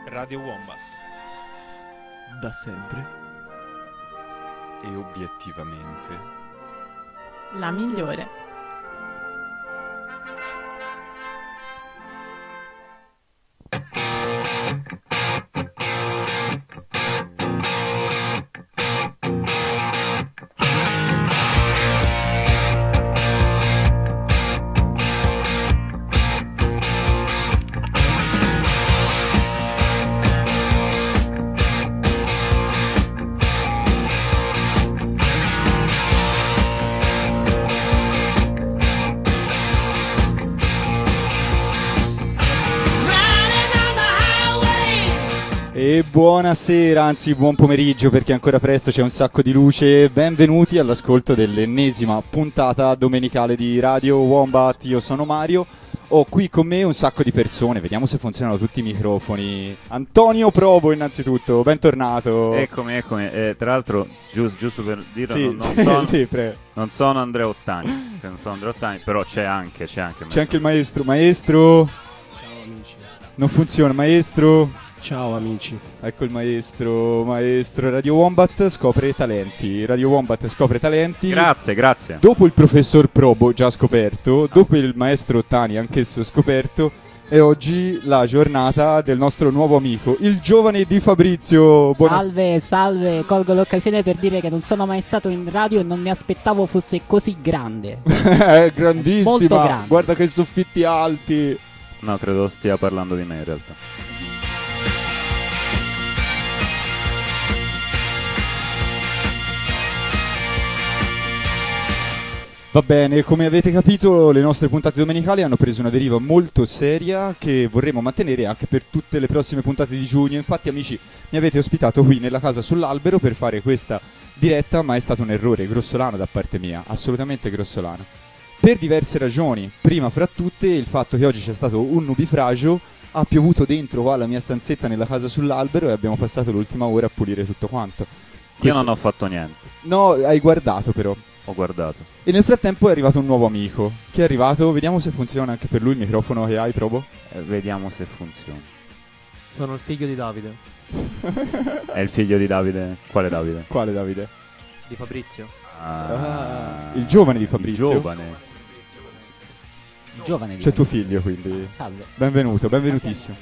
Radio Wombat. Da sempre. E obiettivamente la migliore. E buonasera, anzi buon pomeriggio perché ancora presto, c'è un sacco di luce. Benvenuti all'ascolto dell'ennesima puntata domenicale di Radio Wombat. Io sono Mario, ho qui con me un sacco di persone, vediamo se funzionano tutti i microfoni. Antonio Probo innanzitutto, bentornato. Eccomi. Tra l'altro, giusto per dire, sì, non sono Andrea Ottani, però c'è anche il maestro. Ciao amici. Non funziona, maestro. Ciao amici. Ecco il maestro Radio Wombat scopre talenti. Grazie. Dopo il professor Probo già scoperto, dopo il maestro Ottani anch'esso scoperto, è oggi la giornata del nostro nuovo amico, il giovane Di Fabrizio. Salve, colgo l'occasione per dire che non sono mai stato in radio e non mi aspettavo fosse così grande. È grandissima, molto grande. Guarda che soffitti alti. No, credo stia parlando di me in realtà. Va bene, come avete capito le nostre puntate domenicali hanno preso una deriva molto seria che vorremmo mantenere anche per tutte le prossime puntate di giugno. Infatti amici, mi avete ospitato qui nella casa sull'albero per fare questa diretta, ma è stato un errore grossolano da parte mia, assolutamente grossolano. Per diverse ragioni, prima fra tutte il fatto che oggi c'è stato un nubifragio, ha piovuto dentro qua alla mia stanzetta nella casa sull'albero e abbiamo passato l'ultima ora a pulire tutto quanto. Io non ho fatto niente. No, hai guardato però. Ho guardato. E nel frattempo è arrivato un nuovo amico. Che è arrivato? Vediamo se funziona anche per lui il microfono che hai, Probo. Vediamo se funziona. Sono il figlio di Davide. È il figlio di Davide? Quale Davide? Quale Davide? Di Fabrizio. Il giovane di Fabrizio. Il Giovane di C'è tuo figlio, quindi. Salve. Benvenutissimo.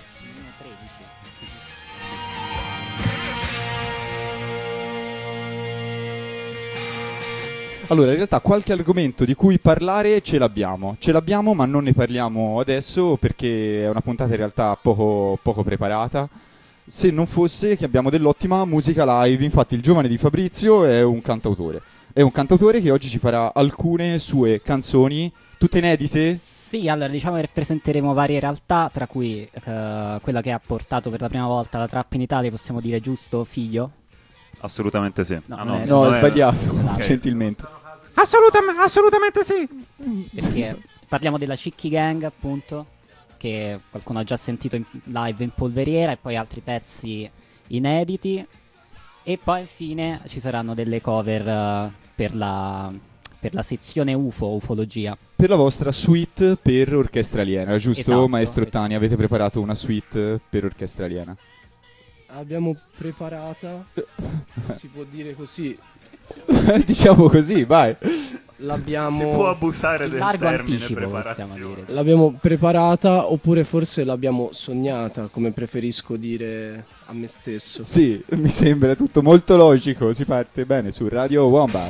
Allora, in realtà qualche argomento di cui parlare ce l'abbiamo, ma non ne parliamo adesso perché è una puntata in realtà poco preparata. Se non fosse che abbiamo dell'ottima musica live, infatti il giovane di Fabrizio è un cantautore. È un cantautore che oggi ci farà alcune sue canzoni, tutte inedite. Sì, allora diciamo che presenteremo varie realtà, tra cui quella che ha portato per la prima volta la trap in Italia, possiamo dire giusto, figlio? Assolutamente sì. No, è sbagliato, Okay. Gentilmente. Assolutamente sì. Perché parliamo della Cicchi Gang, appunto, che qualcuno ha già sentito in live in Polveriera, e poi altri pezzi inediti. E poi infine ci saranno delle cover per la sezione ufologia. Per la vostra suite per orchestra aliena, giusto, Esatto, maestro esatto. Ottani? Avete preparato una suite per orchestra aliena? Abbiamo preparata, si può dire così. Diciamo così, vai. L'abbiamo Si può abusare del Largo termine anticipo, possiamo preparazione. dire. L'abbiamo preparata oppure forse l'abbiamo sognata, come preferisco dire a me stesso. Sì, mi sembra tutto molto logico. Si parte bene su Radio Wombat.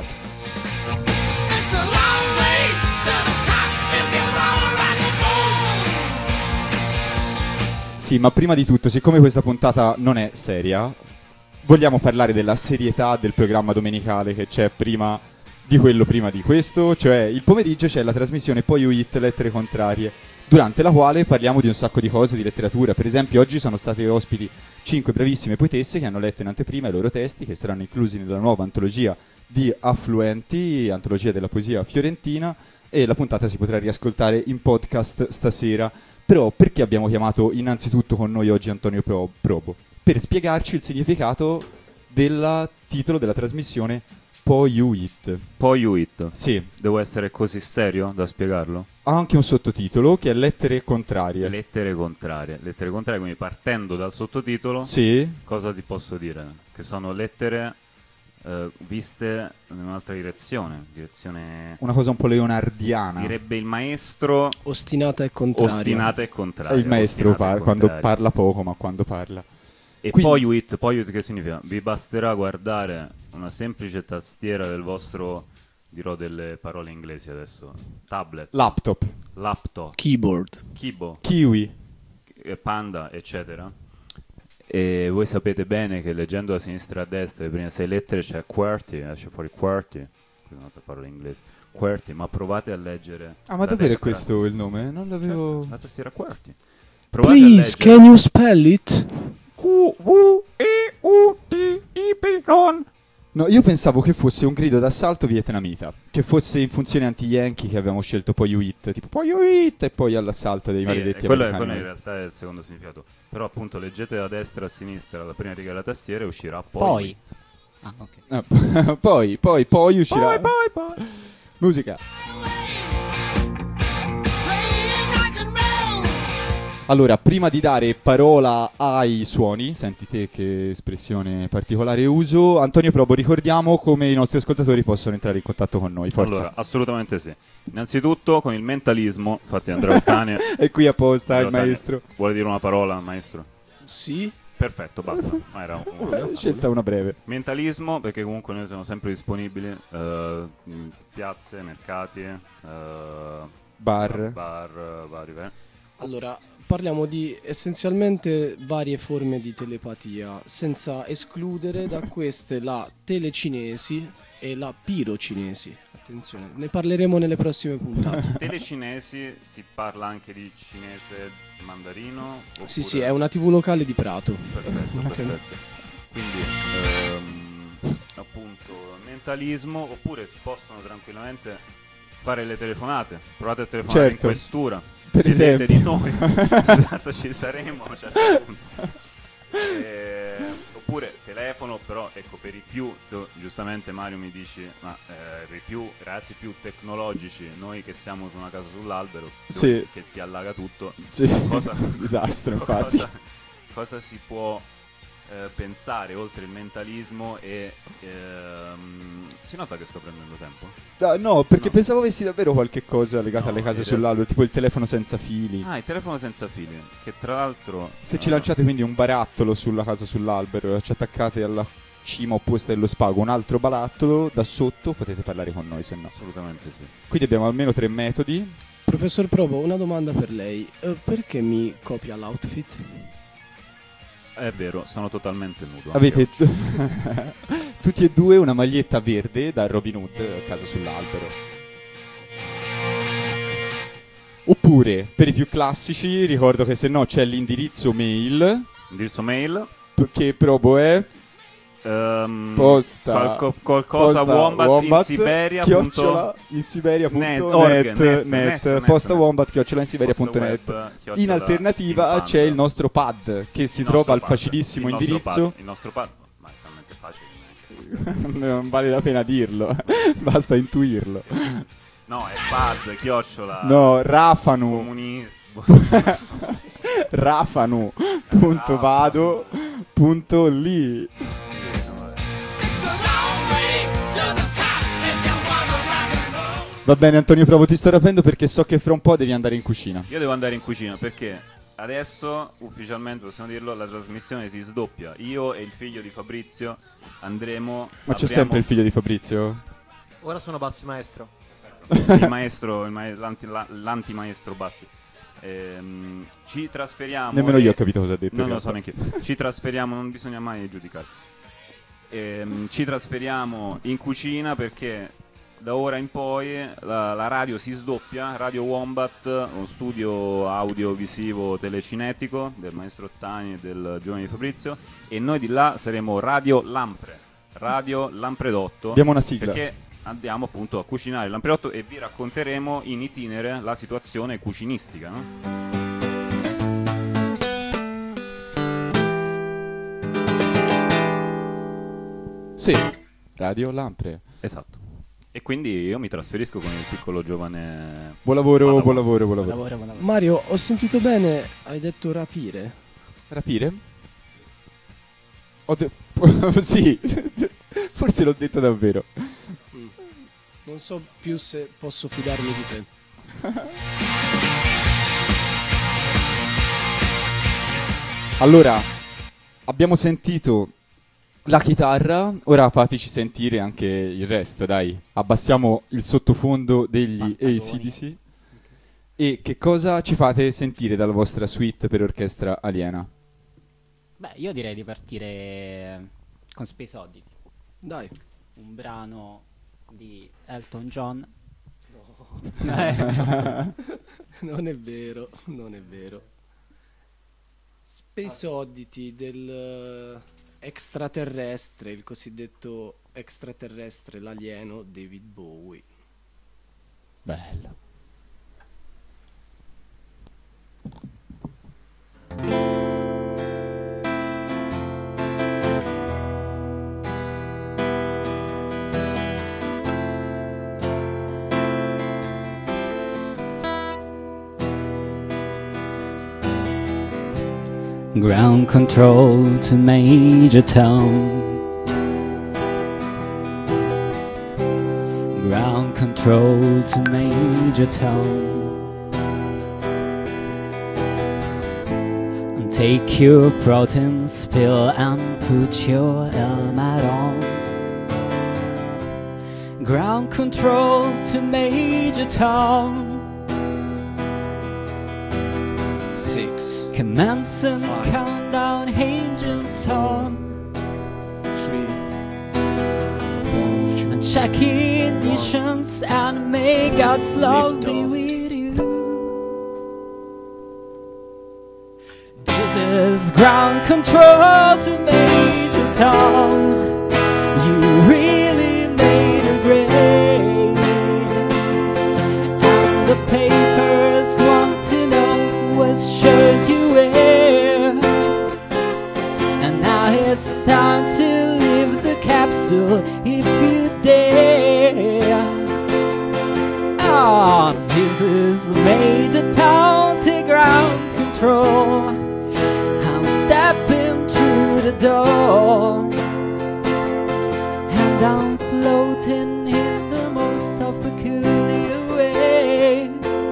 Sì, ma prima di tutto, siccome questa puntata non è seria, vogliamo parlare della serietà del programma domenicale che c'è prima di quello prima di questo, cioè il pomeriggio c'è la trasmissione Poi Uit Lettere Contrarie, durante la quale parliamo di un sacco di cose, di letteratura. Per esempio oggi sono state ospiti 5 bravissime poetesse che hanno letto in anteprima i loro testi, che saranno inclusi nella nuova antologia di Affluenti, antologia della poesia fiorentina, e la puntata si potrà riascoltare in podcast stasera. Però perché abbiamo chiamato innanzitutto con noi oggi Antonio Probo? Per spiegarci il significato del titolo della trasmissione Poiuit. Poiuit. Sì, Devo essere così serio da spiegarlo? ha anche un sottotitolo che è lettere contrarie. Lettere contrarie. Lettere contrarie, quindi partendo dal sottotitolo, Sì, cosa ti posso dire? Che sono lettere viste in un'altra direzione, una cosa un po' leonardiana. direbbe il maestro, Ostinata e contraria. ostinata e È contraria. il maestro ostinata e quando contraria. parla poco, ma quando parla. E Quindi- Poiuit che significa? Vi basterà guardare una semplice tastiera del vostro, dirò delle parole inglesi adesso, tablet, Laptop, laptop, Keyboard. Kibo, kiwi. Panda, eccetera. E voi sapete bene che leggendo da sinistra a destra le prime 6 lettere c'è QWERTY, esce fuori QWERTY, questa è un'altra parola inglese, QWERTY, ma provate a leggere. Ah, ma da davvero è destra. questo il nome? Non l'avevo... Certo, la tastiera QWERTY. Provate Please, a leggere. can you spell it? QWERTY. No, io pensavo che fosse un grido d'assalto vietnamita, che fosse in funzione anti-yankee che abbiamo scelto Poiuit, tipo Poiuit e poi all'assalto dei Sì, maledetti quello americani. in realtà è il secondo significato. Però appunto leggete da destra a sinistra la prima riga della tastiera e uscirà Poi. Ah, ok. Ah, poi uscirà. Poi. Musica. Allora, prima di dare parola ai suoni, senti te che espressione particolare uso, Antonio Probo, ricordiamo come i nostri ascoltatori possono entrare in contatto con noi, forza. Allora, assolutamente sì. Innanzitutto con il mentalismo, infatti Andrea Ottani È qui apposta il Andrea Ottani, maestro. vuole dire una parola, maestro? Sì. Perfetto, basta. Ma era Scelta una breve. mentalismo, perché comunque noi siamo sempre disponibili in piazze, mercati, Bar. vari. Allora, parliamo di essenzialmente varie forme di telepatia, senza escludere da queste la telecinesi e la pirocinesi. Attenzione, ne parleremo nelle prossime puntate. Telecinesi, si parla anche di cinese mandarino? Sì, oppure- sì, è una TV locale di Prato. Perfetto, Ok. perfetto. Quindi, appunto, mentalismo, oppure si possono tranquillamente fare le telefonate. Provate a telefonare in Certo. questura. Per Chiedete esempio. di noi. Esatto, ci saremo a un certo punto. Oppure telefono, però ecco, per i più, giustamente Mario mi dici, ma per i più ragazzi più tecnologici, noi che siamo su una casa sull'albero, Sì. che si allaga tutto, Sì. cosa, Disastro, infatti. cosa si può pensare oltre il mentalismo e si nota che sto prendendo tempo? Ah, no, perché No. pensavo avessi davvero qualche cosa legata No, alle case in sull'albero, tipo il telefono senza fili. Ah, il telefono senza fili, che tra l'altro Se ci lanciate quindi un barattolo sulla casa sull'albero e ci attaccate alla cima opposta dello spago un altro barattolo, da sotto potete parlare con noi, se no. assolutamente sì. Quindi abbiamo almeno 3 metodi. Professor Probo, una domanda per lei. Perché mi copia l'outfit? È vero, sono totalmente nudo. anche Avete oggi. tutti e due una maglietta verde da Robin Hood, casa sull'albero. Oppure, per i più classici, ricordo che se no c'è l'indirizzo mail, Indirizzo mail. che probo è posta qualcosa wombat in Siberia chiocciola in Siberia.net posta wombat chiocciola in Siberia.net. In alternativa c'è il nostro pad che si trova al facilissimo indirizzo. Il nostro pad, ma è talmente facile. Non vale la pena dirlo, basta intuirlo. No, è pad, chiocciola. No, Rafanu. Comunista. Rafanu.vado.li. Va bene Antonio Provo, ti sto rapendo perché so che fra un po' devi andare in cucina. Io devo andare in cucina perché adesso, ufficialmente possiamo dirlo, la trasmissione si sdoppia. Io e il figlio di Fabrizio andremo... Ma c'è sempre il figlio di Fabrizio? Ora sono Bassi Maestro. il maestro, l'antimaestro Bassi. Ci trasferiamo... Nemmeno io ho capito cosa ha detto. Non in lo so realtà. neanche io. Ci trasferiamo, non bisogna mai giudicare. Ci trasferiamo in cucina perché da ora in poi la radio si sdoppia. Radio Wombat, uno studio audiovisivo telecinetico del maestro Ottani e del giovane di Fabrizio, e noi di là saremo Radio Lampre, Radio Lampredotto. Abbiamo una sigla. Perché andiamo appunto a cucinare il Lampredotto e vi racconteremo in itinere la situazione cucinistica, no? Sì, Radio Lampre. Esatto. E quindi io mi trasferisco con il piccolo giovane. Buon lavoro, Buon buon lavoro, buon Buon lavoro. lavoro, buon lavoro. Mario, ho sentito bene, hai detto rapire? Rapire? Sì, forse l'ho detto davvero. Non so più se posso fidarmi di te. Allora, abbiamo sentito la chitarra, ora fateci sentire anche il resto, dai. Abbassiamo il sottofondo degli Pantaloni. AC/DC. E che cosa ci fate sentire dalla vostra suite per orchestra aliena? Beh, io direi di partire con Space Oddity, Dai. un brano di Elton John. Non è vero, non è vero. Space Oddity del extraterrestre, il cosiddetto extraterrestre, l'alieno David Bowie. Bello. Ground control to Major Tom. Ground control to Major Tom. And take your protein spill and put your helmet on. Ground control to Major Tom. 6, Commencing Five. countdown engine song. 3, And check ignitions and may God's love Lift be off. with you. This is ground control to Major Tom. You really made a grade. And the papers want to know what shirt you wear. And now it's time to leave the capsule if you dare. Oh, this is Major Tom to ground control. I'm stepping through the door. And I'm floating in the most of peculiar way.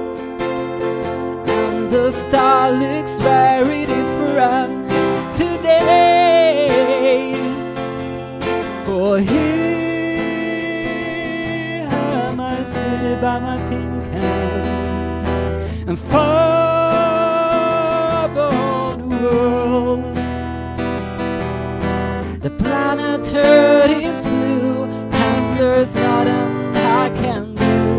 And the star looks very different today. For here am I sitting by my tin can, and far above the world, the planet Earth is blue, and there's nothing I can do.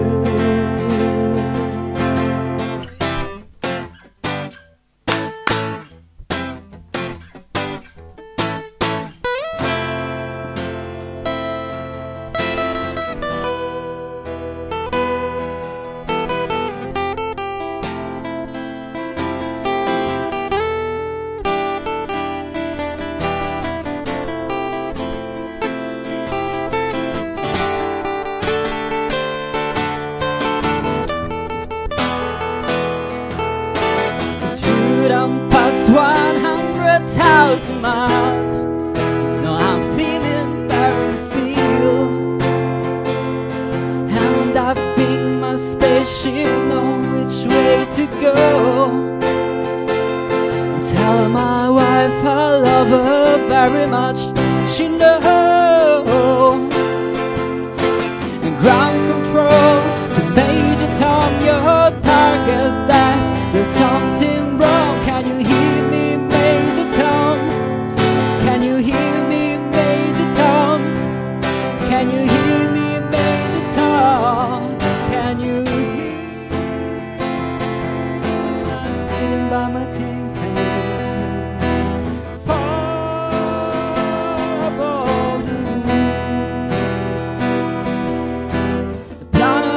Shoot 'em past 100,000 miles. No, I'm feeling very still, and I think my spaceship know which way to go. Tell my wife I love her very much. She knows. And ground control to Major Tom, your target's that. There's something wrong. Can you hear me, Major Tom? Can you hear me, Major Tom? Can you hear me, Major Tom? Can you hear me? I'm sitting by my tin can, far above the moon. The planet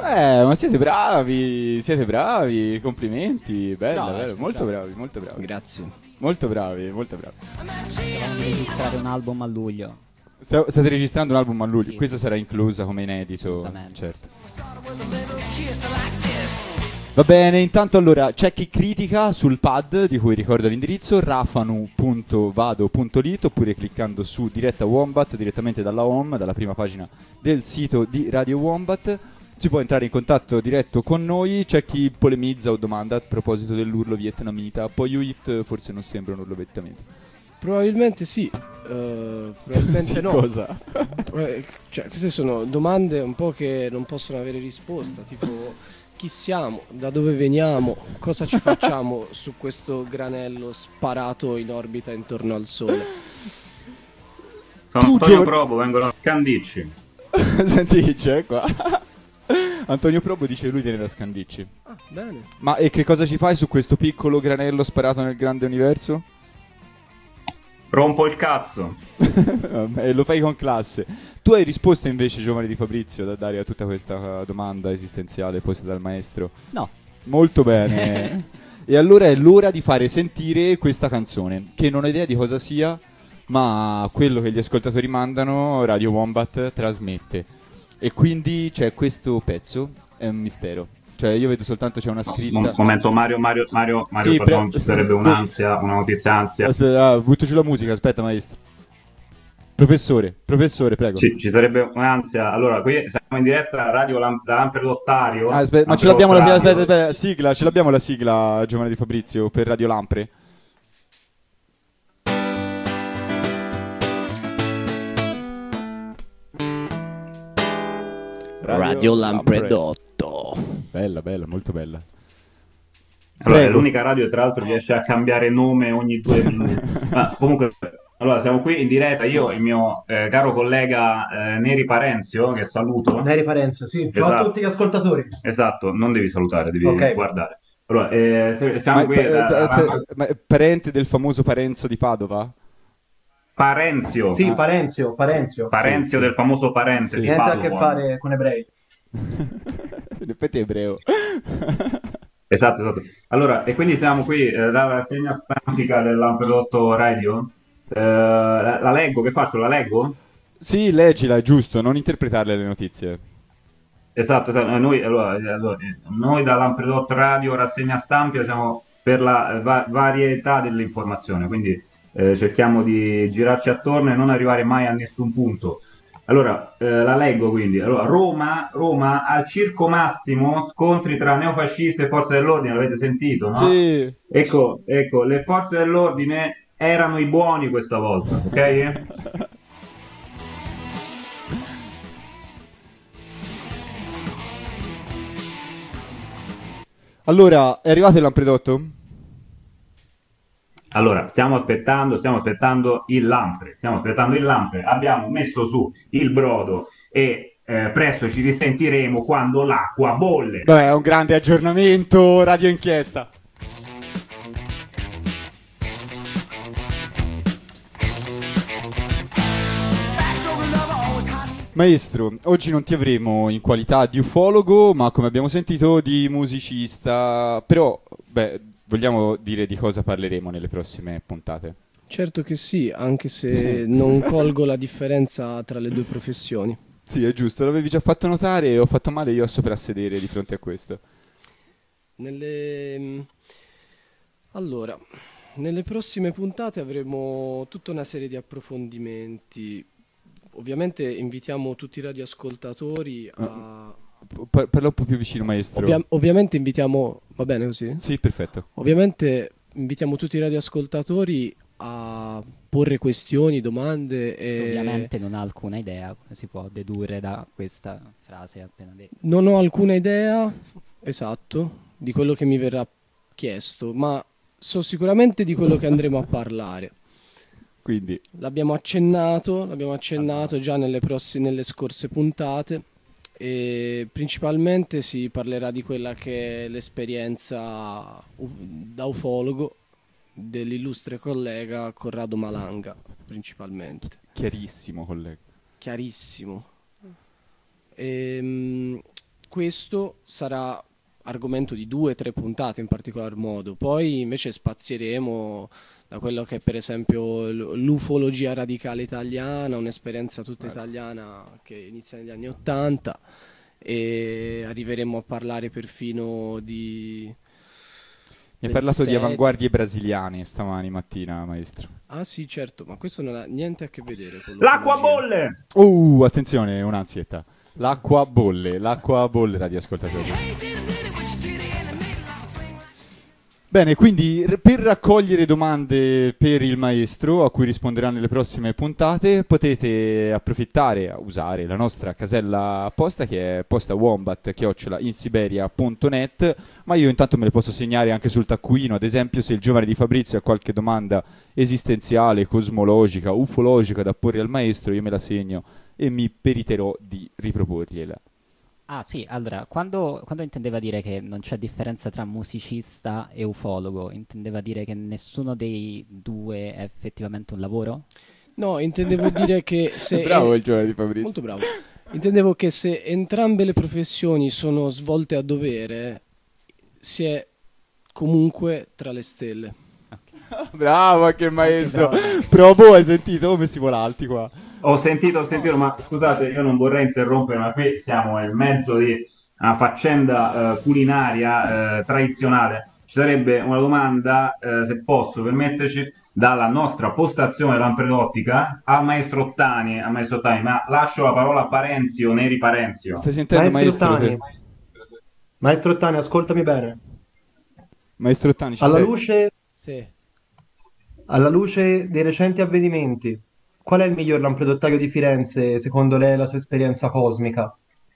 Ma siete bravi, complimenti, bello, molto bravi. Grazie. Molto bravi. Stavamo di registrare un album a luglio. State registrando un album a luglio, Sì, questa sì. sarà inclusa come inedito, Assolutamente. certo. Va bene, intanto allora c'è chi critica sul pad, di cui ricordo l'indirizzo, rafanu.vado.lit, oppure cliccando su Diretta Wombat direttamente dalla home, dalla prima pagina del sito di Radio Wombat. Si può entrare in contatto diretto con noi, c'è chi polemizza o domanda a proposito dell'urlo vietnamita, poi Uit forse non sembra un urlo vietnamita. Probabilmente sì, probabilmente Sì, no. cosa? Cioè, queste sono domande un po' che non possono avere risposta, tipo chi siamo, da dove veniamo, cosa ci facciamo su questo granello sparato in orbita intorno al Sole. Sono Tu, Antonio Gio- Probo, vengo da Scandicci. Senti chi c'è qua? Antonio Probo dice lui viene da Scandicci. Ah, bene. Ma e che cosa ci fai su questo piccolo granello sparato nel grande universo? Rompo il cazzo. E lo fai con classe. Tu hai risposto invece, giovane di Fabrizio, da dare a tutta questa domanda esistenziale posta dal maestro. No. Molto bene. E allora è l'ora di fare sentire questa canzone, che non ho idea di cosa sia, ma quello che gli ascoltatori mandano Radio Wombat trasmette. E quindi c'è questo pezzo, è un mistero. Cioè io vedo soltanto c'è una scritta. Momento, Mario, Sì, pardon, ci sarebbe un'ansia, una notizia ansia. Aspetta, buttoci la musica, aspetta maestro. Professore, prego. Ci sarebbe un'ansia. Allora, qui siamo in diretta a Radio da Lampredottario. Aspetta, ma ce l'abbiamo la sigla, aspetta, sigla, ce l'abbiamo la sigla, giovane di Fabrizio, per Radio Lampre? Radio Lampredotto. Bella, molto bella. Allora, è Prego. l'unica radio che tra l'altro riesce a cambiare nome ogni 2 minuti. Ma comunque, allora siamo qui in diretta, io e il mio caro collega Neri Parenzio, che saluto. Neri Parenzo, sì. Ciao Esatto. a tutti gli ascoltatori. Esatto, non devi salutare, devi Ok. guardare. Allora, siamo Ma, qui ma è parente del famoso Parenzo di Padova? Parenzio. Sì, Ah. Parenzio. Parenzio Sì. del famoso parente Sì. di Niente a Padova. che fare con ebrei. In effetti è ebreo. Esatto. Allora, e quindi siamo qui dalla rassegna stampica del Lampredotto Radio. La leggo, che faccio? La leggo? Sì, leggila, è giusto, non interpretarle le notizie. Esatto. Noi da Lampredotto Radio rassegna stampa siamo per la varietà dell'informazione, quindi cerchiamo di girarci attorno e non arrivare mai a nessun punto. Allora, la leggo quindi. Allora, Roma al Circo Massimo, scontri tra neofascisti e forze dell'ordine, l'avete sentito, no? Sì. Ecco, le forze dell'ordine erano i buoni questa volta, ok? Allora, è arrivato il Lampredotto? Allora, stiamo aspettando il Lampre, abbiamo messo su il brodo e presto ci risentiremo quando l'acqua bolle. Beh, è un grande aggiornamento, Radio Inchiesta. Maestro, oggi non ti avremo in qualità di ufologo, ma come abbiamo sentito di musicista. Però, beh, vogliamo dire di cosa parleremo nelle prossime puntate? Certo che sì, anche se non colgo la differenza tra le due professioni. Sì, è giusto, l'avevi già fatto notare e ho fatto male io a soprassedere di fronte a questo. Allora, nelle prossime puntate avremo tutta una serie di approfondimenti. Ovviamente invitiamo tutti i radioascoltatori a... Parla un po' più vicino, maestro. Ovviamente invitiamo... Va bene così? Sì, perfetto. Ovviamente invitiamo tutti i radioascoltatori a porre questioni, domande e... Ovviamente non ha alcuna idea, come si può dedurre da questa frase appena detta. Non ho alcuna idea, esatto, di quello che mi verrà chiesto, ma so sicuramente di quello che andremo a parlare. Quindi, L'abbiamo accennato già nelle scorse puntate e principalmente si parlerà di quella che è l'esperienza da ufologo dell'illustre collega Corrado Malanga, principalmente. chiarissimo, collega. Chiarissimo. questo sarà argomento di 2 o 3 puntate in particolar modo. Poi invece spazieremo da quello che è per esempio l'ufologia radicale italiana, un'esperienza tutta italiana che inizia negli anni '80, e arriveremo a parlare perfino di... Mi hai del parlato di set. avanguardie brasiliane stamani mattina, maestro. Ah sì, certo, ma questo non ha niente a che vedere con L'acqua l'ufologia. bolle! Attenzione, un'ansietta. L'acqua bolle, radioascoltatori. Bene, quindi per raccogliere domande per il maestro a cui risponderà nelle prossime puntate potete approfittare, usare la nostra casella posta che è postawombat@insiberia.net, ma io intanto me le posso segnare anche sul taccuino, ad esempio se il giovane di Fabrizio ha qualche domanda esistenziale, cosmologica, ufologica da porre al maestro, io me la segno e mi periterò di riproporgliela. Ah sì, allora, quando intendeva dire che non c'è differenza tra musicista e ufologo, intendeva dire che nessuno dei due è effettivamente un lavoro? No, intendevo dire che se... Bravo il giovane di Fabrizio. Molto bravo. Intendevo che se entrambe le professioni sono svolte a dovere, si è comunque tra le stelle. Bravo anche il maestro. Bravo. Provo, hai sentito come si vola alti qua? Ho sentito, ma scusate, io non vorrei interrompere, ma qui siamo nel mezzo di una faccenda culinaria tradizionale. Ci sarebbe una domanda, se posso permetterci, dalla nostra postazione Lampredottica al maestro Ottani, ma lascio la parola a Parenzio, Neri Parenzio. Stai sentendo maestro? Ottani, Maestro Ottani, ascoltami bene. Maestro Ottani, ci Alla sei? luce, Sì. alla luce dei recenti avvenimenti, qual è il miglior lampredottaio di Firenze, secondo lei e la sua esperienza cosmica?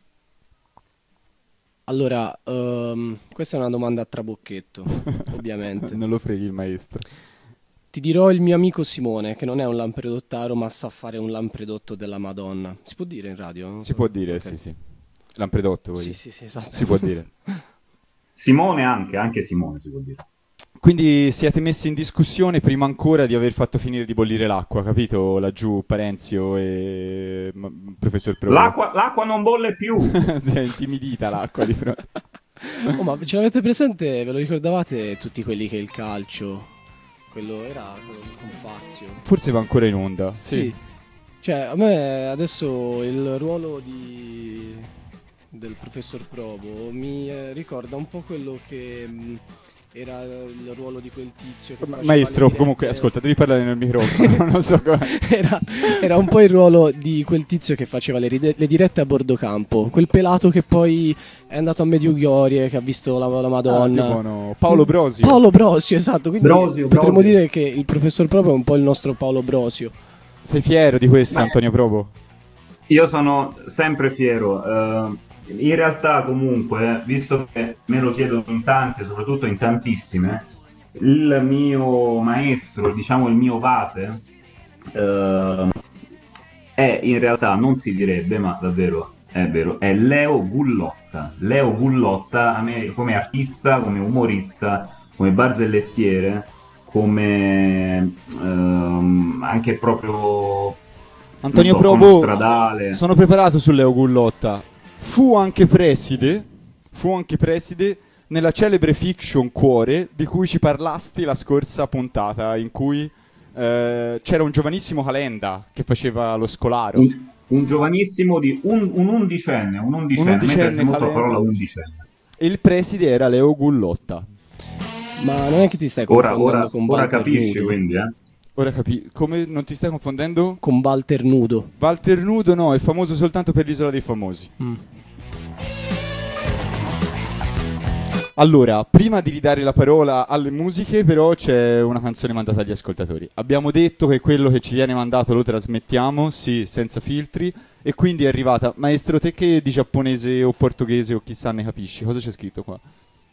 Allora, questa è una domanda a trabocchetto, ovviamente. Non lo freghi il maestro. Ti dirò il mio amico Simone, che non è un lampredottaro, ma sa fare un lampredotto della Madonna. Si può dire in radio? Non Si so. può dire, Ok. sì, sì. Lampredotto, vuoi Sì, dire? sì, sì, esatto. Si può dire. Simone anche Simone si può dire. Quindi siete messi in discussione prima ancora di aver fatto finire di bollire l'acqua, capito? Laggiù Parenzio e professor Provo. L'acqua non bolle più! Si è intimidita l'acqua di fronte. Oh, ma ce l'avete presente? Ve lo ricordavate tutti quelli che il calcio? Quello era quello con Fazio. Forse va ancora in onda. Sì. Cioè, a me adesso il ruolo del professor Provo mi ricorda un po' quello che era il ruolo di quel tizio che faceva Maestro, le dirette. comunque, ascolta, devi parlare nel microfono, non so come. Era un po' il ruolo di quel tizio che faceva le dirette a bordo campo, quel pelato che poi è andato a Medjugorje, che ha visto la Madonna. tipo no, Paolo Brosio. Paolo Brosio, esatto, quindi Brosio. potremmo dire che il professor Provo è un po' il nostro Paolo Brosio. Sei fiero di questo, Antonio Provo? Io sono sempre fiero. In realtà, comunque, visto che me lo chiedono in tante, soprattutto in tantissime, il mio maestro, diciamo il mio vate, è in realtà, non si direbbe, ma davvero è vero, è Leo Gullotta. Leo Gullotta, a me come artista, come umorista, come barzellettiere, come anche proprio Antonio non so, Provo, stradale. sono preparato su Leo Gullotta. Fu anche preside nella celebre fiction Cuore, di cui ci parlasti la scorsa puntata, in cui c'era un giovanissimo Calenda che faceva lo scolaro. Un giovanissimo di un undicenne, a me piace molto la Calenda. parola undicenne. E il preside era Leo Gullotta. Ma non è che ti stai confondendo con Ora Walter capisci, Nudo? quindi, Ora come non ti stai confondendo? Con Walter Nudo. Walter Nudo no, è famoso soltanto per l'Isola dei Famosi. Allora, prima di ridare la parola alle musiche, però c'è una canzone mandata agli ascoltatori. Abbiamo detto che quello che ci viene mandato lo trasmettiamo, sì, senza filtri, e quindi è arrivata. Maestro, te che di giapponese o portoghese o chissà ne capisci, cosa c'è scritto qua?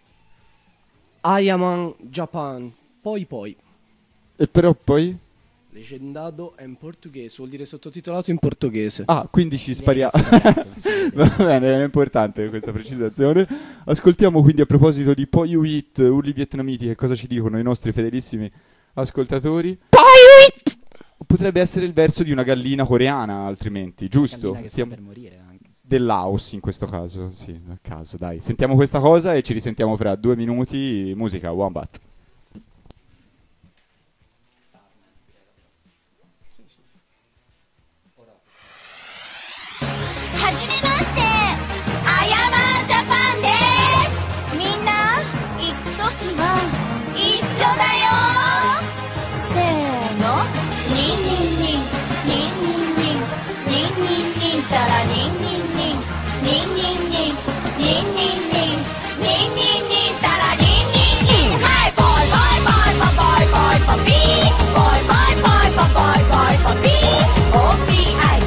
Ayaman Japan. Poi. E però poi? Leggendato è in portoghese, vuol dire sottotitolato in portoghese. Ah, quindi ci spariamo. Sì. Va bene, è importante questa precisazione. Ascoltiamo quindi a proposito di Poyuit, urli vietnamiti, che cosa ci dicono i nostri fedelissimi ascoltatori. Potrebbe essere il verso di una gallina coreana, altrimenti, giusto? Gallina che sta per morire anche. dell'house in questo caso, sì, a caso, dai. Sentiamo questa cosa e ci risentiamo fra 2 minuti. Musica, Wombat. はじめまして、あやまんジャパンです。みんな行くときは一緒だよ。せーの、ニンニンニン、ニンニンニン、ニンニンニンたらニンニンニン、ニンニンニン、ニンニンニン、ニンニンニンたらニンニンニン。はい、ボイボイボイボイボイボイボピー、ボイボイボイボイボイボイボピー、OPI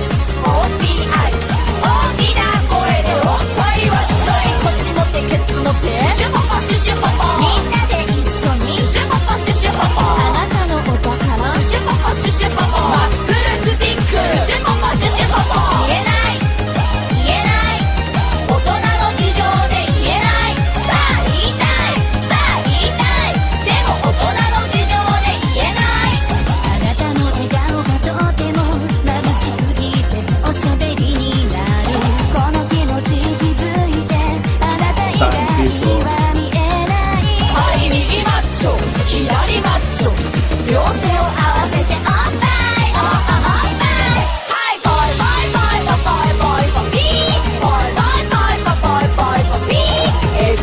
OPI。大きな声でおっぱいはしたい。腰の手ケツの手シュシュポポシュシュポポ、みんなで一緒にシュシュポポシュシュポポ、あなたのお宝シュシュポポシュシュポポ、マックルスティックシュシュポポシュシュポポ。言えない言えない、大人の事情で言えない。さあ言いたいさあ言いたい、でも大人の事情で言えない。あなたの笑顔がとても眩しすぎておしゃべりになる。この気持ち気づいてあなた以外は見えない。はい、右マッチョ左マッチョ、両手を合わせておっぱいおっぱい。はい、ボイボイボイボイボイボイボピー、ボイボイボイボイボイボイボピー、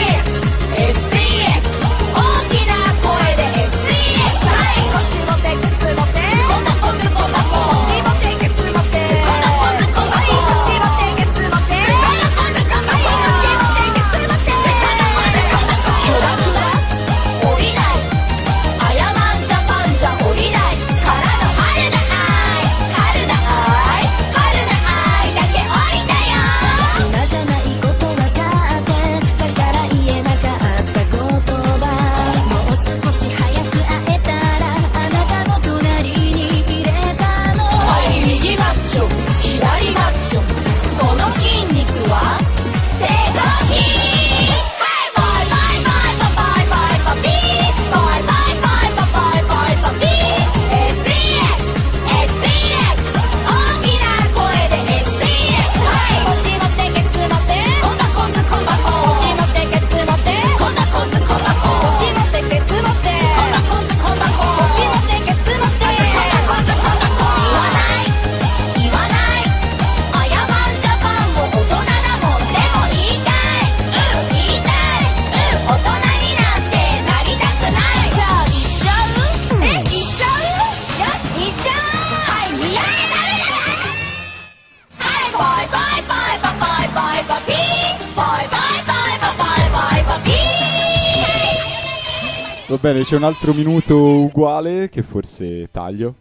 SEX SEX 大きな声で SEX。 はい、腰の手ケツの手こんなこんなこんなこん、腰の手ケツの手こんなこんなこんなこん、腰の手ケツの手こんなこんなこんなこん、腰の手ケツの手こんなこんなこんなこん。キュラキュラ降りない、あやまんジャパンじゃ降りないからの春な愛、春な愛、春な愛だけ降りたよ。今じゃないことわかってだから言えなかった言葉、もう少し早く会えたらあなたの隣に入れたの。はい、右マッチョ左マッチョ、この筋肉は手のひ。はい、ボイボイボイボイボイボイボピー、ボイボイボイボイボイボイボピー、 SEX SEX 大きな声で SEX。 はい、腰の手ケツの手こんなこんずこんばこ、腰の手ケツの手こんなこんずこんばこ、腰の手ケツの手こんなこんずこんばこ、腰の手ケツの手こんなこんずこんばこ。言わない言わない、あやまんジャパンも大人だもん。でも言いたい言いたい、大人になんてなりたくない。じゃあ言っちゃう言っちゃう、よし言っちゃおう。はい、見上げダメだ。はい、ボイボイボイボイボイボイピー、ボイボイボイボイボイボイピー。 Va bene, c'è un altro minuto uguale che forse taglio.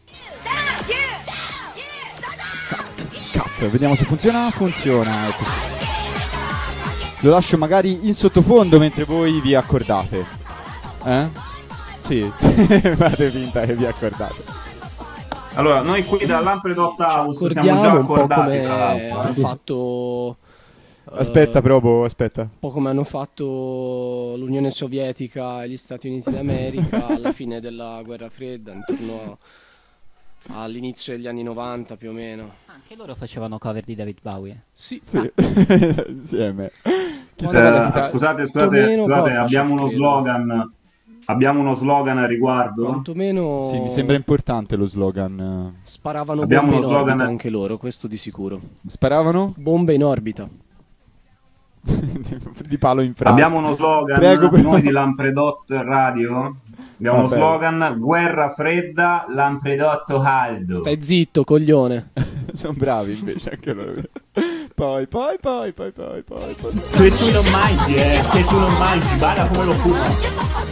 Cut, vediamo se funziona. Funziona, ecco. Lo lascio magari in sottofondo mentre voi vi accordate. Sì, fate finta che vi accordate. Allora, noi qui da Lampre House siamo già Accordiamo un po' accordati, tra come l'altro, hanno fatto. Aspetta, provo, aspetta. Un po' come hanno fatto l'Unione Sovietica e gli Stati Uniti d'America alla fine della Guerra Fredda, intorno all'inizio degli anni 90 più o meno. Anche loro facevano cover di David Bowie. Sì, Sì, insieme. Chi stava alla chitarra? Scusate, Quantomeno Gorbaciov, abbiamo uno credo. slogan. Abbiamo uno slogan a riguardo? Quantomeno Sì, mi sembra importante lo slogan. sparavano Abbiamo bombe in uno slogan- orbita anche loro, questo di sicuro. Sparavano? Bombe in orbita. Di palo in frasca. Abbiamo uno slogan, Prego, però. noi di Lampredot Radio. Abbiamo uno Vabbè. slogan: guerra fredda, Lampredotto caldo. Stai zitto, coglione. Sono bravi invece anche loro. Poi. Se tu non mangi, se tu non mangi, guarda come lo fumo.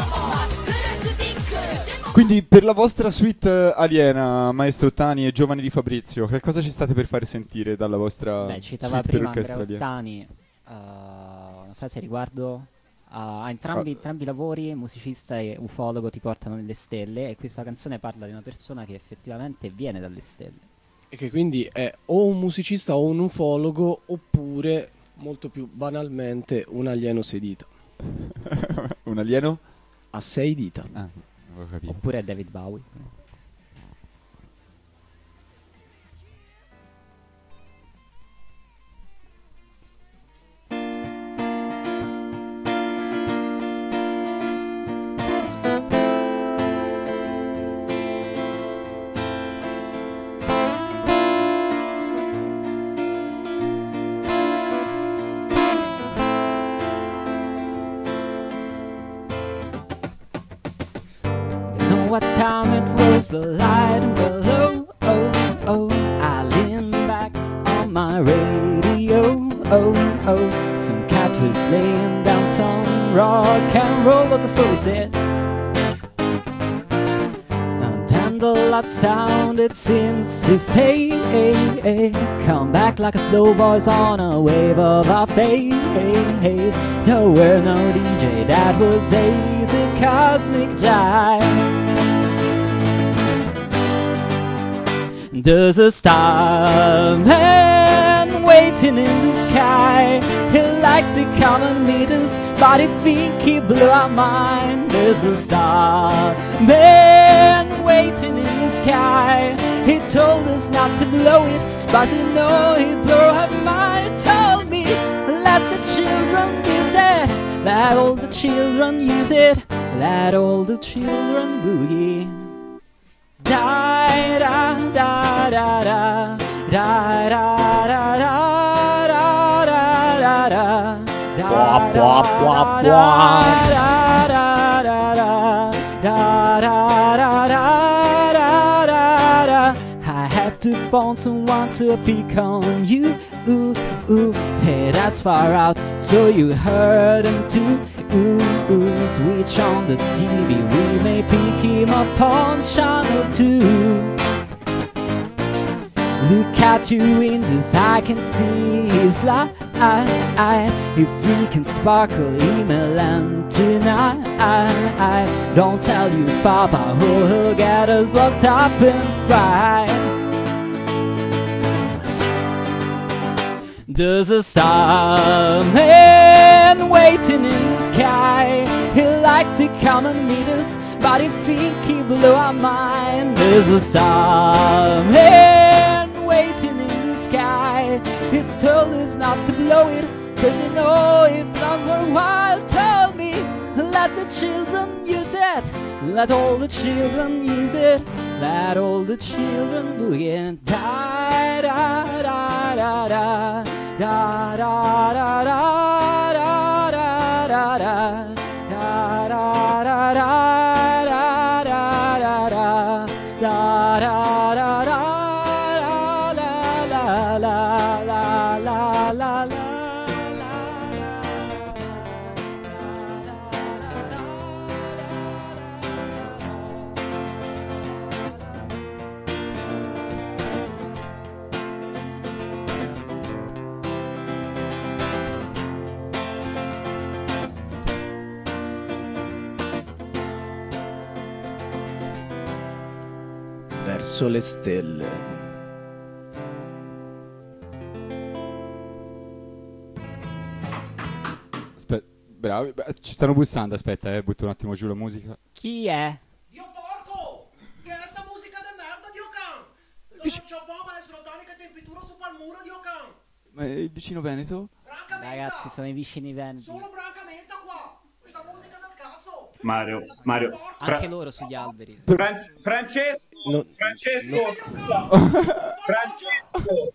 Quindi per la vostra suite aliena, Maestro Tani e Giovani di Fabrizio, che cosa ci state per fare sentire dalla vostra Beh, citava suite per prima orchestra Andrea aliena? Ottani, una frase riguardo a entrambi i lavori, musicista e ufologo, ti portano nelle stelle, e questa canzone parla di una persona che effettivamente viene dalle stelle. E che quindi è o un musicista o un ufologo, oppure, molto più banalmente, un alieno sedita. Un alieno? A 6 dita. Ah, ho capito. Oppure è David Bowie. what time it was, the light below. Oh, oh, I leaned back on my radio. Oh, oh, some cat was laying down some rock and roll, what the story said. And then the light sound, it seems to fade. Come back like a slow voice on a wave of our face. There were no DJ, that was hazy cosmic jive. There's a starman waiting in the sky. He'd like to come and meet us, but I think he blew our mind. There's a starman waiting in the sky. He told us not to blow it, but you know he'd blow our mind. Told me, let the children use it, let all the children use it, let all the children boogie. Da da da da da da da da da da da. I had to find someone to pick on you. Ooh, ooh, hey, that's far out, so you heard him too. Ooh, ooh, switch on the TV, we may pick him up on channel 2. Look at you in this, I can see his light. If we can sparkle, email and tonight. Don't tell you, Papa, who'll get us locked up and fried. There's a starman waiting in the sky. He'd like to come and meet us, but I think he blew our mind. There's a starman waiting in the sky. He told us not to blow it, 'cause you know if not for a while. Told me, let the children use it, let all the children use it, let all the children boogie. Da da da da da da da da da da da da da da Verso le stelle. Aspetta, bravi, ci stanno bussando, aspetta, butto un attimo giù la musica. Chi è? Dio porco! Che è sta musica de merda, Dio can! Non c'ho maestro Toni che tempitura su pal muro, Dio can! Ma è il vicino Veneto? Ragazzi, sono i vicini veneti. Solo brancamenta qua! Questa musica del cazzo! Mario, Anche loro sugli alberi. Francesco, No, Francesco.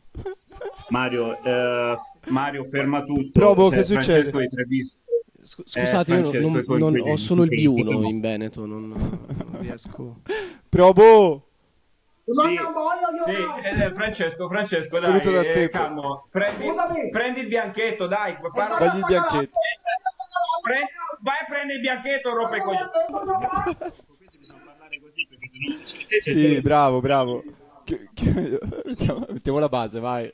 Mario, ferma tutto. Provo, Cioè, che succede? Francesco di Treviso. Scusate, io Francesco, non, i non- coinquilini, ho solo il coinquilini, B1 no. in Veneto, non riesco. Provo! Sì, Francesco, dai, venuto da te. calmo. Scusami. Prendi il bianchetto, dai. Dagli il bianchetto. Vai a prendere il bianchetto, rompe i coglioni. Questi bisogna parlare così, perché sennò ci mettete. Sì, bravo. Mettiamo la base, vai.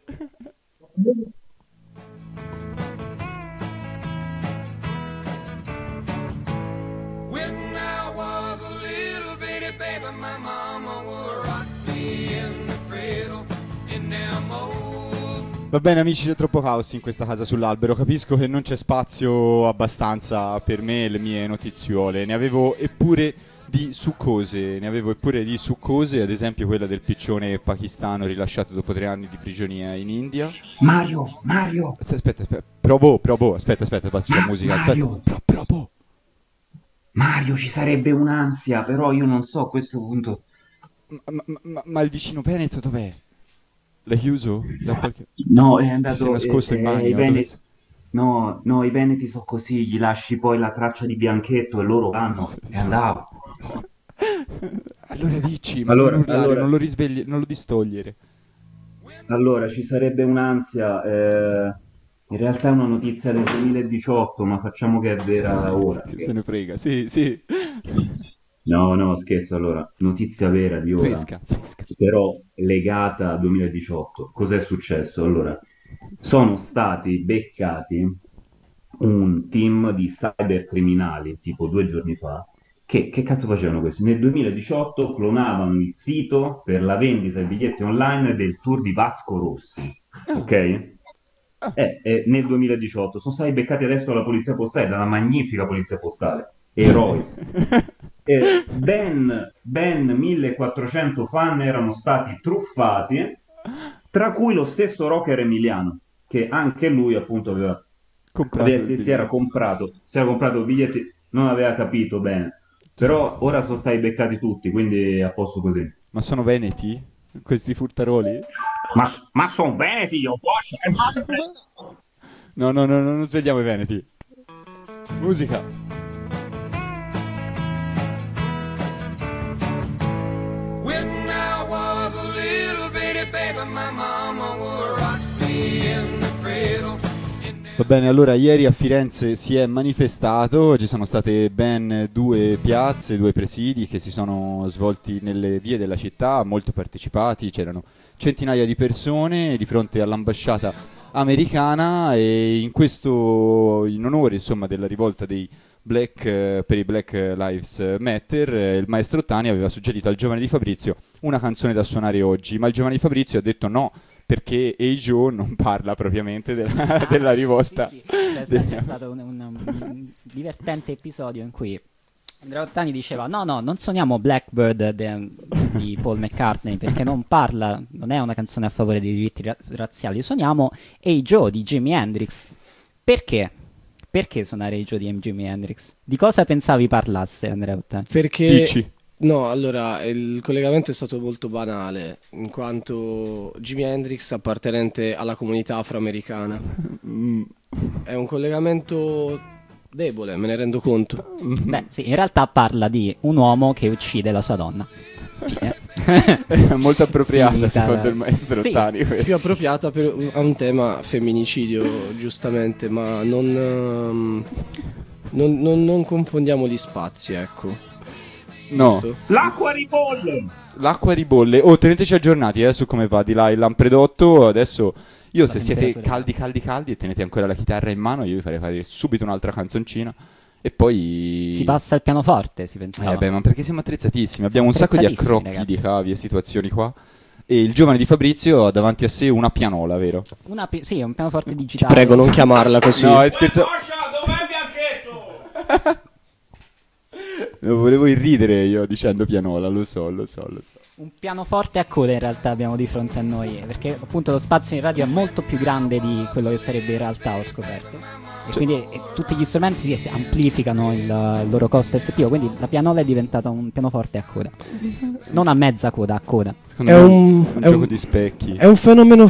When I was a little bitty baby, my mama would rock me in the cradle in them old. Va bene amici, c'è troppo caos in questa casa sull'albero. Capisco che non c'è spazio abbastanza per me e le mie notiziole. Ne avevo eppure di succose, ad esempio quella del piccione pakistano rilasciato dopo 3 anni di prigionia in India. Mario. Aspetta, provo, aspetta, basta la musica, Mario. aspetta. Provo. Mario, ci sarebbe un'ansia, però io non so a questo punto. Ma il vicino Veneto dov'è? L'hai chiuso? Da qualche... No, è andato. Si è nascosto in bagno? I Dove Veneti... No, i Veneti sono così, gli lasci poi la traccia di bianchetto e loro vanno. E andavo. Allora dici, ma Allora- non urlare, allora- non lo risvegli, non lo distogliere. Allora, ci sarebbe un'ansia, in realtà è una notizia del 2018, ma facciamo che è vera ora. Che se ne frega, sì, sì. No, no, scherzo, allora, notizia vera di ora, Fresca, fresca. però legata al 2018. Cos'è successo? Allora, sono stati beccati un team di cybercriminali, tipo 2 giorni fa, che cazzo facevano questi? Nel 2018 clonavano il sito per la vendita di biglietti online del tour di Vasco Rossi, ok? Nel 2018 sono stati beccati adesso dalla polizia postale, dalla magnifica polizia postale, eroi. Ben 1400 fan erano stati truffati, tra cui lo stesso rocker Emiliano, che anche lui appunto aveva Comprato il si era comprato biglietti, non aveva capito bene. Però ora sono stati beccati tutti, quindi a posto così. Ma sono veneti? Questi furtaroli? Ma sono veneti, io posso. No, no, no, no, non svegliamo i veneti. Musica. When I was a little bitty baby, my mama would rock me in the cradle. Va bene, allora ieri a Firenze si è manifestato, ci sono state ben 2 piazze, 2 presidi che si sono svolti nelle vie della città, molto partecipati, c'erano centinaia di persone di fronte all'ambasciata americana e in onore insomma della rivolta dei per i Black Lives Matter, il maestro Ottani aveva suggerito al giovane di Fabrizio una canzone da suonare oggi, ma il giovane di Fabrizio ha detto no, perché Hey Joe non parla propriamente della rivolta. Sì, c'è stato un divertente episodio in cui Andrea Ottani diceva no, non suoniamo Blackbird di Paul McCartney perché non parla, non è una canzone a favore dei diritti razziali, suoniamo Hey Joe di Jimi Hendrix. Perché? Perché suonare Hey Joe di Jimi Hendrix? Di cosa pensavi parlasse Andrea Ottani? Perché Dici. no, allora il collegamento è stato molto banale, in quanto Jimi Hendrix appartenente alla comunità afroamericana. È un collegamento debole, me ne rendo conto. Beh, sì, in realtà parla di un uomo che uccide la sua donna. Fine. È molto appropriata Finita, secondo dai. il maestro Sì. Ottani questa. Più appropriata a un tema femminicidio, giustamente, ma non confondiamo gli spazi, ecco. No, Giusto? L'acqua ribolle! l'acqua ribolle. Oh, teneteci aggiornati su come va di là il Lampredotto. Adesso io se siete caldi e tenete ancora la chitarra in mano, io vi farei fare subito un'altra canzoncina e poi Si passa al pianoforte, si pensava. beh, ma perché siamo attrezzatissimi? Abbiamo un Siamo sacco di attrezzatissimi, accrocchi ragazzi. di cavi e situazioni qua. E il giovane di Fabrizio ha davanti a sé una pianola, vero? Sì, un pianoforte Ti digitale. prego, non chiamarla così. No, è scherzo. Dov'è il bianchetto? Volevo irridere io dicendo pianola, lo so. Un pianoforte a coda in realtà abbiamo di fronte a noi, perché appunto lo spazio in radio è molto più grande di quello che sarebbe in realtà, ho scoperto. E quindi tutti gli strumenti si amplificano il loro costo effettivo, quindi la pianola è diventata un pianoforte a coda. Non a mezza coda, a coda. Secondo È me un- è un è gioco un- di specchi È un fenomeno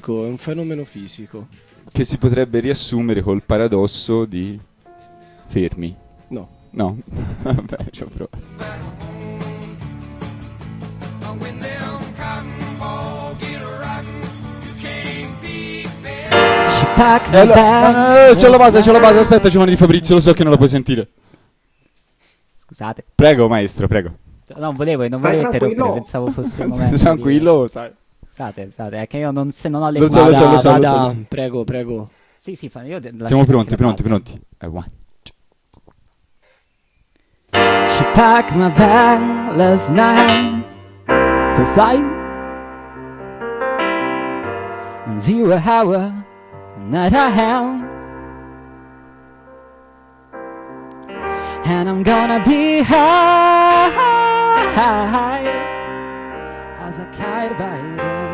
fisico. che si potrebbe riassumere col paradosso di fermi. No. Vabbè, ci ho provato. When them cotton balls get rotten, you can't beat them. C'è la base, aspetta, giovane di Fabrizio, lo so che non la puoi sentire. Scusate. Prego, maestro, prego. No, non volevo Stai interrompere, tranquillo. pensavo fosse il momento. Tranquillo, sai. Scusate, è che io non ho le Lo so, cuffie. lo so. Vada, prego. Sì, io Siamo lascio pronti. la base. One. She packed my bag last night to fly in 0 hour, not a hell. And I'm gonna be high as a kite by then.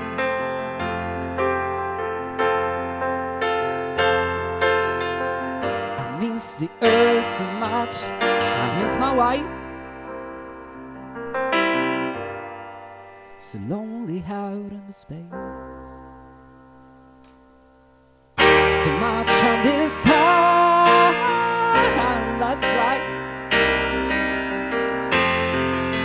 I miss the earth so much, I miss my wife. So lonely out in space. So much on this time last flight.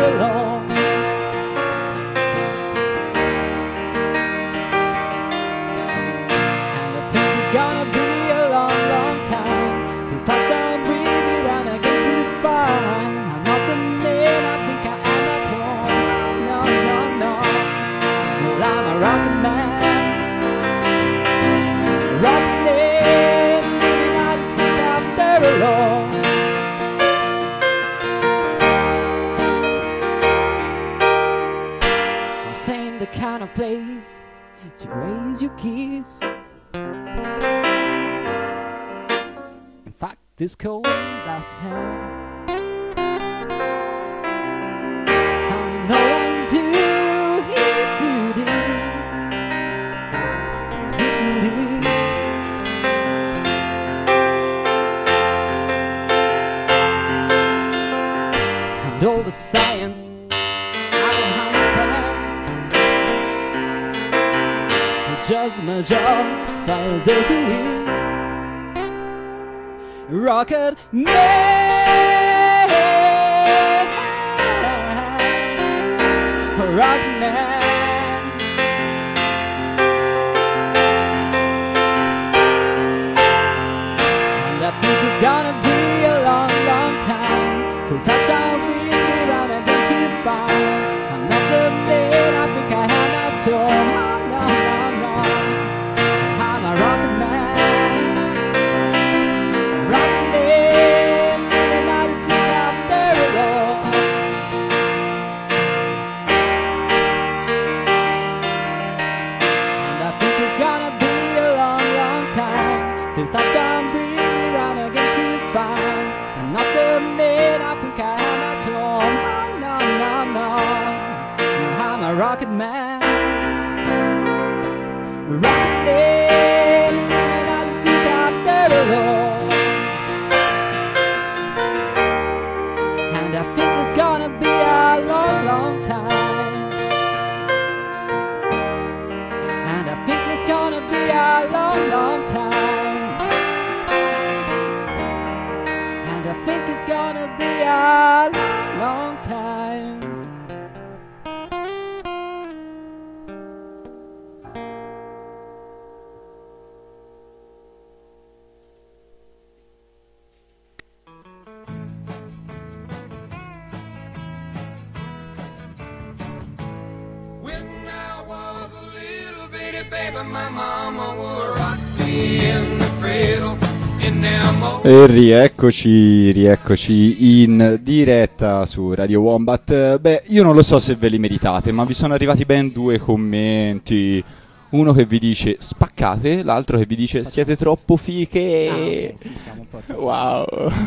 there alone. And I think it's gonna be a long, long time till top down breathe and I get to find I'm not the man I think I am at all. No, no, no. Well, I'm a rockin' man. Rockin' man, every night is feels out there alone. This ain't the kind of place to raise your kids. In fact, it's cold as hell. I'm no one to if you did. If you did. And all the science I don't understand. It's just my job, follow those who win. Rocket Man, Rocket Man. And I think it's gonna be a long, long time till touchdown we get out and get to find I'm not the man I think I am at all. Oh, no, no, no. I'm a rocket man. Rocket man. The night is just out there alone. And I think it's gonna be a long, long time till touchdown bring me round again to find I'm not the man I think I am at all. Oh, no, no, no. I'm a rocket man. Rocket man. And I just use out there alone. And I think it's gonna be a long, long time. And I think it's gonna be a long, long time. And I think it's gonna be a long, long time. When I was a little bitty baby, my mama would rock me in the cradle in them old. E rieccoci in diretta su Radio Wombat. Beh, io non lo so se ve li meritate, ma vi sono arrivati ben 2 commenti. Uno che vi dice spaccate, l'altro che vi dice siete troppo fiche. Ok, sì, siamo un po' troppo. Wow.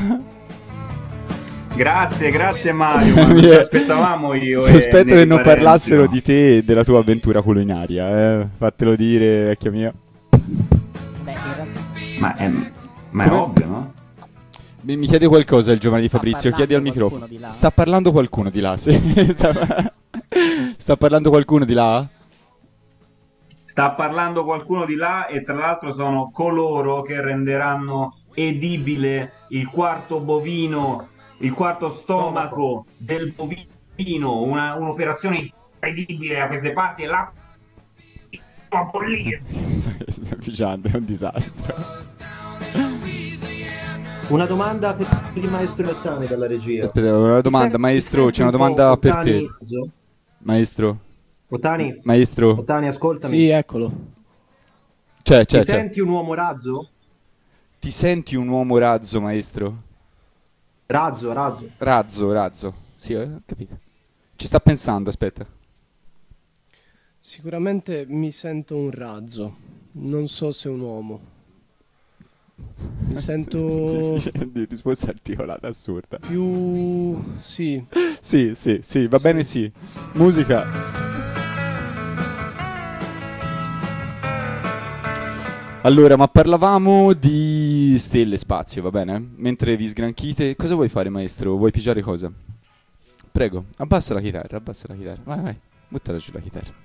Grazie Mario, ma non ci aspettavamo io. Sospetto che non Parenti, parlassero no? di te e della tua avventura culinaria, fatelo dire, vecchio mio. Beh, in realtà Ma è ovvio, no? Mi chiede qualcosa il giovane di Sta Fabrizio, chiedi al parlando microfono. qualcuno di là? Sta parlando qualcuno di là, sì. Sta parlando qualcuno di là? Sta parlando qualcuno di là e tra l'altro sono coloro che renderanno edibile il quarto bovino, il quarto stomaco del bovino, un'operazione edibile a queste parti e là a bollire. Sta pigiando, è un disastro. Una domanda per il maestro Ottani dalla regia. Aspetta, una domanda, maestro, c'è una domanda per te. Maestro. Ottani? Maestro. Ottani, ascoltami. Sì, eccolo. C'è. Ti senti un uomo razzo? Ti senti un uomo razzo, maestro? Razzo. Razzo. Sì, ho capito. Ci sta pensando, aspetta. Sicuramente mi sento un razzo. Non so se un uomo. Mi sento Di risposta articolata, assurda. più... sì. Sì, va bene, sì. Musica. Allora, ma parlavamo di stelle spazio, va bene? Mentre vi sgranchite, cosa vuoi fare, maestro? Vuoi pigiare cosa? Prego, abbassa la chitarra. Vai, buttala giù la chitarra.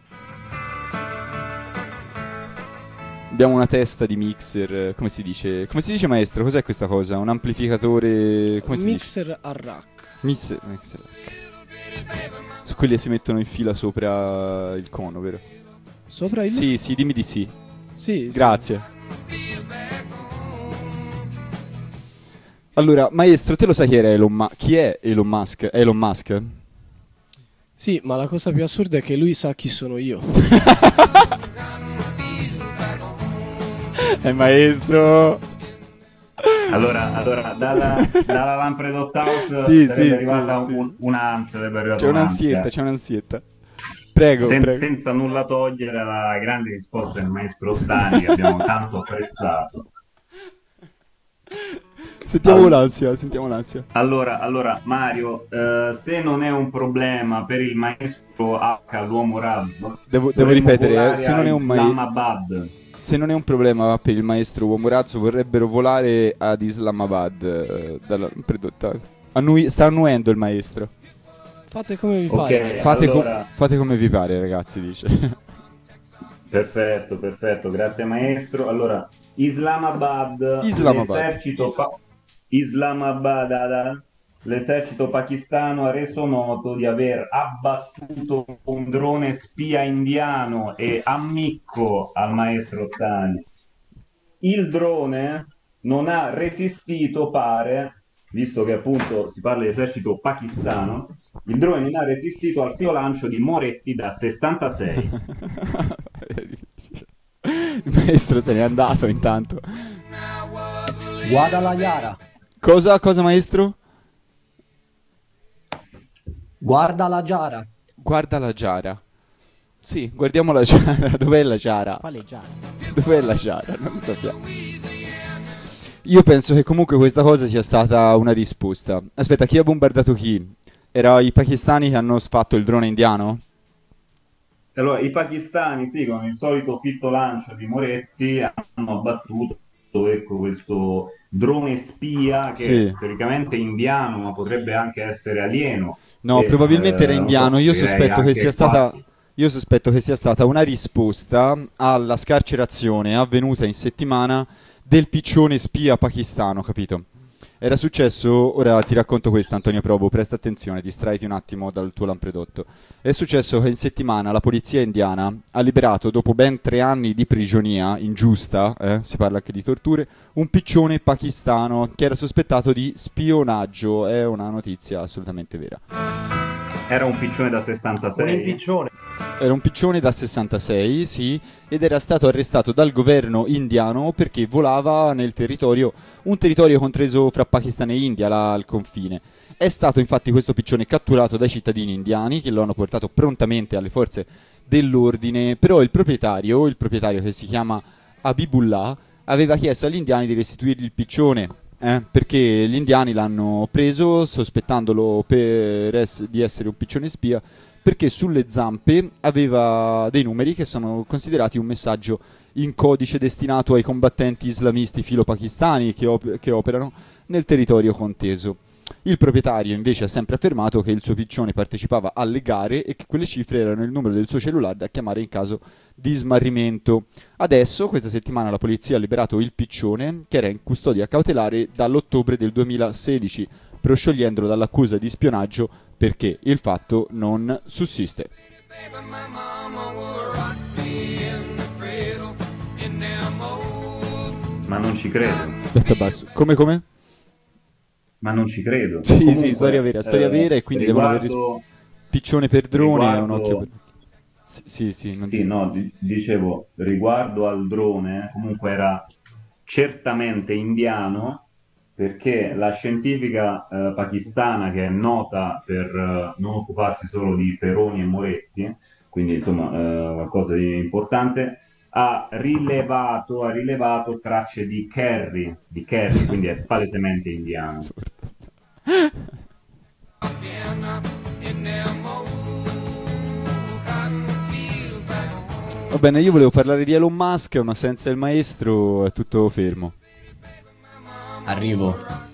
Abbiamo una testa di mixer, come si dice? Come si dice, maestro? Cos'è questa cosa? Un amplificatore, come si dice? Mixer a rack. Mixer rack. quelli si mettono in fila sopra il cono, vero? Sopra il... Sì, sì, dimmi di sì. Sì, Grazie. Allora, maestro, te lo sai chi era chi è Elon Musk? Elon Musk? Sì, ma la cosa più assurda è che lui sa chi sono io. Maestro. Allora dalla Lampredo House Sì, sarebbe sì, arrivata sì. un'ansia, sarebbe arrivata C'è un'ansietta. Prego, prego. Senza nulla togliere alla grande risposta del maestro Ottani che abbiamo tanto apprezzato. Sentiamo l'ansia. Allora Mario, se non è un problema per il maestro H, l'uomo razzo, devo ripetere, se non è un Islamabad. Se non è un problema per il maestro uomo razzo, vorrebbero volare ad Islamabad sta annuendo il maestro. Fate come vi pare. Fate come vi pare, ragazzi, dice. Perfetto, grazie maestro. Allora, Islamabad. L'esercito pakistano ha reso noto di aver abbattuto un drone spia indiano e ammicco al maestro Ottani. Il drone non ha resistito, pare, visto che appunto si parla di esercito pakistano, il drone non ha resistito al lancio di Moretti da 66. Il maestro se n'è andato intanto. Guadalajara. Cosa maestro? Guarda la Giara. Sì, guardiamo la Giara. Dov'è la Giara? Quale Giara? Dov'è la Giara? Non lo sappiamo. Io penso che comunque questa cosa sia stata una risposta. Aspetta, chi ha bombardato chi? Era i pakistani che hanno fatto il drone indiano? Allora, i pakistani, sì, con il solito fitto lancio di Moretti, hanno abbattuto questo drone spia che teoricamente è indiano, ma potrebbe anche essere alieno. No, probabilmente era indiano. Io sospetto che sia stata una risposta alla scarcerazione avvenuta in settimana del piccione spia pakistano, capito? Era successo, ora ti racconto questo Antonio Probo, presta attenzione, distraiti un attimo dal tuo lampredotto. È successo che in settimana la polizia indiana ha liberato, dopo ben 3 anni di prigionia ingiusta, si parla anche di torture, un piccione pakistano che era sospettato di spionaggio. È una notizia assolutamente vera. Era un piccione da 66? Era un piccione da 66, sì, ed era stato arrestato dal governo indiano perché volava nel un territorio compreso fra Pakistan e India, là al confine. È stato infatti questo piccione catturato dai cittadini indiani che lo hanno portato prontamente alle forze dell'ordine, però il proprietario che si chiama Habibullah, aveva chiesto agli indiani di restituirgli il piccione, perché gli indiani l'hanno preso sospettandolo di essere un piccione spia, perché sulle zampe aveva dei numeri che sono considerati un messaggio in codice destinato ai combattenti islamisti filo-pakistani che operano nel territorio conteso. Il proprietario invece ha sempre affermato che il suo piccione partecipava alle gare e che quelle cifre erano il numero del suo cellulare da chiamare in caso di smarrimento. Adesso, questa settimana, la polizia ha liberato il piccione, che era in custodia cautelare dall'ottobre del 2016, prosciogliendolo dall'accusa di spionaggio perché il fatto non sussiste. Ma non ci credo. Aspetta, basso. Come? Ma non ci credo. Sì, Comunque, sì, storia vera e quindi devono aver piccione per drone e un occhio per... Dicevo, riguardo al drone, comunque era certamente indiano, perché la scientifica pakistana, che è nota per non occuparsi solo di Peroni e Moretti, quindi insomma qualcosa di importante, ha rilevato tracce di curry, quindi è palesemente indiano. Va bene, io volevo parlare di Elon Musk, ma senza il maestro è tutto fermo. Arrivo.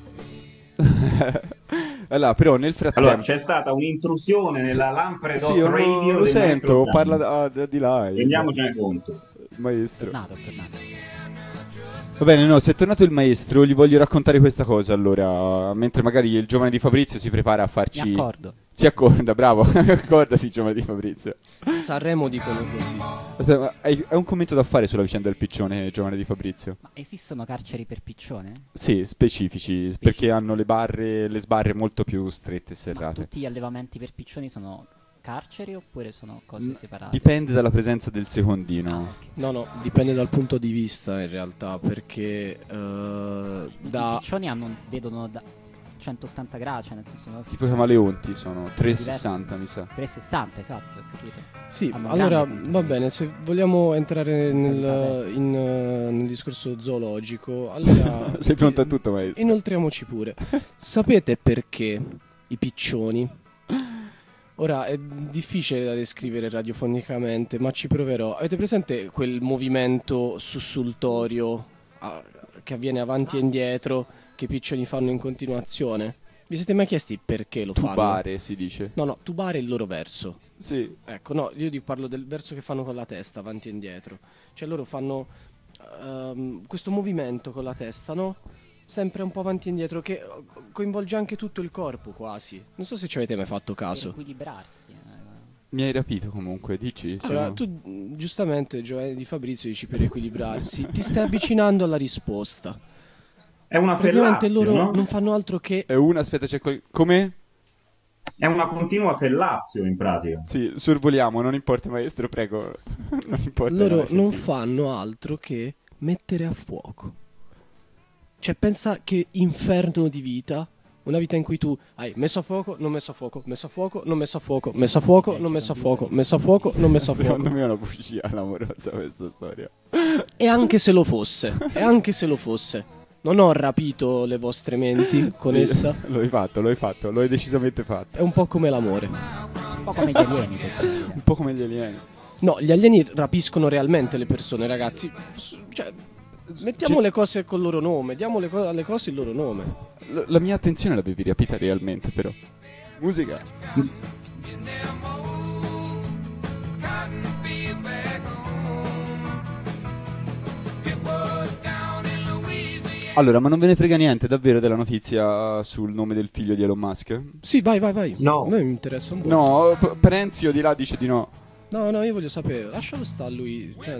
Allora, però nel frattempo... Allora, c'è stata un'intrusione nella Lampredo Sì, Radio. lo sento, parla di là. Rendiamocene conto. Maestro. È tornato. Va bene, no, se è tornato il maestro, gli voglio raccontare questa cosa, allora, mentre magari il giovane di Fabrizio si prepara a farci... Mi accordo. Si accorda, bravo. Accordati, Giovane di Fabrizio. Sanremo dicono così. Aspetta, ma hai un commento da fare sulla vicenda del piccione, Giovane di Fabrizio? Ma esistono carceri per piccione? Sì, specifici, perché hanno le sbarre molto più strette e Ma serrate. tutti gli allevamenti per piccioni sono carceri oppure sono cose separate? Dipende dalla presenza del secondino. No, dipende dal punto di vista in realtà, perché I piccioni vedono da 180 gradi, cioè nel senso... Tipo i camaleonti sono 360, mi sa. 360, esatto, ho capito. Sì, Hanno allora grande va bene, se vogliamo entrare nel discorso zoologico, allora Sei pronto a tutto, maestro? inoltriamoci pure. Sapete perché i piccioni? Ora è difficile da descrivere radiofonicamente, ma ci proverò. Avete presente quel movimento sussultorio che avviene avanti e indietro, che i piccioni fanno in continuazione? Vi siete mai chiesti perché lo fanno? Tubare, si dice. No, tubare è il loro verso. Sì. Ecco, no, io parlo del verso che fanno con la testa, avanti e indietro. Cioè loro fanno questo movimento con la testa, no? Sempre un po' avanti e indietro, che coinvolge anche tutto il corpo quasi. Non so se ci avete mai fatto caso. Per equilibrarsi. Mi hai rapito comunque, dici? Allora, tu giustamente, Giovanni Di Fabrizio, dici per equilibrarsi. Ti stai avvicinando alla risposta. È una Praticamente fellatio, loro no? non fanno altro che... Aspetta, c'è come? È una continua fellatio in pratica. Sì, sorvoliamo, non importa maestro, prego. Non importa. Loro non fanno altro che mettere a fuoco. Cioè pensa che inferno di vita. Una vita in cui tu hai messo a fuoco, non messo a fuoco, messo a fuoco, non messo a fuoco, messo a fuoco, non messo a fuoco, messo a fuoco, non messo a fuoco. Secondo me è una bugia clamorosa questa storia. E anche se lo fosse, non ho rapito le vostre menti con Sì, essa. Lo hai fatto, lo hai decisamente fatto. È un po' come l'amore. Un po' come gli alieni, possibile. Un po' come gli alieni. No, gli alieni rapiscono realmente le persone, ragazzi. Cioè, mettiamo le cose col loro nome, diamo alle cose il loro nome. La mia attenzione l'avevi rapita realmente, però. Musica. Allora, ma non ve ne frega niente davvero della notizia sul nome del figlio di Elon Musk? Sì, vai. No. A me mi interessa un po'. No, Perenzio di là dice di no. No, io voglio sapere. Lascialo sta lui. Cioè,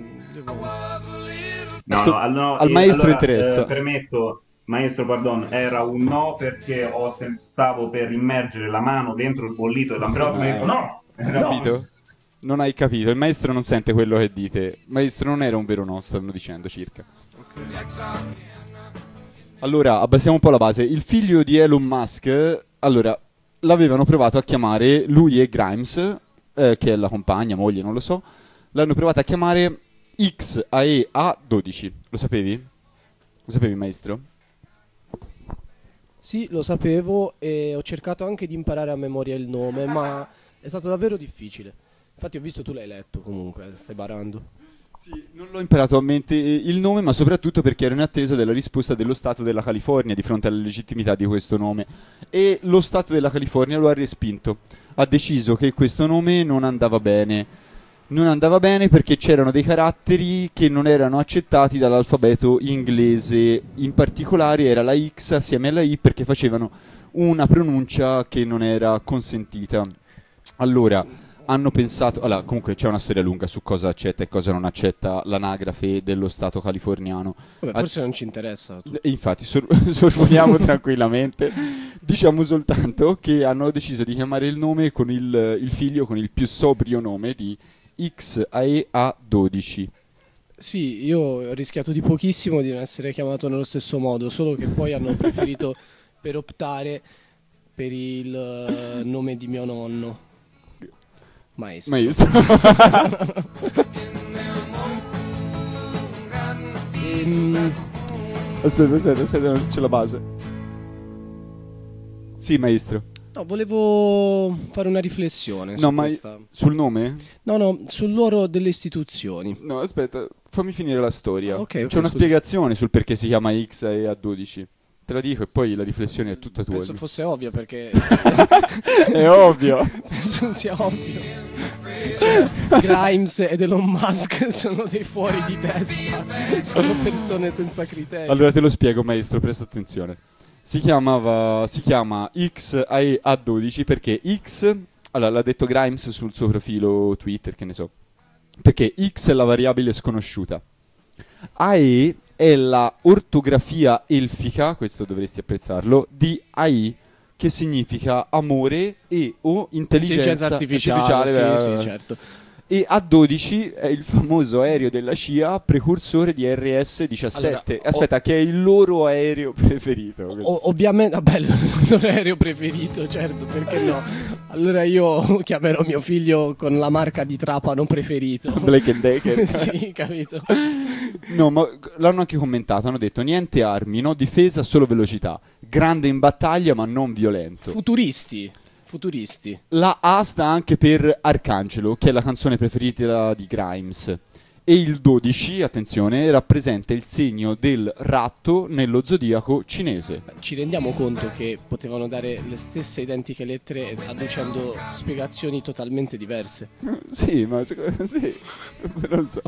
al maestro interessa. Permetto, maestro, pardon, era un no perché stavo per immergere la mano dentro il bollito dell'ambrotto e mi ha detto no! Capito? Non hai capito, il maestro non sente quello che dite. Maestro, non era un vero no, stanno dicendo circa. Allora, abbassiamo un po' la base. Il figlio di Elon Musk, allora, l'avevano provato a chiamare, lui e Grimes, che è la compagna, moglie, non lo so, l'hanno provato a chiamare XAEA12. Lo sapevi? Lo sapevi, maestro? Sì, lo sapevo e ho cercato anche di imparare a memoria il nome, ma è stato davvero difficile. Infatti ho visto tu l'hai letto comunque, stai barando. Sì, non l'ho imparato a mente il nome, ma soprattutto perché ero in attesa della risposta dello Stato della California di fronte alla legittimità di questo nome. E lo Stato della California lo ha respinto. Ha deciso che questo nome non andava bene. Non andava bene perché c'erano dei caratteri che non erano accettati dall'alfabeto inglese. In particolare era la X assieme alla I perché facevano una pronuncia che non era consentita. Allora hanno pensato, allora comunque c'è una storia lunga su cosa accetta e cosa non accetta l'anagrafe dello Stato californiano. Vabbè, forse non ci interessa. Infatti sorvoliamo tranquillamente. Diciamo soltanto che hanno deciso di chiamare il nome con il figlio con il più sobrio nome di XAEA12. Sì, io ho rischiato di pochissimo di non essere chiamato nello stesso modo, solo che poi hanno preferito per optare per il nome di mio nonno. Maestro. Aspetta, non c'è la base. Sì, maestro. No, volevo fare una riflessione su questa. Sul nome? No, sul loro delle istituzioni. No, aspetta, fammi finire la storia. Ok, c'è una spiegazione sul perché si chiama XAEA12. Te la dico e poi la riflessione è tutta tua. Penso fosse ovvio perché... È ovvio. Penso sia ovvio. Cioè, Grimes ed Elon Musk sono dei fuori di testa. Sono persone senza criteri. Allora te lo spiego, maestro, presta attenzione. si chiama XAE A12 perché X, allora l'ha detto Grimes sul suo profilo Twitter, che ne so, perché X è la variabile sconosciuta, AE è la ortografia elfica, questo dovresti apprezzarlo, di AI, che significa amore e o intelligenza artificiale. Sì, certo. E A12 è il famoso aereo della CIA precursore di RS-17. Allora, Aspetta, che è il loro aereo preferito. Ovviamente, vabbè, il loro aereo preferito, certo, perché no? Allora io chiamerò mio figlio con la marca di trapano preferito. Black and Decker. Sì, capito. No, ma l'hanno anche commentato, hanno detto niente armi, no difesa, solo velocità. Grande in battaglia ma non violento. Futuristi. La A sta anche per Arcangelo, che è la canzone preferita di Grimes. E il 12, attenzione, rappresenta il segno del ratto nello zodiaco cinese. Ci rendiamo conto che potevano dare le stesse identiche lettere adducendo spiegazioni totalmente diverse. Sì, ma sì, non lo so.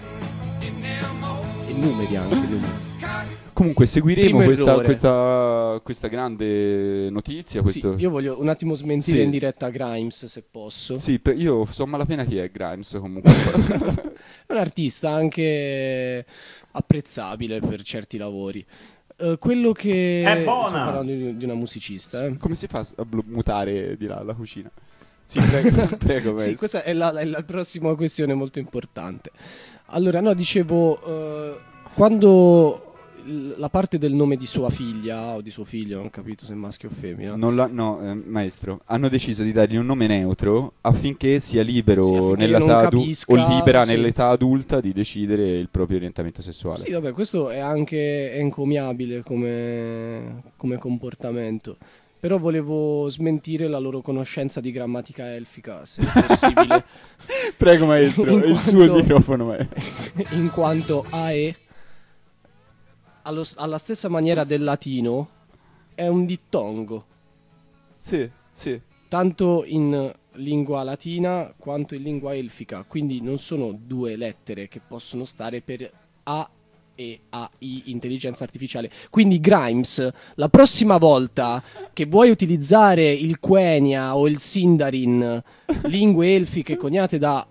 E numeri anche, numeri. Comunque seguiremo Primo questa grande notizia. Questo... Sì, io voglio un attimo smentire in diretta Grimes, se posso. Sì, io so malapena chi è Grimes comunque. È un artista anche apprezzabile per certi lavori. Quello che... È buona! Stiamo parlando di una musicista. Come si fa a mutare di là la cucina? Sì, prego. Sì, questa è la prossima questione molto importante. Allora, no, dicevo, quando... la parte del nome di sua figlia o di suo figlio, non ho capito se è maschio o femmina. Maestro, hanno deciso di dargli un nome neutro affinché sia libero affinché nell'età capisca, o libera nell'età adulta di decidere il proprio orientamento sessuale. Sì, vabbè, questo è anche encomiabile come comportamento. Però volevo smentire la loro conoscenza di grammatica elfica, se è possibile. Prego, maestro, il suo microfono è. In quanto AE alla stessa maniera del latino è un dittongo. Sì. Tanto in lingua latina quanto in lingua elfica. Quindi non sono due lettere che possono stare per A e AI, intelligenza artificiale. Quindi Grimes, la prossima volta che vuoi utilizzare il Quenya o il Sindarin, lingue elfiche coniate da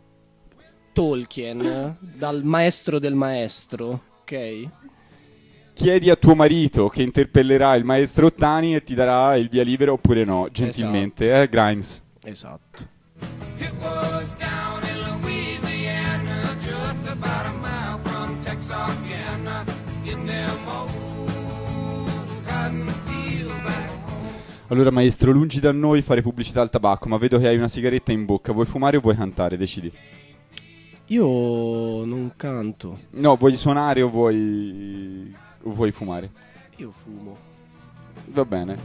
Tolkien, dal maestro del maestro, ok? Chiedi a tuo marito, che interpellerà il maestro Ottani e ti darà il via libera oppure no, gentilmente, esatto. Grimes? Esatto. It was down in Louisiana, just about a mile from Texarkana, in them old cotton field back. Allora maestro, lungi da noi fare pubblicità al tabacco, ma vedo che hai una sigaretta in bocca, vuoi fumare o vuoi cantare? Decidi. Io non canto. No, vuoi suonare o vuoi fumare? Io fumo. Va bene.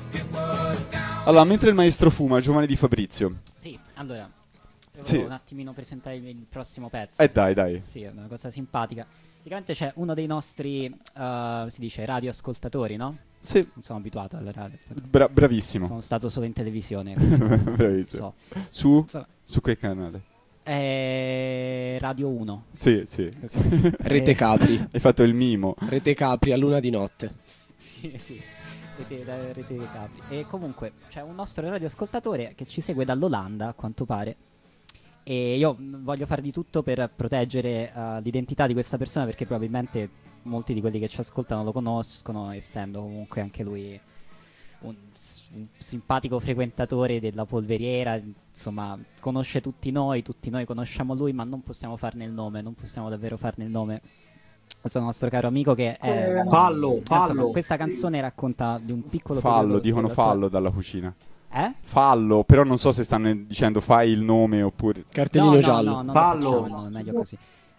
Allora, mentre il maestro fuma, giovane di Fabrizio. Sì, allora, devo un attimino presentare il prossimo pezzo. Dai. Sì, è una cosa simpatica. Praticamente c'è uno dei nostri, si dice, radioascoltatori, no? Sì. Non sono abituato alla radio. Bravissimo. Sono stato solo in televisione. Bravissimo. So. Su che canale? Radio 1. Sì. Rete Capri. Hai fatto il mimo. Rete Capri a luna di notte. Sì. Rete Capri. E comunque c'è un nostro radioascoltatore che ci segue dall'Olanda, a quanto pare. E io voglio fare di tutto per proteggere l'identità di questa persona, perché probabilmente molti di quelli che ci ascoltano lo conoscono, essendo comunque anche lui un simpatico frequentatore della polveriera, insomma conosce tutti noi conosciamo lui, ma non possiamo farne il nome, non possiamo davvero farne il nome. Questo è il nostro caro amico che è... Fallo. Insomma, questa canzone racconta di un piccolo... Dicono fallo dalla cucina. Fallo, però non so se stanno dicendo fai il nome oppure... Cartellino giallo. No, fallo. è meglio così.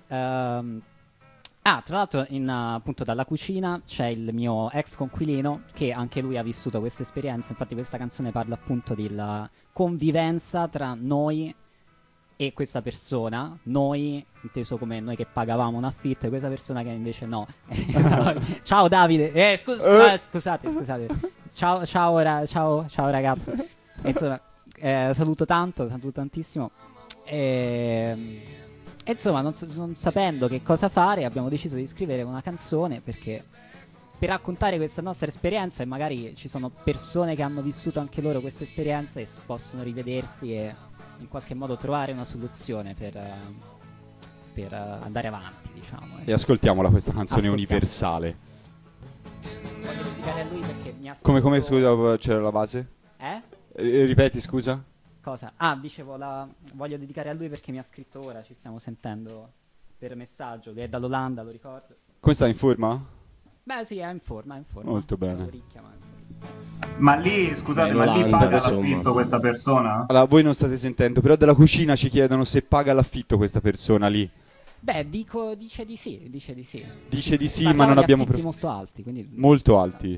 Tra l'altro appunto dalla cucina c'è il mio ex conquilino che anche lui ha vissuto questa esperienza. Infatti questa canzone parla appunto della convivenza tra noi e questa persona, noi inteso come noi che pagavamo un affitto e questa persona che invece no. Ciao Davide, scusate. Ciao ragazzo. E insomma, saluto tantissimo. E insomma, non sapendo che cosa fare, abbiamo deciso di scrivere una canzone perché per raccontare questa nostra esperienza, e magari ci sono persone che hanno vissuto anche loro questa esperienza e possono rivedersi e in qualche modo trovare una soluzione per andare avanti, diciamo. E ascoltiamola questa canzone universale. Voglio dedicare a lui perché mi ha scritto... Come scusa, c'era la base? Ripeti, scusa? Cosa? Dicevo, voglio dedicare a lui perché mi ha scritto ora, ci stiamo sentendo per messaggio, lui è dall'Olanda, lo ricordo. Come sta, in forma? Beh sì, è in forma. Molto bene. Ma lì, scusate, ma lì paga l'affitto questa persona? Allora, voi non state sentendo, però dalla cucina ci chiedono se paga l'affitto questa persona lì. Beh, dice di sì. Dice di sì, Parlavo ma non di abbiamo... affitti molto alti, quindi... Molto alti.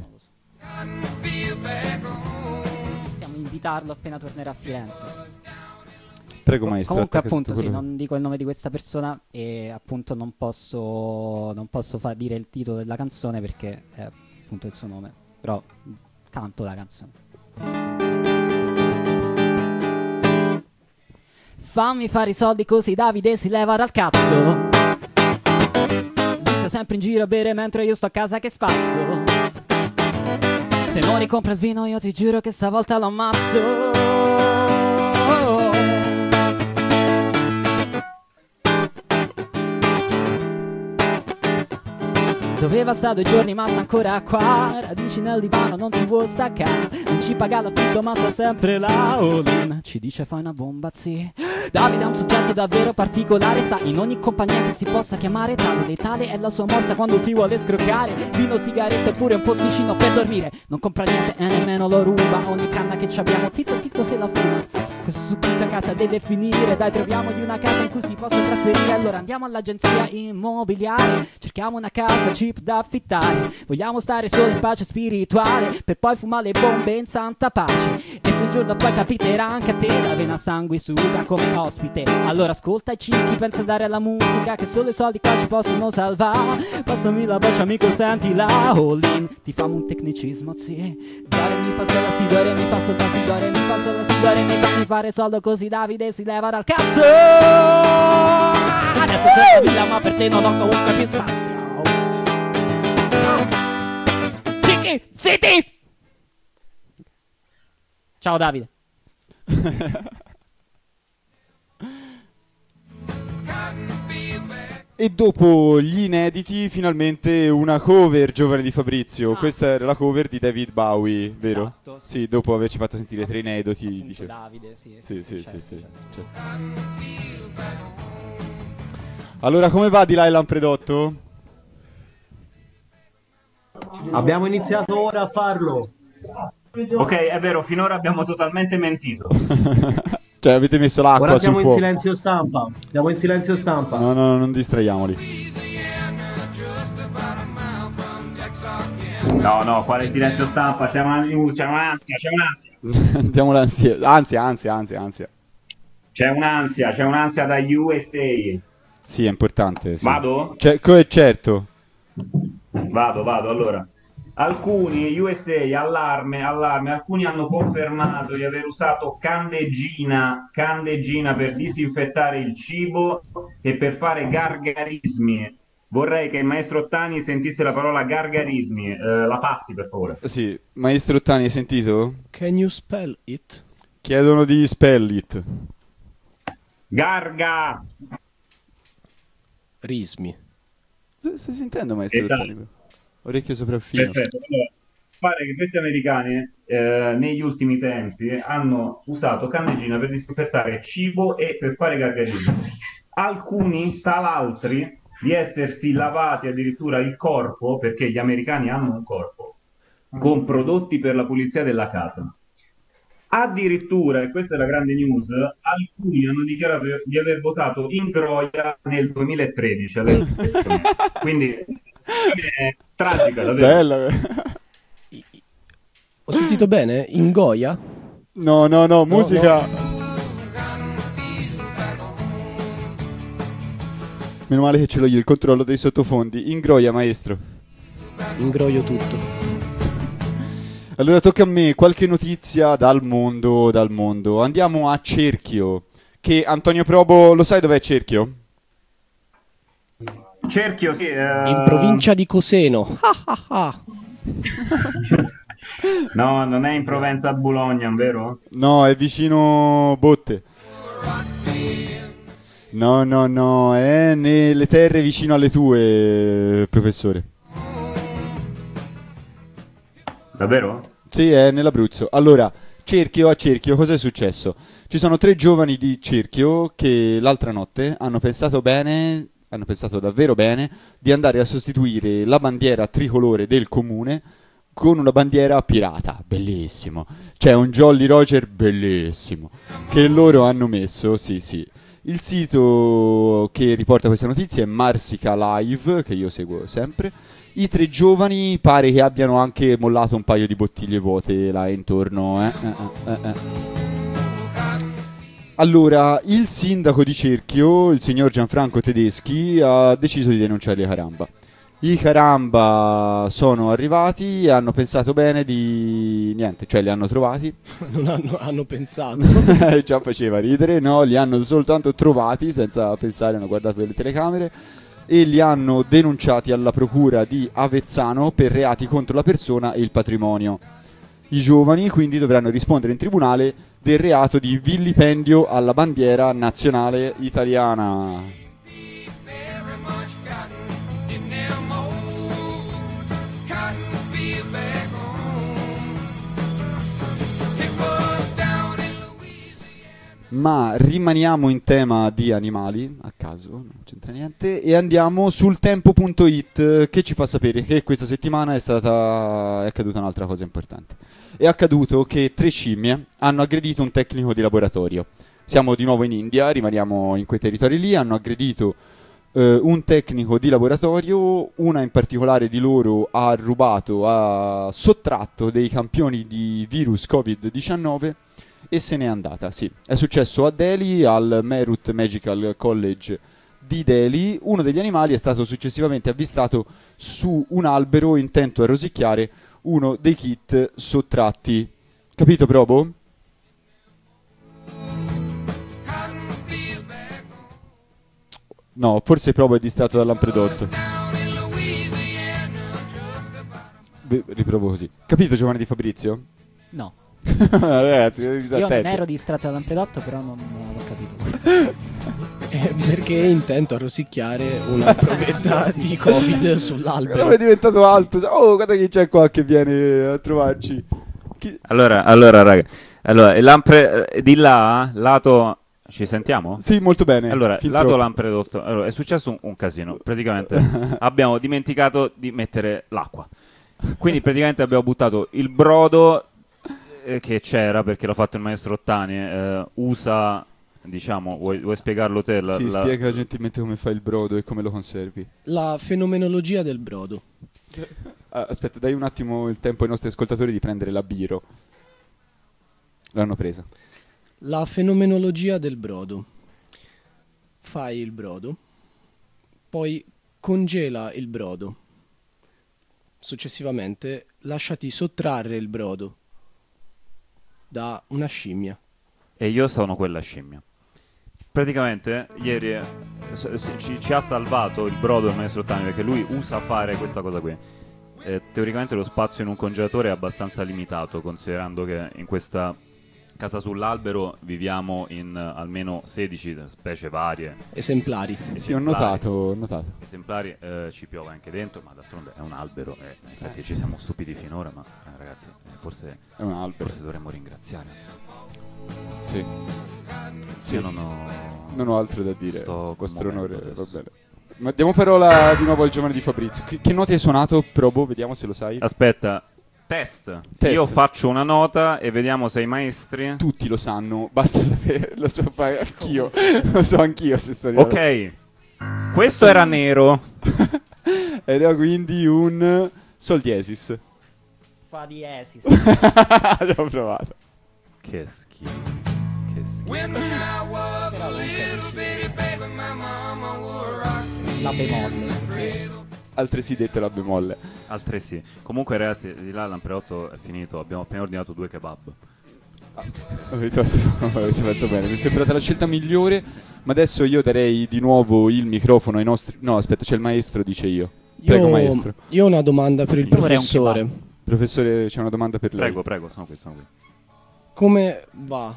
Possiamo invitarlo appena tornerà a Firenze. Prego, maestro. Comunque, appunto, sì, non dico il nome di questa persona e appunto non posso far dire il titolo della canzone perché è appunto il suo nome. Però canto la canzone. Fammi fare i soldi così Davide si leva dal cazzo. Sta sempre in giro a bere mentre io sto a casa che spazzo. Se non ricompra il vino io ti giuro che stavolta lo ammazzo. Doveva stare 2 giorni ma sta ancora qua. Radici nel divano non si può staccare. Non ci paga l'affitto ma sta sempre là. Olin ci dice fai una bomba sì. Davide è un soggetto davvero particolare. Sta in ogni compagnia che si possa chiamare tale. Letale è la sua morsa quando ti vuole scroccare. Vino, sigarette oppure un posticino per dormire. Non compra niente e nemmeno lo ruba. Ogni canna che ci abbiamo zitto se la fuma. Questo supplizio a casa deve finire. Dai, troviamogli una casa in cui si possa trasferire. Allora andiamo all'agenzia immobiliare. Cerchiamo una casa cheap da affittare. Vogliamo stare solo in pace spirituale per poi fumare le bombe in santa pace. E se un giorno poi capiterà anche a te la vena sanguisuga come ospite, allora ascolta i cicchi, pensa a dare alla musica che solo i soldi qua ci possono salvare. Passami la voce amico, sentila. All-in, ti famo un tecnicismo, sì. Do re mi fa sol la si, do re mi fa sol la si, do re mi fa sol la si, do re mi fammi fare soldo così Davide si leva dal cazzo. Adesso c'è la villa ma per te non ho comunque più spazio. Cicchi, zitti! Ciao Davide. E dopo gli inediti, finalmente una cover, giovane di Fabrizio. Questa era la cover di David Bowie, vero? Esatto, sì, dopo averci fatto sentire 3 inediti. Dice... Davide, sì. Certo. Allora, come va di là il Lampredotto? Abbiamo iniziato ora a farlo. Ok, è vero, finora abbiamo totalmente mentito. Cioè, avete messo l'acqua Ora sul siamo in fuoco. silenzio stampa. Siamo in silenzio stampa. No, non distraiamoli. No, quale silenzio stampa? C'è un'ansia. Andiamo l'ansia. Ansia. C'è un'ansia da USA. Sì, è importante. Sì. Vado? Certo. Vado, allora. Alcuni USA, allarme, alcuni hanno confermato di aver usato candeggina per disinfettare il cibo e per fare gargarismi. Vorrei che il maestro Ottani sentisse la parola gargarismi. La passi, per favore. Sì, maestro Ottani, hai sentito? Can you spell it? Chiedono di spell it. Garga! Rismi. Stai sentendo, maestro Esatto. Ottani? Orecchio sopraffino. Perfetto. Allora, pare che questi americani negli ultimi tempi hanno usato candeggina per disinfettare cibo e per fare gargarismi. Alcuni, talaltri, di essersi lavati addirittura il corpo, perché gli americani hanno un corpo, con prodotti per la pulizia della casa. Addirittura, e questa è la grande news, alcuni hanno dichiarato di aver votato in Groia nel 2013. Quindi è tragica, davvero. Bella. Ho sentito bene? In Goia? No, musica. No. Meno male che ce l'ho io il controllo dei sottofondi. Ingroia, maestro. Ingroio tutto. Allora tocca a me qualche notizia dal mondo. Andiamo a Cerchio. Che Antonio Probo, lo sai dov'è Cerchio? Cerchio, sì. In provincia di Coseno. No, non è in Provenza a Bologna, vero? No, è vicino Botte. No, è nelle terre vicino alle tue, professore. Davvero? Sì, è nell'Abruzzo. Allora, a Cerchio, cos'è successo? Ci sono 3 giovani di Cerchio che l'altra notte hanno pensato davvero bene, di andare a sostituire la bandiera tricolore del comune con una bandiera pirata. Bellissimo. C'è un Jolly Roger bellissimo che loro hanno messo, sì. Il sito che riporta questa notizia è Marsica Live, che io seguo sempre. I 3 giovani pare che abbiano anche mollato un paio di bottiglie vuote là intorno. Allora, il sindaco di Cerchio, il signor Gianfranco Tedeschi, ha deciso di denunciare i Caramba. I Caramba sono arrivati e hanno pensato bene di... niente, cioè li hanno trovati. Non hanno pensato. Già faceva ridere, no, li hanno soltanto trovati senza pensare, hanno guardato delle telecamere e li hanno denunciati alla procura di Avezzano per reati contro la persona e il patrimonio. I giovani quindi dovranno rispondere in tribunale del reato di vilipendio alla bandiera nazionale italiana. Ma rimaniamo in tema di animali, a caso, non c'entra niente, e andiamo sul tempo.it che ci fa sapere che questa settimana è accaduta un'altra cosa importante. È accaduto che 3 scimmie hanno aggredito un tecnico di laboratorio. Siamo di nuovo in India, rimaniamo in quei territori lì, hanno aggredito un tecnico di laboratorio, una in particolare di loro ha sottratto dei campioni di virus Covid-19 e se n'è andata, sì. È successo a Delhi, al Meerut Medical College di Delhi. Uno degli animali è stato successivamente avvistato su un albero intento a rosicchiare uno dei kit sottratti. Capito, Probo? No, forse Probo è distratto dal lampredotto. Riprovo così. Capito, Giovanni Di Fabrizio? No. Ragazzi, io non ero distratto da Lampredotto, però non l'ho capito. Perché è intento a rosicchiare una provetta di Covid sull'albero. Come è diventato alto? Oh, guarda chi c'è qua che viene a trovarci. Allora, raga. Di là, lato... Ci sentiamo? Sì, molto bene. Allora, lato Lampredotto. Allora, è successo un casino. Praticamente abbiamo dimenticato di mettere l'acqua. Quindi praticamente abbiamo buttato il brodo che c'era, perché l'ha fatto il maestro Ottani, usa, diciamo, vuoi spiegarlo te? Sì, spiega gentilmente come fai il brodo e come lo conservi. La fenomenologia del brodo. Aspetta, dai un attimo il tempo ai nostri ascoltatori di prendere la biro. L'hanno presa. La fenomenologia del brodo. Fai il brodo, poi congela il brodo. Successivamente lasciati sottrarre il brodo da una scimmia. E io sono quella scimmia. Praticamente ieri ci ha salvato il brodo del maestro Ottani, perché lui usa fare questa cosa qui. Teoricamente lo spazio in un congelatore è abbastanza limitato, considerando che in questa casa sull'albero viviamo in almeno 16 specie varie. Esemplari. Sì, ho notato. Esemplari, ci piove anche dentro, ma d'altronde è un albero e infatti ci siamo stupiti finora, ma ragazzi, forse è un albero. Forse dovremmo ringraziare. Sì. Io non ho altro da dire. Sto vostro onore, va bene. Ma diamo parola di nuovo al giovane Di Fabrizio. Che note hai suonato, Probo? Vediamo se lo sai. Aspetta. Test. Io faccio una nota e vediamo se i maestri... Tutti lo sanno, basta sapere, lo so fare anch'io. Lo so anch'io se sono... Ok. Questo era nero. Ed era quindi un sol diesis. Fa diesis. L'ho provato. Che schifo. La bemolle. Altresì dette la bemolle. Altresì. Comunque ragazzi, di là Lampredotto è finito. Abbiamo appena ordinato 2 kebab. Avete fatto bene. Mi è sembrata la scelta migliore. Ma adesso io darei di nuovo il microfono ai nostri... No, aspetta, c'è il maestro, dice io. Prego, maestro. Io ho una domanda per il professore. Professore, c'è una domanda per lei. Prego, sono qui. Come va?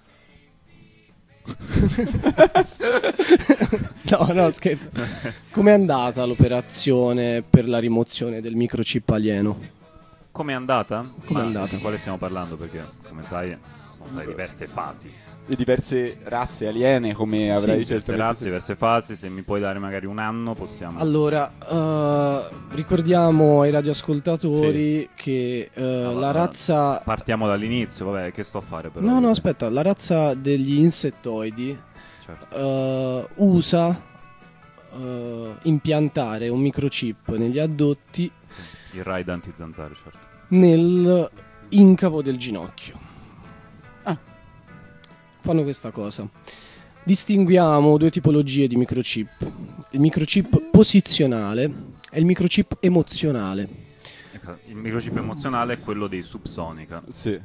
No, scherzo. Com'è andata l'operazione per la rimozione del microchip alieno? Com'è andata? Com'è andata? Di quale stiamo parlando? Perché, come sai, sono state diverse fasi. Di diverse razze aliene, come avrai diverse razze, diverse fasi. Se mi puoi dare magari un anno, possiamo... Allora, ricordiamo ai radioascoltatori che la razza... Partiamo dall'inizio, vabbè, che sto a fare però? No, aspetta, la razza degli insettoidi usa impiantare un microchip negli addotti, il raid anti-zanzare, certo, nel incavo del ginocchio. Fanno questa cosa. Distinguiamo due tipologie di microchip: il microchip posizionale e il microchip emozionale. Ecco, il microchip emozionale è quello dei Subsonica. Sì.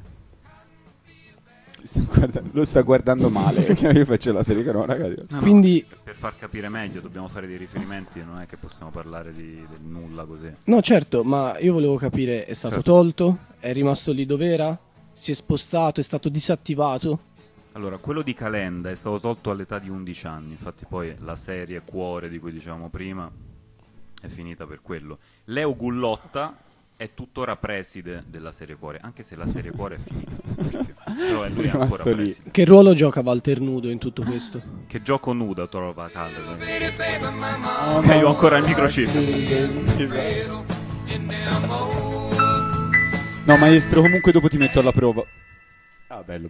Lo sta guardando male, perché io faccio la telecronaca. Quindi per far capire meglio dobbiamo fare dei riferimenti, non è che possiamo parlare del nulla così. No, certo, ma io volevo capire, è stato tolto? È rimasto lì dove era? Si è spostato? È stato disattivato? Allora, quello di Calenda è stato tolto all'età di 11 anni, infatti poi la serie Cuore di cui dicevamo prima è finita per quello. Leo Gullotta è tuttora preside della serie Cuore, anche se la serie Cuore è finita. Però lui è ancora preside. Che ruolo gioca Walter Nudo in tutto questo? Che gioco nuda trova Calenda. Ok, io ho ancora il microchip. No, maestro, comunque dopo ti metto alla prova. Ah, bello.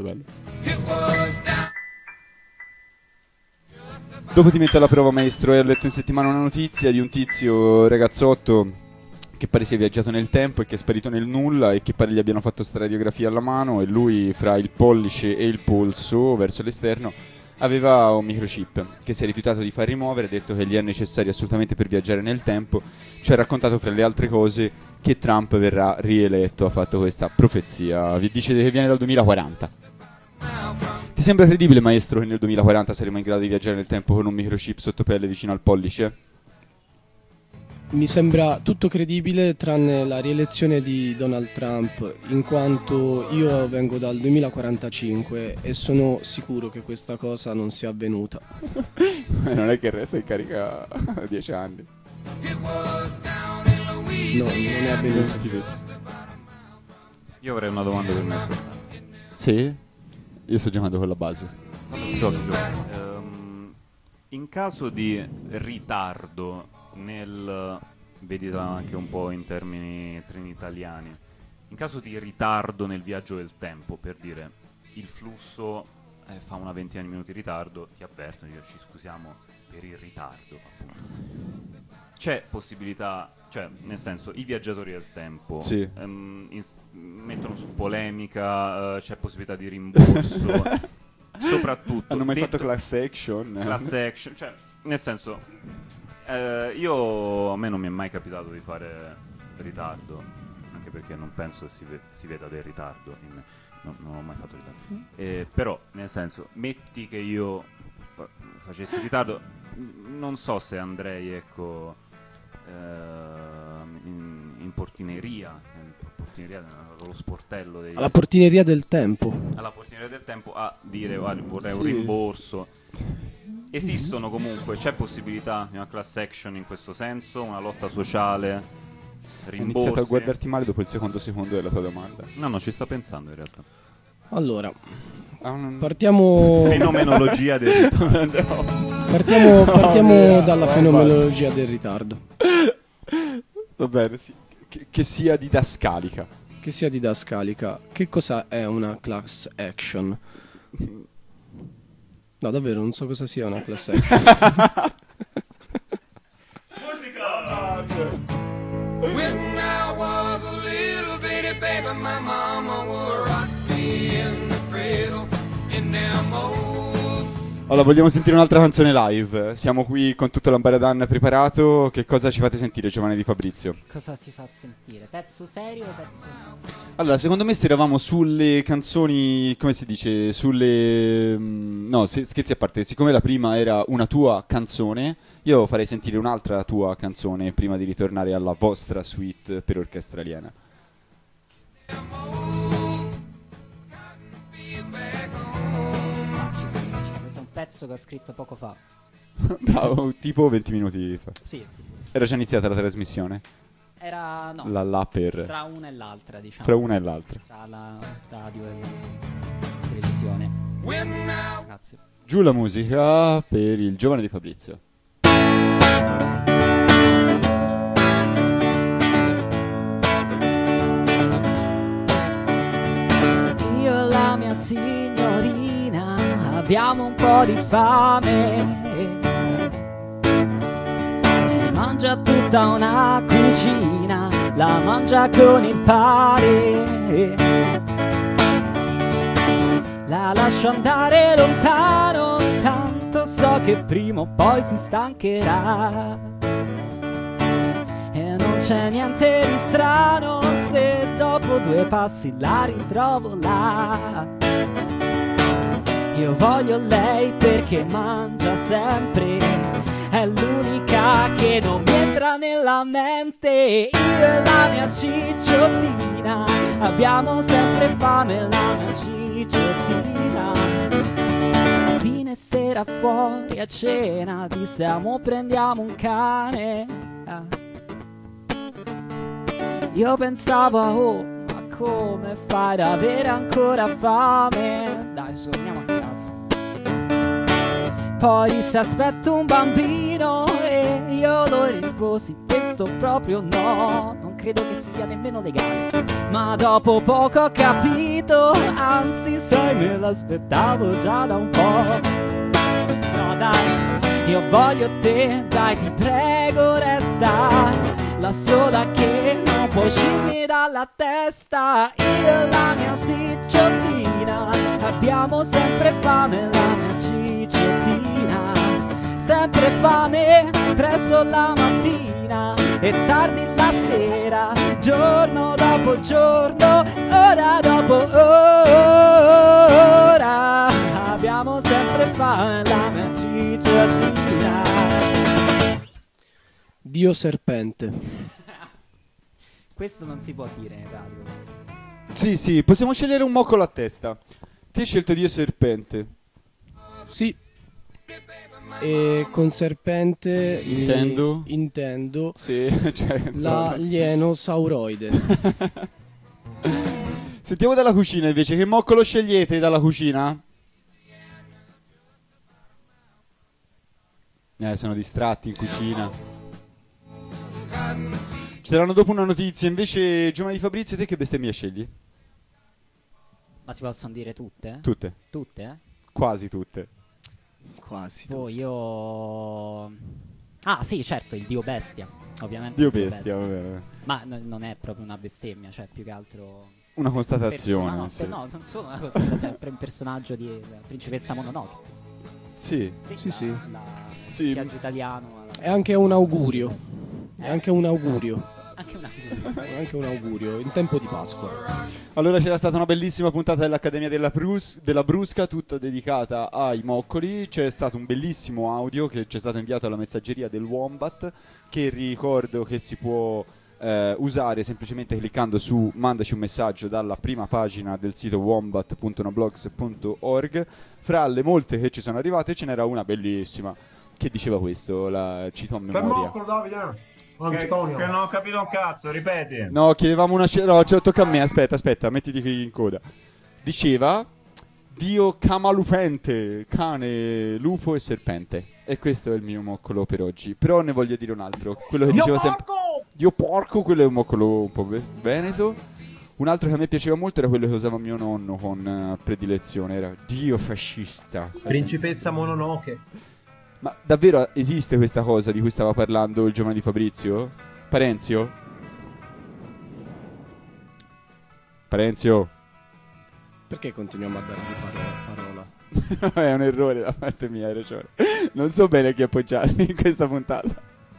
Dopo ti metto alla prova, maestro. Ho letto in settimana una notizia di un tizio ragazzotto che pare sia viaggiato nel tempo e che è sparito nel nulla e che pare gli abbiano fatto sta radiografia alla mano e lui, fra il pollice e il polso verso l'esterno, aveva un microchip che si è rifiutato di far rimuovere, ha detto che gli è necessario assolutamente per viaggiare nel tempo. Ci ha raccontato, fra le altre cose, che Trump verrà rieletto. Ha fatto questa profezia. Vi dice che viene dal 2040. Ti sembra credibile, maestro, che nel 2040 saremo in grado di viaggiare nel tempo con un microchip sotto pelle vicino al pollice? Mi sembra tutto credibile tranne la rielezione di Donald Trump, in quanto io vengo dal 2045 e sono sicuro che questa cosa non sia avvenuta. Non è che resta in carica 10 anni. No, non è avvenuta. Io avrei una domanda per me. Sì? Io sto giocando con la base. Giochi. In caso di ritardo vedila anche un po' in termini trinitaliani, in caso di ritardo nel viaggio del tempo, per dire il flusso fa una ventina di minuti di ritardo, ti avvertono, ci scusiamo per il ritardo, appunto. C'è possibilità, cioè nel senso i viaggiatori del tempo sì. Mettono su polemica, c'è possibilità di rimborso, soprattutto hanno mai fatto class action, cioè nel senso a me non mi è mai capitato di fare ritardo, anche perché non penso si veda del ritardo non ho mai fatto ritardo, però nel senso, metti che io facessi ritardo, non so se andrei, ecco, in portineria con lo sportello alla portineria del tempo a dire vorrei un rimborso. Esistono comunque, c'è possibilità di una class action in questo senso, una lotta sociale, rimborsi? Ho iniziato a guardarti male dopo il secondo della tua domanda. No, ci sta pensando in realtà. Allora, partiamo fenomenologia del ritardo. Partiamo dalla fenomenologia del ritardo. Va bene, sì. Che sia didascalica. Che cosa è una class action? No, davvero, non so cosa sia una class action. Musica! When I was a little bitty baby, my mama would rock me in the cradle in them old Allora, vogliamo sentire un'altra canzone live. Siamo qui con tutto l'Ambaradan preparato. Che cosa ci fate sentire, Giovane di Fabrizio? Cosa si fa sentire? Pezzo serio o pezzo no? Allora, secondo me se eravamo sulle canzoni, come si dice, sulle... no, scherzi a parte, siccome la prima era una tua canzone, io farei sentire un'altra tua canzone prima di ritornare alla vostra suite per orchestra aliena. Questo è un pezzo che ho scritto poco fa. Bravo, tipo 20 minuti fa. Sì. Era già iniziata la trasmissione? Era, no, La per... tra una e l'altra, diciamo. Tra una e l'altra. Tra la radio e la televisione. Grazie. Giù la musica per il Giovane di Fabrizio. Io e la mia signorina abbiamo un po' di fame. Si mangia tutta una cucina, la mangia con il pane. La lascio andare lontano, tanto so che prima o poi si stancherà. E non c'è niente di strano se dopo 2 passi la ritrovo là. Io voglio lei perché mangia sempre, è l'unica che non mi entra nella mente. Io e la mia cicciottina abbiamo sempre fame, la mia cicciottina. Fine sera fuori a cena diciamo prendiamo un cane. Io pensavo oh, ma come fai ad avere ancora fame? Dai, su, andiamo a casa. Poi disse aspetto un bambino e io lo risposi questo proprio no, non credo che sia nemmeno legale. Ma dopo poco ho capito, anzi sai me l'aspettavo già da un po'. No dai, io voglio te, dai ti prego resta, la sola che non può uscirmi dalla testa. Io e la mia cicciottina abbiamo sempre fame, la mia cicciottina. Sempre fame, presto la mattina e tardi la sera, giorno dopo giorno, ora dopo ora. Abbiamo sempre fame, la mia cicciottina. Dio serpente. Questo non si può dire in radio. Sì, sì, possiamo scegliere un moccolo a testa. Ti hai scelto Dio serpente. Sì. E con serpente intendo sì, cioè, l'alieno sauroide. Sentiamo dalla cucina invece, che moccolo scegliete dalla cucina? Sono distratti in cucina. Ci daranno dopo una notizia. Invece, Giovane di Fabrizio, te che bestemmia scegli? Ma si possono dire tutte? Tutte. Tutte? Quasi tutte. Quasi tutte. Io... Ah sì, certo, il Dio Bestia. Ovviamente. Dio Bestia, vabbè. Ma non è proprio una bestemmia, cioè più che altro... Una constatazione. No, sì. no, non solo una constatazione, è un personaggio di Principessa Mononoke. Sì. Sì. Sì. Viaggio italiano. È anche un augurio. È anche un augurio. Anche un augurio. Anche un augurio in tempo di Pasqua. Allora c'era stata una bellissima puntata dell'Accademia della Brusca, tutta dedicata ai moccoli. C'è stato un bellissimo audio che ci è stato inviato alla messaggeria del Wombat, che ricordo che si può usare semplicemente cliccando su mandaci un messaggio dalla prima pagina del sito wombat.noblogs.org. Fra le molte che ci sono arrivate ce n'era una bellissima che diceva questo, la cito a memoria. Davide. Che non ho capito un cazzo, ripeti. No, chiedevamo una... No, tocca a me, aspetta, mettiti qui in coda. Diceva Dio Camalupente, cane, lupo e serpente. E questo è il mio moccolo per oggi. Però ne voglio dire un altro. Quello che diceva sempre Dio porco, quello è un moccolo un po' veneto. Un altro che a me piaceva molto era quello che usava mio nonno con predilezione. Era Dio fascista. Principessa Mononoke. Ma davvero esiste questa cosa di cui stava parlando il Giovane di Fabrizio? Parenzio? Perché continuiamo a dargli parola? È un errore da parte mia, hai ragione. Non so bene chi appoggiarmi in questa puntata.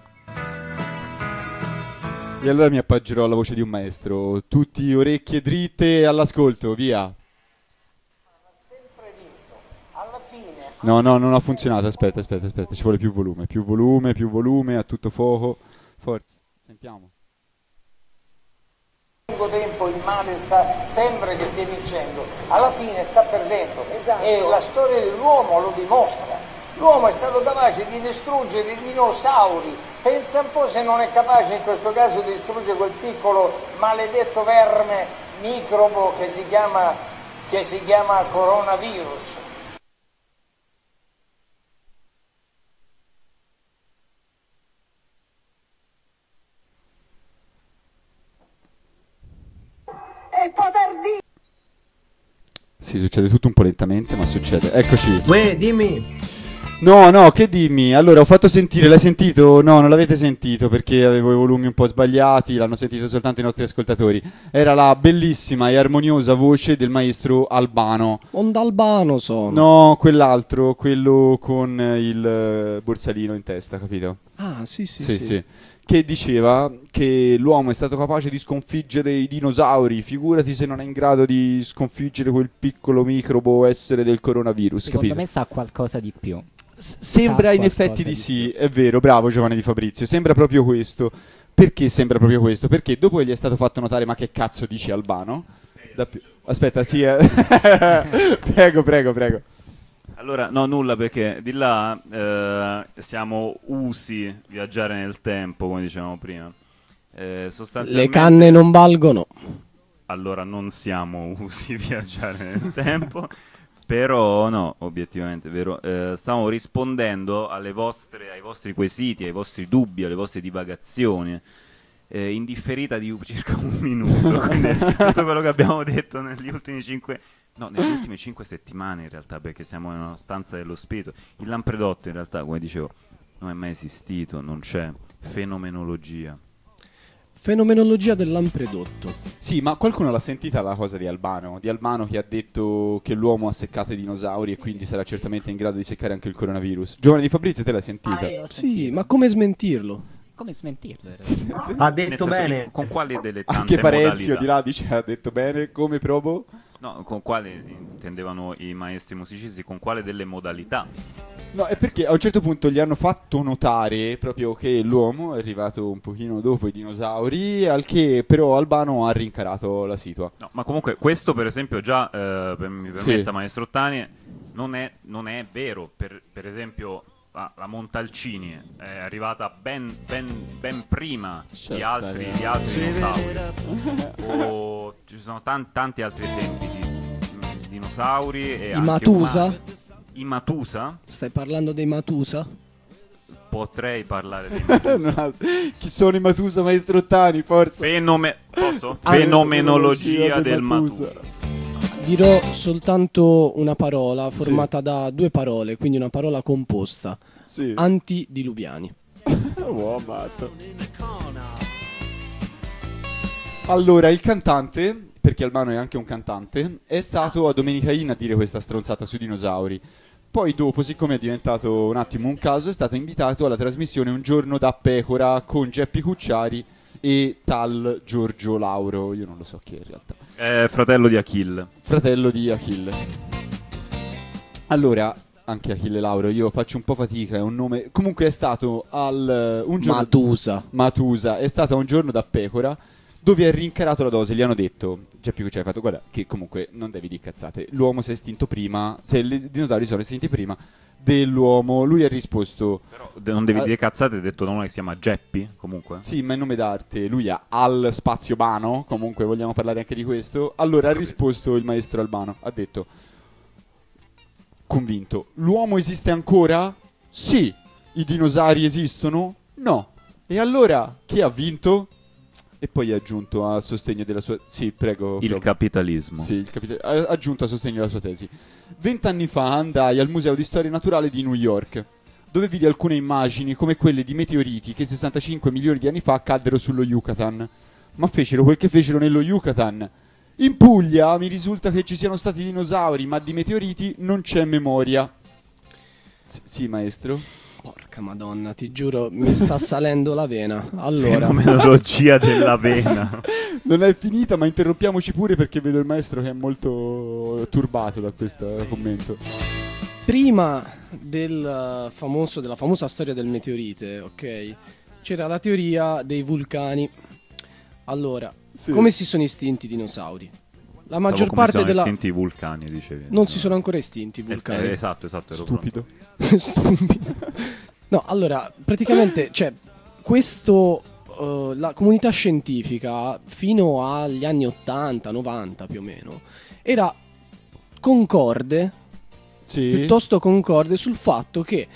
E allora mi appoggerò alla voce di un maestro. Tutti orecchie dritte all'ascolto, via. No, non ha funzionato, aspetta, ci vuole più volume, a tutto fuoco. Forza, sentiamo. Lungo tempo il male sembra che stia vincendo, alla fine sta perdendo. Esatto. E la storia dell'uomo lo dimostra. L'uomo è stato capace di distruggere i dinosauri. Pensa un po' se non è capace in questo caso di distruggere quel piccolo maledetto verme microbo che si chiama coronavirus. E poter dire... Sì, succede tutto un po' lentamente, ma succede. Eccoci. Uè, dimmi. No, che dimmi? Allora, ho fatto sentire, l'hai sentito? No, non l'avete sentito perché avevo i volumi un po' sbagliati, l'hanno sentito soltanto i nostri ascoltatori. Era la bellissima e armoniosa voce del maestro Albano. Onda Albano sono. No, quell'altro, quello con il borsalino in testa, capito? Ah, sì. Che diceva che l'uomo è stato capace di sconfiggere i dinosauri, figurati se non è in grado di sconfiggere quel piccolo microbo essere del coronavirus, Secondo capito? me sa qualcosa di più. Sembra in effetti di sì, è vero, bravo Giovanni Di Fabrizio, sembra proprio questo. Perché sembra proprio questo? Perché dopo che gli è stato fatto notare ma che cazzo dici Albano? Aspetta, sì, prego. Allora, no, nulla, perché di là siamo usi viaggiare nel tempo, come dicevamo prima. Sostanzialmente, le canne non valgono. Allora non siamo usi viaggiare nel tempo, però no, obiettivamente, vero. Stiamo rispondendo ai vostri quesiti, ai vostri dubbi, alle vostre divagazioni. In differita di circa un minuto, quindi tutto quello che abbiamo detto negli ultimi 5... No, nelle ultime 5 settimane in realtà, perché siamo in una stanza dello spirito. Il Lampredotto in realtà, come dicevo, non è mai esistito, non c'è. Fenomenologia del Lampredotto. Sì, ma qualcuno l'ha sentita la cosa di Albano? Di Albano che ha detto che l'uomo ha seccato i dinosauri e quindi sarà certamente in grado di seccare anche il coronavirus. Giovanni Di Fabrizio, te l'hai sentita? Sì, ma come smentirlo? Come smentirlo? Ha detto bene. Con quali delle tante Anche Parenzio modalità? di là dice ha detto bene, come provo? No, con quale intendevano i maestri musicisti, con quale delle modalità? No, è perché a un certo punto gli hanno fatto notare proprio che l'uomo è arrivato un pochino dopo i dinosauri, al che però Albano ha rincarato la situa. No, ma comunque questo per esempio già, mi permetta, Sì. maestro Ottani, non è vero. Per esempio la Montalcini è arrivata ben prima di altri dinosauri. O ci sono tanti altri esempi di dinosauri e I Matusa? I Matusa? Stai parlando dei Matusa? Potrei parlare dei Matusa. Chi sono i Matusa, maestro Ottani? Forza. Posso? Fenomenologia del Matusa. Dirò soltanto una parola formata da due parole, quindi una parola composta. Sì. Antidiluviani. Wow, matto. Allora, il cantante, perché Albano è anche un cantante, è stato a Domenica In a dire questa stronzata sui dinosauri. Poi dopo, siccome è diventato un attimo un caso, è stato invitato alla trasmissione Un giorno da pecora con Geppi Cucciari e tal Giorgio Lauro. Io non lo so chi è in realtà. È fratello di Achille. Fratello di Achille. Allora, anche Achille Lauro, io faccio un po' fatica, è un nome... Comunque è stato al... un giorno... Matusa. È stato un giorno da pecora, dove ha rincarato la dose. Gli hanno detto, Geppi Cucciari ha fatto, guarda, che comunque non devi dire cazzate. L'uomo si è estinto prima, se i dinosauri sono estinti prima dell'uomo. Lui ha risposto... Però non devi dire cazzate, hai detto nome che si chiama Geppi, comunque. Sì, ma è nome d'arte. Lui ha al spazio Bano, comunque vogliamo parlare anche di questo. Allora ha risposto il maestro Albano, ha detto... Convinto. L'uomo esiste ancora? Sì. I dinosauri esistono? No. E allora chi ha vinto? E poi ha aggiunto a sostegno della sua... Sì, prego. Il capitalismo. Sì, ha aggiunto a sostegno della sua tesi. 20 anni fa andai al Museo di Storia Naturale di New York, dove vidi alcune immagini come quelle di meteoriti che 65 milioni di anni fa caddero sullo Yucatan. Ma fecero quel che fecero nello Yucatan. In Puglia mi risulta che ci siano stati dinosauri, ma di meteoriti non c'è memoria. Sì, maestro? Porca madonna, ti giuro, mi sta salendo la vena. Allora, Fenomenologia della vena. Non è finita, ma interrompiamoci pure perché vedo il maestro che è molto turbato da questo commento. prima della famosa storia del meteorite, ok? C'era la teoria dei vulcani. Allora, Sì. come si sono estinti i dinosauri? La maggior Come parte sono della... estinti i vulcani, dicevi. Non si sono ancora estinti i vulcani. Esatto, ero Stupido. Stupido. No, allora, praticamente, cioè, questo, la comunità scientifica, fino agli anni 80, 90 più o meno, era concorde, piuttosto concorde sul fatto che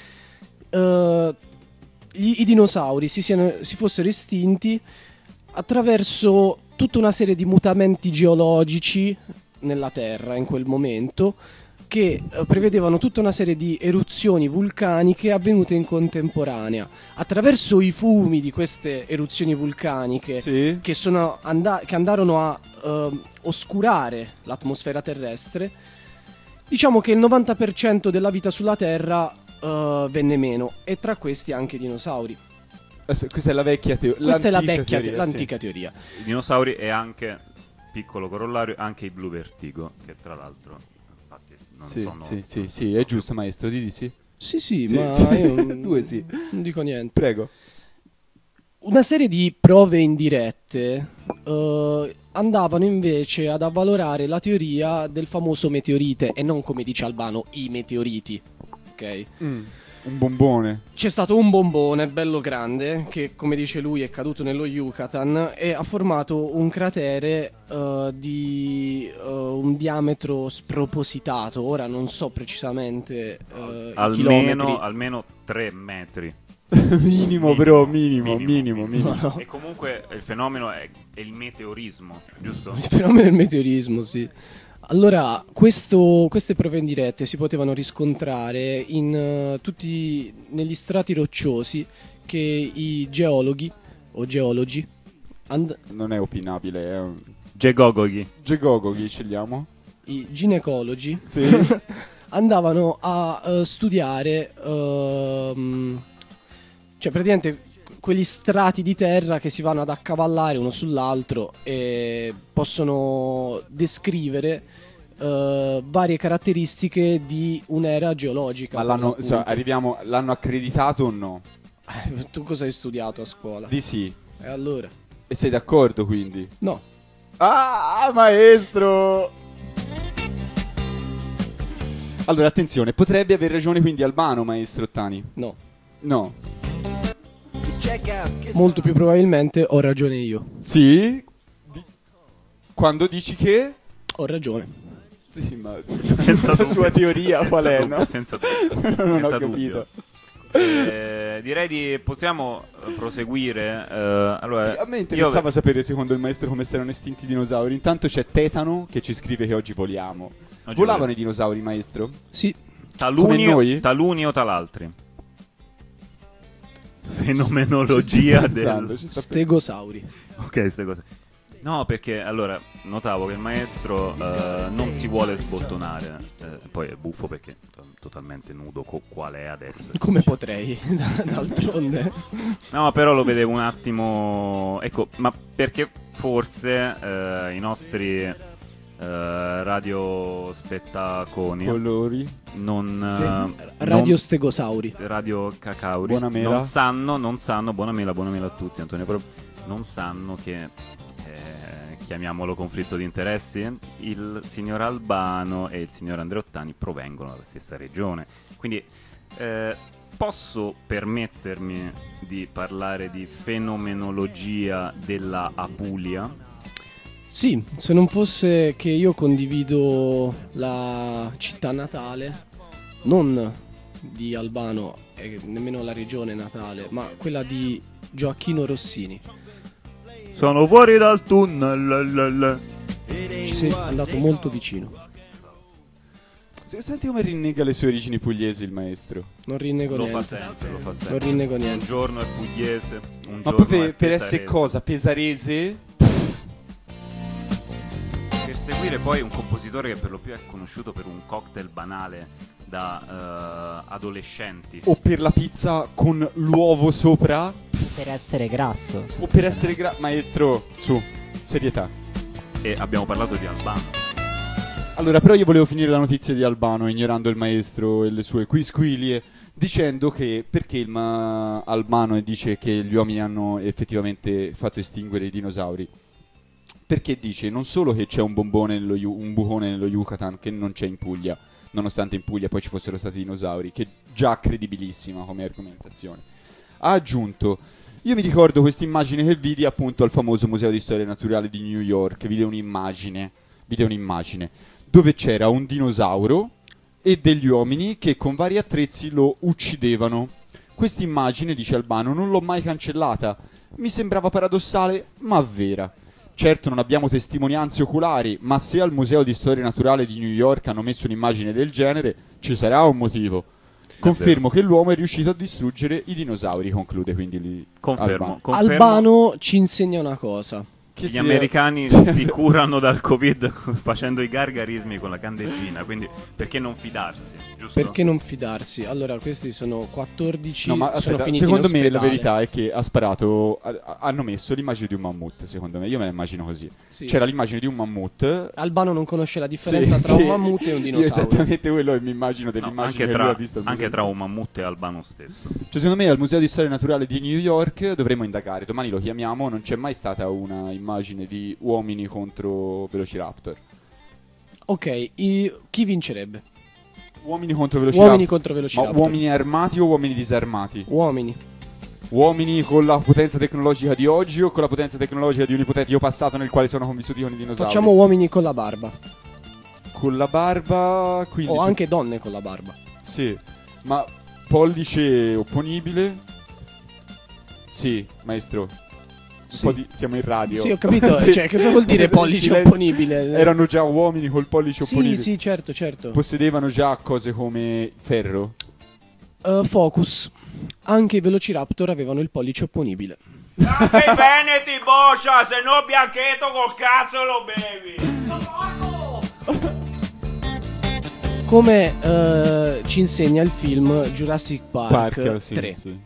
i dinosauri si fossero estinti attraverso tutta una serie di mutamenti geologici nella Terra in quel momento, che prevedevano tutta una serie di eruzioni vulcaniche avvenute in contemporanea. Attraverso i fumi di queste eruzioni vulcaniche che andarono a oscurare l'atmosfera terrestre, diciamo che il 90% della vita sulla Terra venne meno, e tra questi anche i dinosauri. Questa è la vecchia teoria. Questa è l'antica teoria. I dinosauri e anche, piccolo corollario, anche i blu vertigo, che tra l'altro infatti non sono... Sì, è giusto, maestro, di sì. Sì, ma io Due sì. non dico niente. Prego. Una serie di prove indirette andavano invece ad avvalorare la teoria del famoso meteorite, e non, come dice Albano, i meteoriti. Ok? Un bombone. C'è stato un bombone bello grande che, come dice lui, è caduto nello Yucatan e ha formato un cratere di un diametro spropositato. Ora non so precisamente i chilometri. Almeno 3 metri. minimo, bro, minimo. No. E comunque il fenomeno è il meteorismo, giusto? Il fenomeno del meteorismo, sì. Allora, queste prove indirette si potevano riscontrare in tutti negli strati rocciosi che i geologhi o geologi non è opinabile, è un... Gegogoghi scegliamo. I ginecologi sì. andavano a studiare, cioè praticamente quegli strati di terra che si vanno ad accavallare uno sull'altro e possono descrivere varie caratteristiche di un'era geologica. Ma l'hanno accreditato o no? Tu cosa hai studiato a scuola? Di sì. E allora? E sei d'accordo quindi? No. Ah, maestro! Allora, attenzione, potrebbe aver ragione quindi Albano, maestro Ottani? No. No. Molto più probabilmente ho ragione io. Sì? Quando dici che? Ho ragione. Sì, ma senza la sua teoria qual è, no? Senza non ho dubbio. capito. Direi possiamo proseguire. Allora, sì, a me interessava sapere secondo il maestro come si erano estinti i dinosauri. Intanto c'è Tetano che ci scrive che oggi voliamo. Volavano i dinosauri, maestro? Sì. Taluni o talaltri? Fenomenologia del stegosauri. Ok, stegosauri. No, perché allora notavo che il maestro non si vuole sbottonare. Poi è buffo perché totalmente nudo qual è adesso. Come potrei, d'altronde. No, però lo vedevo un attimo. Ecco, ma perché forse i nostri radio spettaconi colori radio stegosauri, radio cacauri buona mela. non sanno buona mela a tutti, Antonio, però non sanno che chiamiamolo conflitto di interessi, il signor Albano e il signor Andreottani provengono dalla stessa regione, quindi posso permettermi di parlare di fenomenologia della Apulia? Sì, se non fosse che io condivido la città natale, non di Albano e nemmeno la regione natale, ma quella di Gioacchino Rossini. Sono fuori dal tunnel. Ci sei andato molto vicino. Senti come rinnega le sue origini pugliesi il maestro. Non rinnego lo niente. Fa sempre. Non rinnego niente. Un giorno è pugliese, ma poi per essere cosa? Pesarese? Per seguire poi un compositore che per lo più è conosciuto per un cocktail banale da adolescenti. O per la pizza con l'uovo sopra. Per essere grasso. O per essere maestro, su, serietà. E abbiamo parlato di Albano. Allora, però io volevo finire la notizia di Albano, ignorando il maestro e le sue quisquilie, dicendo che perché Albano dice che gli uomini hanno effettivamente fatto estinguere i dinosauri. Perché dice non solo che c'è un bucone nello Yucatan che non c'è in Puglia, nonostante in Puglia poi ci fossero stati dinosauri, che già credibilissima come argomentazione. Ha aggiunto: io mi ricordo questa immagine che vidi appunto al famoso Museo di Storia Naturale di New York, vide un'immagine dove c'era un dinosauro e degli uomini che con vari attrezzi lo uccidevano. Questa immagine, dice Albano, non l'ho mai cancellata, mi sembrava paradossale ma vera. Certo non abbiamo testimonianze oculari, ma se al Museo di Storia Naturale di New York hanno messo un'immagine del genere, ci sarà un motivo. Confermo che l'uomo è riuscito a distruggere i dinosauri, conclude quindi Confermo. Albano ci insegna una cosa. Gli americani si curano dal Covid facendo i gargarismi con la candeggina, quindi perché non fidarsi, giusto? Perché non fidarsi? Allora, questi sono 14, no, ma sono aspetta, finiti secondo in me ospedale. la verità è che ha sparato, hanno messo l'immagine di un mammut, secondo me, io me la immagino così. Sì. C'era l'immagine di un mammut. Albano non conosce la differenza tra un mammut e un dinosauro. Io esattamente quello e mi immagino dell'immagine che lui ha visto al museo. Anche tra un mammut e Albano stesso. Cioè, secondo me al Museo di Storia Naturale di New York dovremmo indagare, domani lo chiamiamo, non c'è mai stata una immagine di uomini contro Velociraptor. Ok, chi vincerebbe? Uomini contro Velociraptor. Uomini contro Velociraptor. Ma uomini armati o uomini disarmati? Uomini. Uomini con la potenza tecnologica di oggi o con la potenza tecnologica di un ipotetico passato nel quale sono convissuti con i dinosauri? Facciamo uomini con la barba. Con la barba, quindi O anche donne con la barba. Sì, ma pollice opponibile? Sì, maestro. Sì. Un po' siamo in radio. Sì, ho capito, Sì. cioè, cosa vuol dire pollice Silenzio. opponibile? Erano già uomini col pollice opponibile. Sì, certo. Possedevano già cose come ferro. Focus. Anche i Velociraptor avevano il pollice opponibile. Anche i veneti, boccia, se no bianchetto col cazzo lo bevi. Come ci insegna il film Jurassic Park, sì, 3. Sì.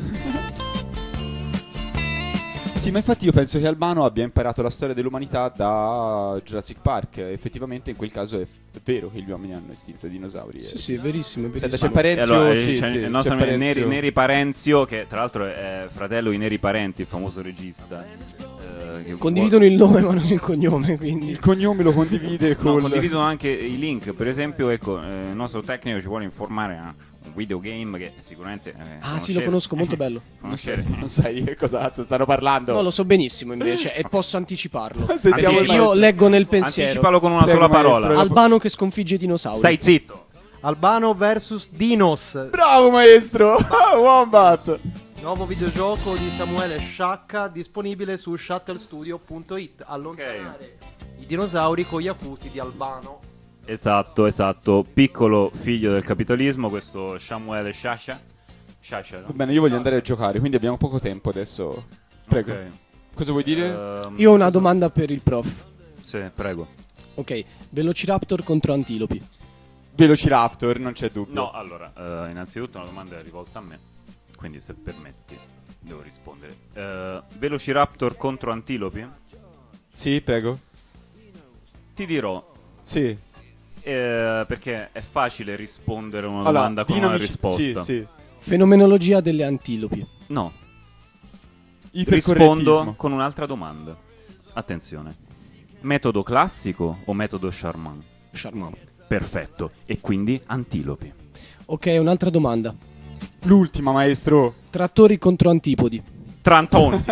Sì, ma infatti io penso che Albano abbia imparato la storia dell'umanità da Jurassic Park. Effettivamente in quel caso è vero che gli uomini hanno estinto i dinosauri. Sì, è verissimo. Senta, c'è Parenzio, allora, sì, c'è sì, il nostro c'è Parenzio. Neri Parenzio, che tra l'altro è fratello di Neri Parenti, il famoso regista. Che Condividono il nome ma non il cognome, quindi. Il cognome lo condivide con... condividono anche i link. Per esempio, ecco, il nostro tecnico ci vuole informare a un videogame che sicuramente sì, lo conosco, molto bello. Non sai che cosa cazzo stanno parlando. No, lo so benissimo invece e posso anticiparlo. Sentiamo Perché il io maestro. leggo nel pensiero. Anticipalo con una sola parola. Albano che sconfigge i dinosauri. Stai zitto. Albano vs Dinos. Bravo maestro. Wombat. Nuovo videogioco di Samuele Sciacca disponibile su shuttlestudio.it. Allontanare i dinosauri con gli acuti di Albano. Esatto. Piccolo figlio del capitalismo, questo Samuele Sciascia. Va bene, io voglio andare a giocare, quindi abbiamo poco tempo adesso. Prego. Ok. Cosa vuoi dire? Io ho una domanda per il prof. Sì, prego. Ok, Velociraptor contro Antilopi. Velociraptor, non c'è dubbio. No, allora, innanzitutto una domanda è rivolta a me, quindi se permetti devo rispondere. Velociraptor contro Antilopi? Sì, prego. Ti dirò. Sì. Perché è facile rispondere a una domanda con una risposta. Sì. Fenomenologia delle antilopi. No. Ipercorrettismo. Rispondo con un'altra domanda. Attenzione. Metodo classico o metodo Charman? Charman. Perfetto. E quindi antilopi. Ok, un'altra domanda. L'ultima, maestro. Trattori contro antipodi. Trantonti.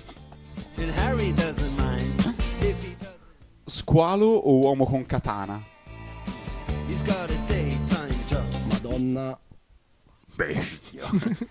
Squalo o uomo con katana? Madonna. Bestia.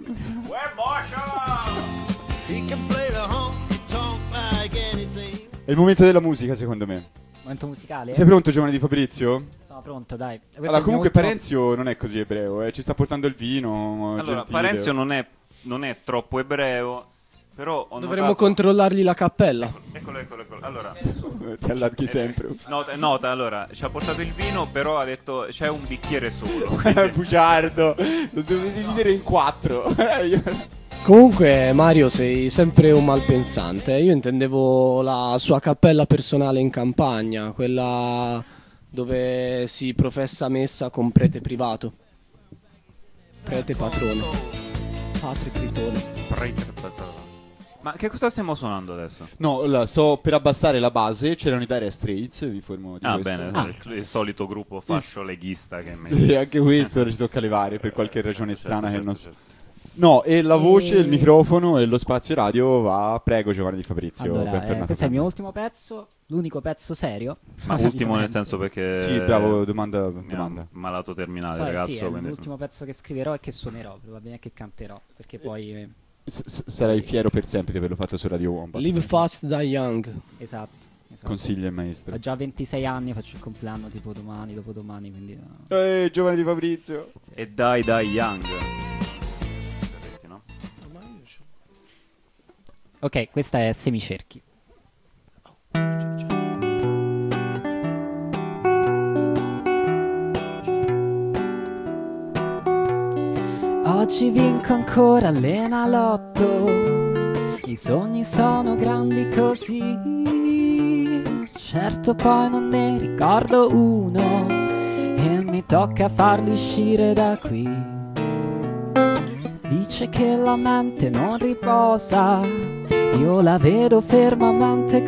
È il momento della musica, secondo me. Momento musicale? Sei pronto, giovane di Fabrizio? Sono pronto, dai. Questo Allora, è comunque il mio Parenzio non è così ebreo, ci sta portando il vino. Allora, gentile. Parenzio non è troppo ebreo, però ho Dovremmo notato... controllargli la cappella. Eccolo. Allora, ti allarghi sempre. Nota, allora, ci ha portato il vino, però ha detto c'è un bicchiere solo. Bugiardo, lo devi dividere in 4. Comunque Mario sei sempre un malpensante. Io intendevo la sua cappella personale in campagna, quella dove si professa messa con prete privato. Prete patrono. Patri Tritone. Prete patrono. Ma che cosa stiamo suonando adesso? No, sto per abbassare la base, c'erano i Dire Straits, vi informo di questo. Bene, il solito gruppo fascio leghista che Sì, anche questo ora ci tocca levare per qualche ragione strana che non so. No, e la voce, il microfono e lo spazio radio va, prego Giovanni Di Fabrizio. Allora, questo è il mio ultimo pezzo, l'unico pezzo serio. Ma ultimo nel senso perché... Sì, bravo, domanda. Malato terminale, So, ragazzo. sì, è quindi... l'ultimo pezzo che scriverò e che suonerò, probabilmente che canterò, perché poi... Sarai fiero per sempre di averlo fatto su Radio Wombat. Live fast, die young. Esatto. Consiglia il maestro. Ho già 26 anni, faccio il compleanno tipo domani, dopodomani, quindi... Giovanni Di Fabrizio. E Die Young. Ok, questa è Semicerchi. Oggi vinco ancora l'Enalotto, i sogni sono grandi così, certo poi non ne ricordo uno e mi tocca farli uscire da qui. Dice che la mente non riposa, io la vedo fermamente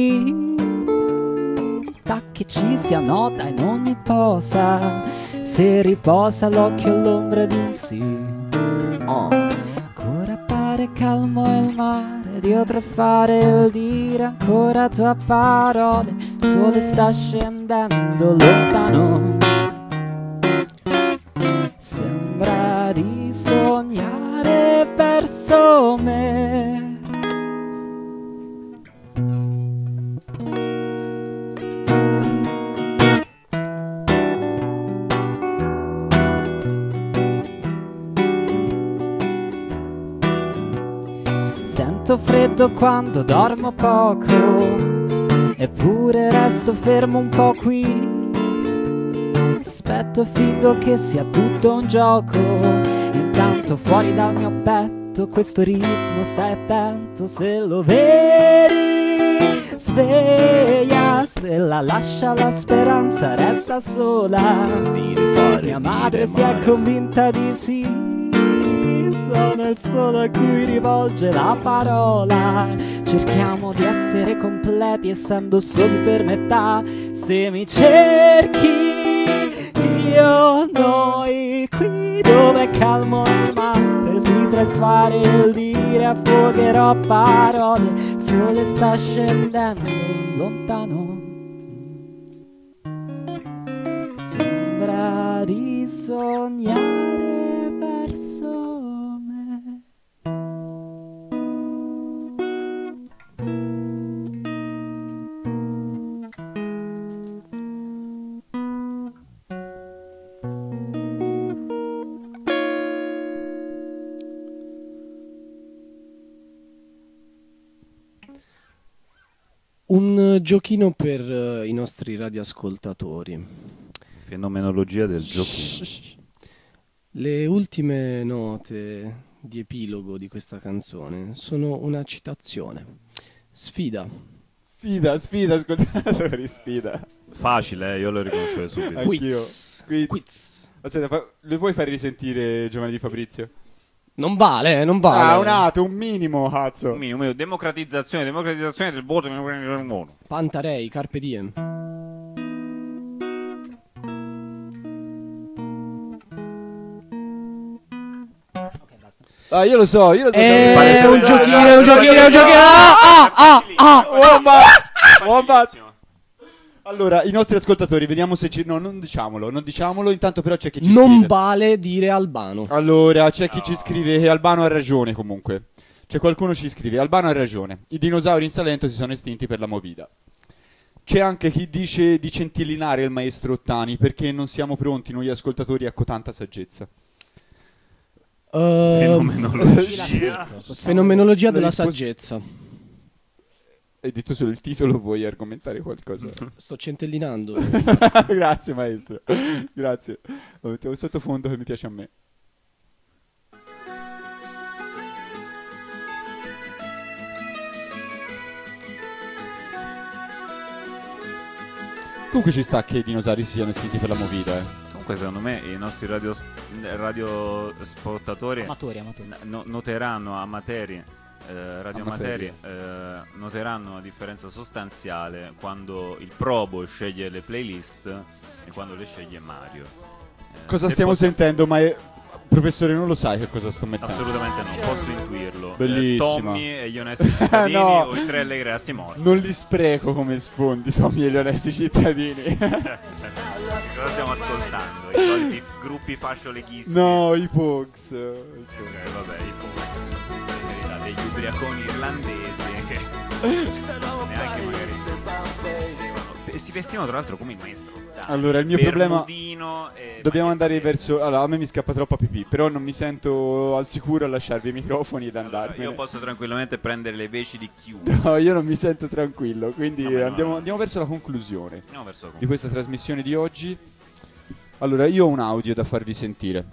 convinta che ci sia nota in ogni posa, se riposa l'occhio all'ombra di un sì. Ancora pare calmo il mare, io tra fare e il dire ancora tue parole, il sole sta scendendo lontano, sembra di sognare verso me. Sento freddo quando dormo poco, eppure resto fermo un po' qui. Aspetto e fingo che sia tutto un gioco, intanto fuori dal mio petto questo ritmo sta attento. Se lo vedi sveglia, se la lascia la speranza resta sola. Mia madre si è convinta di sì, sono il sole a cui rivolge la parola. Cerchiamo di essere completi essendo soli per metà. Se mi cerchi io, noi, qui dove è calmo il mare, si tra il fare e il dire affogherò parole. Il sole sta scendendo lontano, sembra di sognare verso me. Un giochino per i nostri radioascoltatori. Fenomenologia del giochino. Le ultime note di epilogo di questa canzone sono una citazione. Sfida. Sfida, ascoltatori, sfida. Facile, io lo riconoscevo subito. Anch'io. Quiz. Aspetta, le vuoi far risentire Giovanni Di Fabrizio? Non vale, non vale. Un minimo, cazzo. Un minimo, democratizzazione del voto del mondo. Pantarei, Carpe Diem. Io lo so. È un giochino. Wombat. Allora, i nostri ascoltatori, vediamo se ci... No, non diciamolo, intanto però c'è chi ci scrive. Non vale dire Albano. Allora, c'è chi ci scrive che Albano ha ragione comunque. C'è qualcuno ci scrive, Albano ha ragione. I dinosauri in Salento si sono estinti per la movida. C'è anche chi dice di centellinare il maestro Ottani perché non siamo pronti noi ascoltatori a cotanta saggezza. Fenomenologia Fenomenologia della saggezza. Hai detto solo il titolo, vuoi argomentare qualcosa? Sto centellinando. Grazie maestro, grazie. Lo mettevo sottofondo che mi piace a me. Comunque ci sta che i dinosauri si siano estinti per la movida, Comunque secondo me i nostri radioascoltatori Amatori. noteranno radioamateri noteranno una differenza sostanziale quando il Probo sceglie le playlist e quando le sceglie Mario. Cosa stiamo sentendo? Ma professore, non lo sai che cosa sto mettendo? Assolutamente no, posso intuirlo. Bellissima. Tommy e gli onesti cittadini No. o i 3 allegri ragazzi morti. Non li spreco come sfondi, Tommy e gli onesti cittadini. Cosa stiamo ascoltando? I soliti gruppi fascioleghisti? No, i Pogues. Vabbè, i Pogues. In verità, degli ubriaconi irlandesi che neanche magari si vestivano tra l'altro come il maestro. Allora, il mio problema. E Dobbiamo andare verso. Allora, a me mi scappa troppo a pipì, però non mi sento al sicuro a lasciarvi i microfoni ed andarmene. Io posso tranquillamente prendere le veci di chiunque. No, io non mi sento tranquillo, quindi Vabbè, andiamo verso la conclusione Andiamo verso la di questa trasmissione di oggi. Allora, io ho un audio da farvi sentire.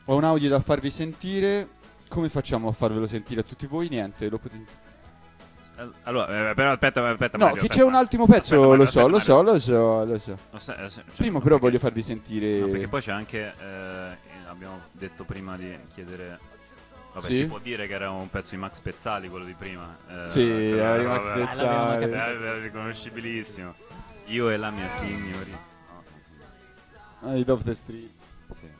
Come facciamo a farvelo sentire a tutti voi? Niente, lo potete. Allora, però aspetta. No, Mario, che aspetta. c'è un ultimo pezzo, Aspetta, lo Mario, so. Prima però perché- voglio farvi sentire. No, perché poi c'è anche abbiamo detto prima di chiedere. Vabbè, Sì? si può dire che era un pezzo di Max Pezzali quello di prima. Sì, era di Max vabbè. Pezzali. Era riconoscibilissimo. Io e la mia signori. Out of the Street. Sì.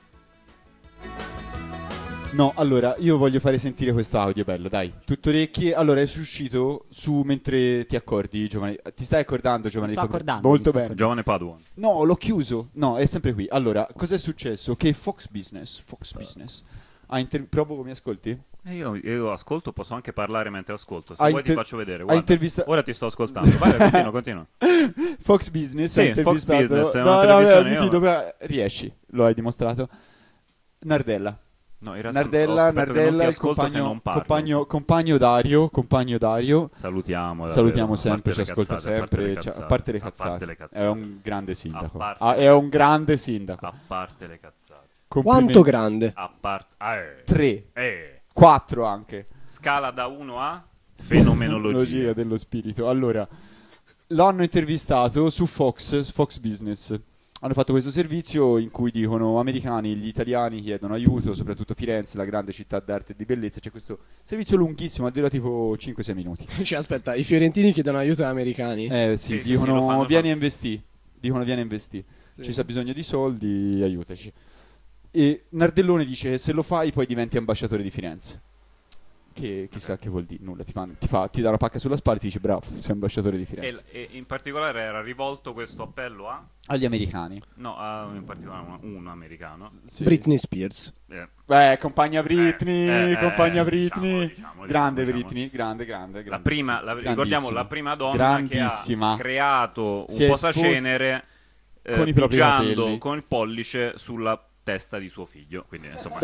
No, allora, io voglio fare sentire questo audio bello, dai. Tutto orecchie. Allora, è uscito su mentre ti accordi, Giovanni. Ti stai accordando, Giovanni? Mi sto Di Fabri- accordando, Molto mi sto bene. Giovane Paduan. No, l'ho chiuso. No, è sempre qui. Allora, cos'è successo? Che Fox Business ha Provo, mi ascolti? Io ascolto, posso anche parlare mentre ascolto. Se Ha vuoi ti inter- faccio vedere. ha Guarda. intervista- Ora ti sto ascoltando. Vai, continua. Fox Business Sì, ha intervistato. Fox Business è No, una televisione, mi io- fido, riesci, lo hai dimostrato. Nardella. No, in realtà ho scoperto che non ti il ascolto se non parlo. compagno Dario. Salutiamo sempre, a ci ascolta sempre. A parte le cazzate. È un grande sindaco. È un grande sindaco. A parte le cazzate. Quanto grande? A parte 3. 4 anche. Scala da 1 a fenomenologia dello spirito. Allora, l'hanno intervistato su Fox Business. Hanno fatto questo servizio in cui dicono americani, gli italiani chiedono aiuto, soprattutto Firenze, la grande città d'arte e di bellezza. C'è questo servizio lunghissimo, dura tipo 5-6 minuti. Cioè, aspetta, i fiorentini chiedono aiuto agli americani? Sì, dicono vieni a investì. Ci sa bisogno di soldi, aiutaci. E Nardellone dice che se lo fai poi diventi ambasciatore di Firenze. Che chissà che vuol dire, nulla, ti dà una pacca sulla spalla e ti dice bravo, sei ambasciatore di Firenze. e in particolare era rivolto questo appello agli americani. No, in particolare un americano. Sì. Britney Spears. Compagna Britney, diciamo, grande Britney, grande. La prima, ricordiamo, la prima donna grandissima, che ha creato si un è posacenere con i propri pigiando capelli, con il pollice sulla testa di suo figlio. Quindi insomma,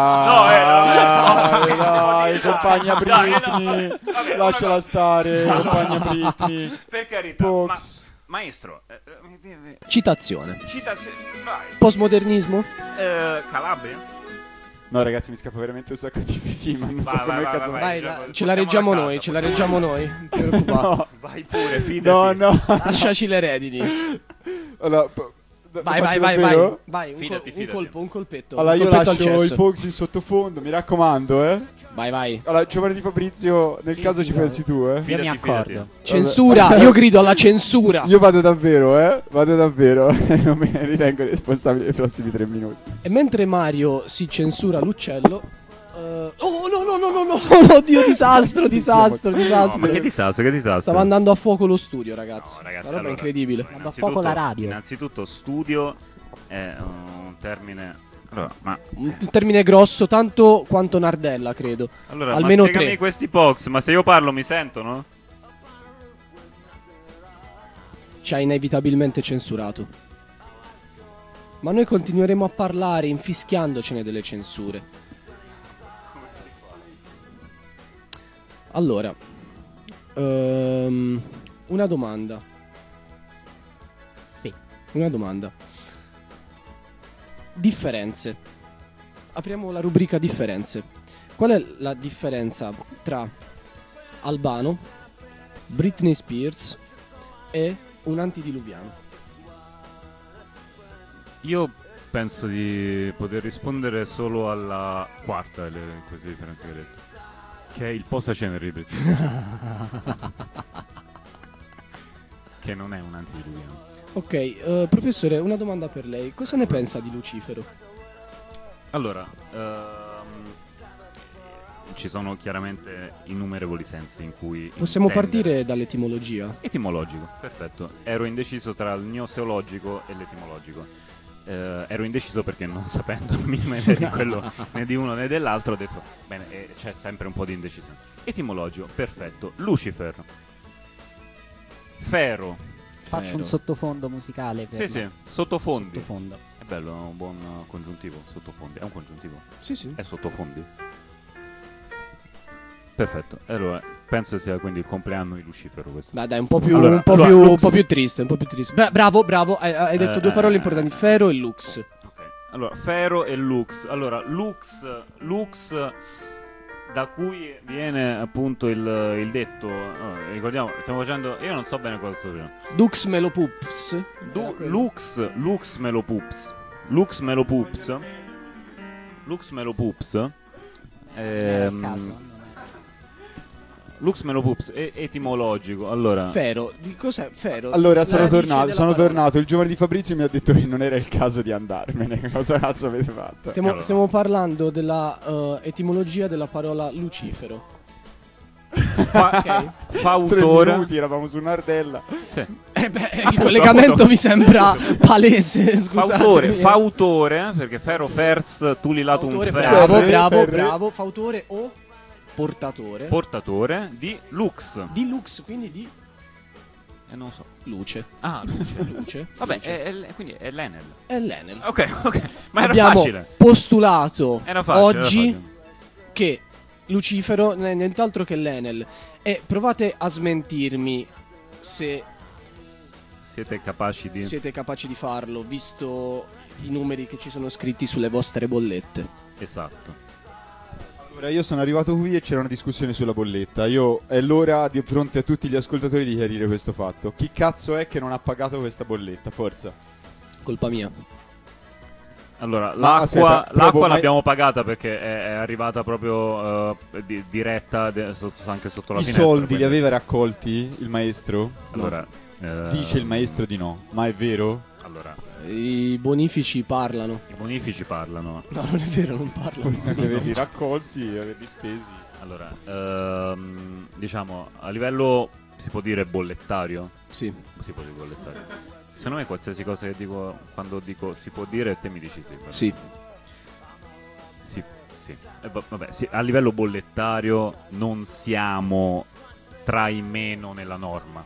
dai, compagna Britney, lasciala stare, compagna Britney. Per carità, maestro, Citazione. Vai. Postmodernismo? Calabria? No, ragazzi, mi scappa veramente un sacco di pipì, ma non so come cazzo. Vai, ce la reggiamo noi, non ti preoccupare. No. Vai pure, fidati. No. Lasciaci le redini. Allora, vai. Fidati. Un colpetto. Allora, un io colpetto al lascio cesso. il Pogs in sottofondo, mi raccomando, Vai. Allora, Giovanni Di Fabrizio, nel caso ci pensi tu, Io mi accordo. Censura, io grido alla censura. Io vado davvero, non mi ritengo responsabile dei prossimi 3 minuti. E mentre Mario si censura l'uccello... Oh no, oddio, disastro. No, ma che disastro? Stava andando a fuoco lo studio, ragazzi. No, ragazzi, La roba allora, è incredibile. Andando a fuoco la radio. Innanzitutto studio è un termine... Allora, un termine grosso, tanto quanto Nardella, credo. Allora, almeno ma spiegami 3. questi Pox, ma se io parlo mi sentono? Ci ha inevitabilmente censurato. Ma noi continueremo a parlare infischiandocene delle censure. Allora, una domanda. Sì. Una domanda. Differenze. Apriamo la rubrica differenze. Qual è la differenza tra Albano, Britney Spears e un antediluviano? Io penso di poter rispondere solo alla quarta delle queste differenze che hai detto, che è il posacenere di Britney Spears. Che non è un antediluviano. Ok, professore, una domanda per lei. Cosa ne pensa di Lucifero? Allora, ci sono chiaramente innumerevoli sensi in cui Possiamo intendere. partire dall'etimologia. Etimologico, perfetto. Ero indeciso tra il gnoseologico e l'etimologico. Ero indeciso perché non sapendo minima idea di quello né di uno né dell'altro ho detto, bene, c'è sempre un po' di indecisione. Etimologico, perfetto. Lucifer. Fero. Faccio un sottofondo musicale per Sì, sottofondi. Sottofondo. È bello, è un buon congiuntivo, sottofondi. È un congiuntivo? Sì. È sottofondi? Perfetto. Allora, penso sia quindi il compleanno di Lucifero questo. Dai, un po' più, Allora, un po' più triste, un po' più triste. Bravo, hai detto due parole importanti, Fero e Lux. Allora, Fero e Lux. Allora, Lux da cui viene appunto il detto, ricordiamo, stiamo facendo, io non so bene cosa sto facendo. Dux Melopups. Lux Melopups. Lux Melopups. Lux Melopups. Lux Melopups è etimologico. Allora, Fero, di cos'è Fero? Allora, La sono radice della parola. tornato. Il giovane di Fabrizio mi ha detto che non era il caso di andarmene. Cosa cazzo avete fatto? Stiamo parlando della etimologia della parola Lucifero. Fa autore. 3 minuti, eravamo su un'ardella. Sì. Il collegamento mi sembra palese, scusate. Fautore, perché Fero Fers Tulilatum Fautore, Fer. bravo. Fautore o portatore. Portatore di Lux. Di Lux, quindi di non so. Luce. Ah, luce. Vabbè, Luce. quindi è l'Enel. È l'Enel. Ok. Ma era Abbiamo facile. postulato Era facile, oggi era facile. che Lucifero non è nient'altro che l'Enel. E provate a smentirmi se siete capaci di farlo, visto i numeri che ci sono scritti sulle vostre bollette. Esatto. Allora, io sono arrivato qui e c'era una discussione sulla bolletta. È l'ora di fronte a tutti gli ascoltatori di chiarire questo fatto. Chi cazzo è che non ha pagato questa bolletta? Forza. Colpa mia. Allora, aspetta, l'acqua l'abbiamo pagata perché è arrivata proprio diretta anche sotto la I finestra. soldi quindi. li aveva raccolti il maestro? Allora, dice il maestro di no, ma è vero? Allora, i bonifici parlano. I bonifici parlano. No, non è vero, non parlano. Di averli raccolti e averli spesi. Allora, diciamo, a livello, si può dire bollettario? Sì. Si può dire bollettario. Secondo me qualsiasi cosa che dico, quando dico si può dire, te mi dici sì. Sì. Vabbè, sì, a livello bollettario non siamo tra i meno nella norma.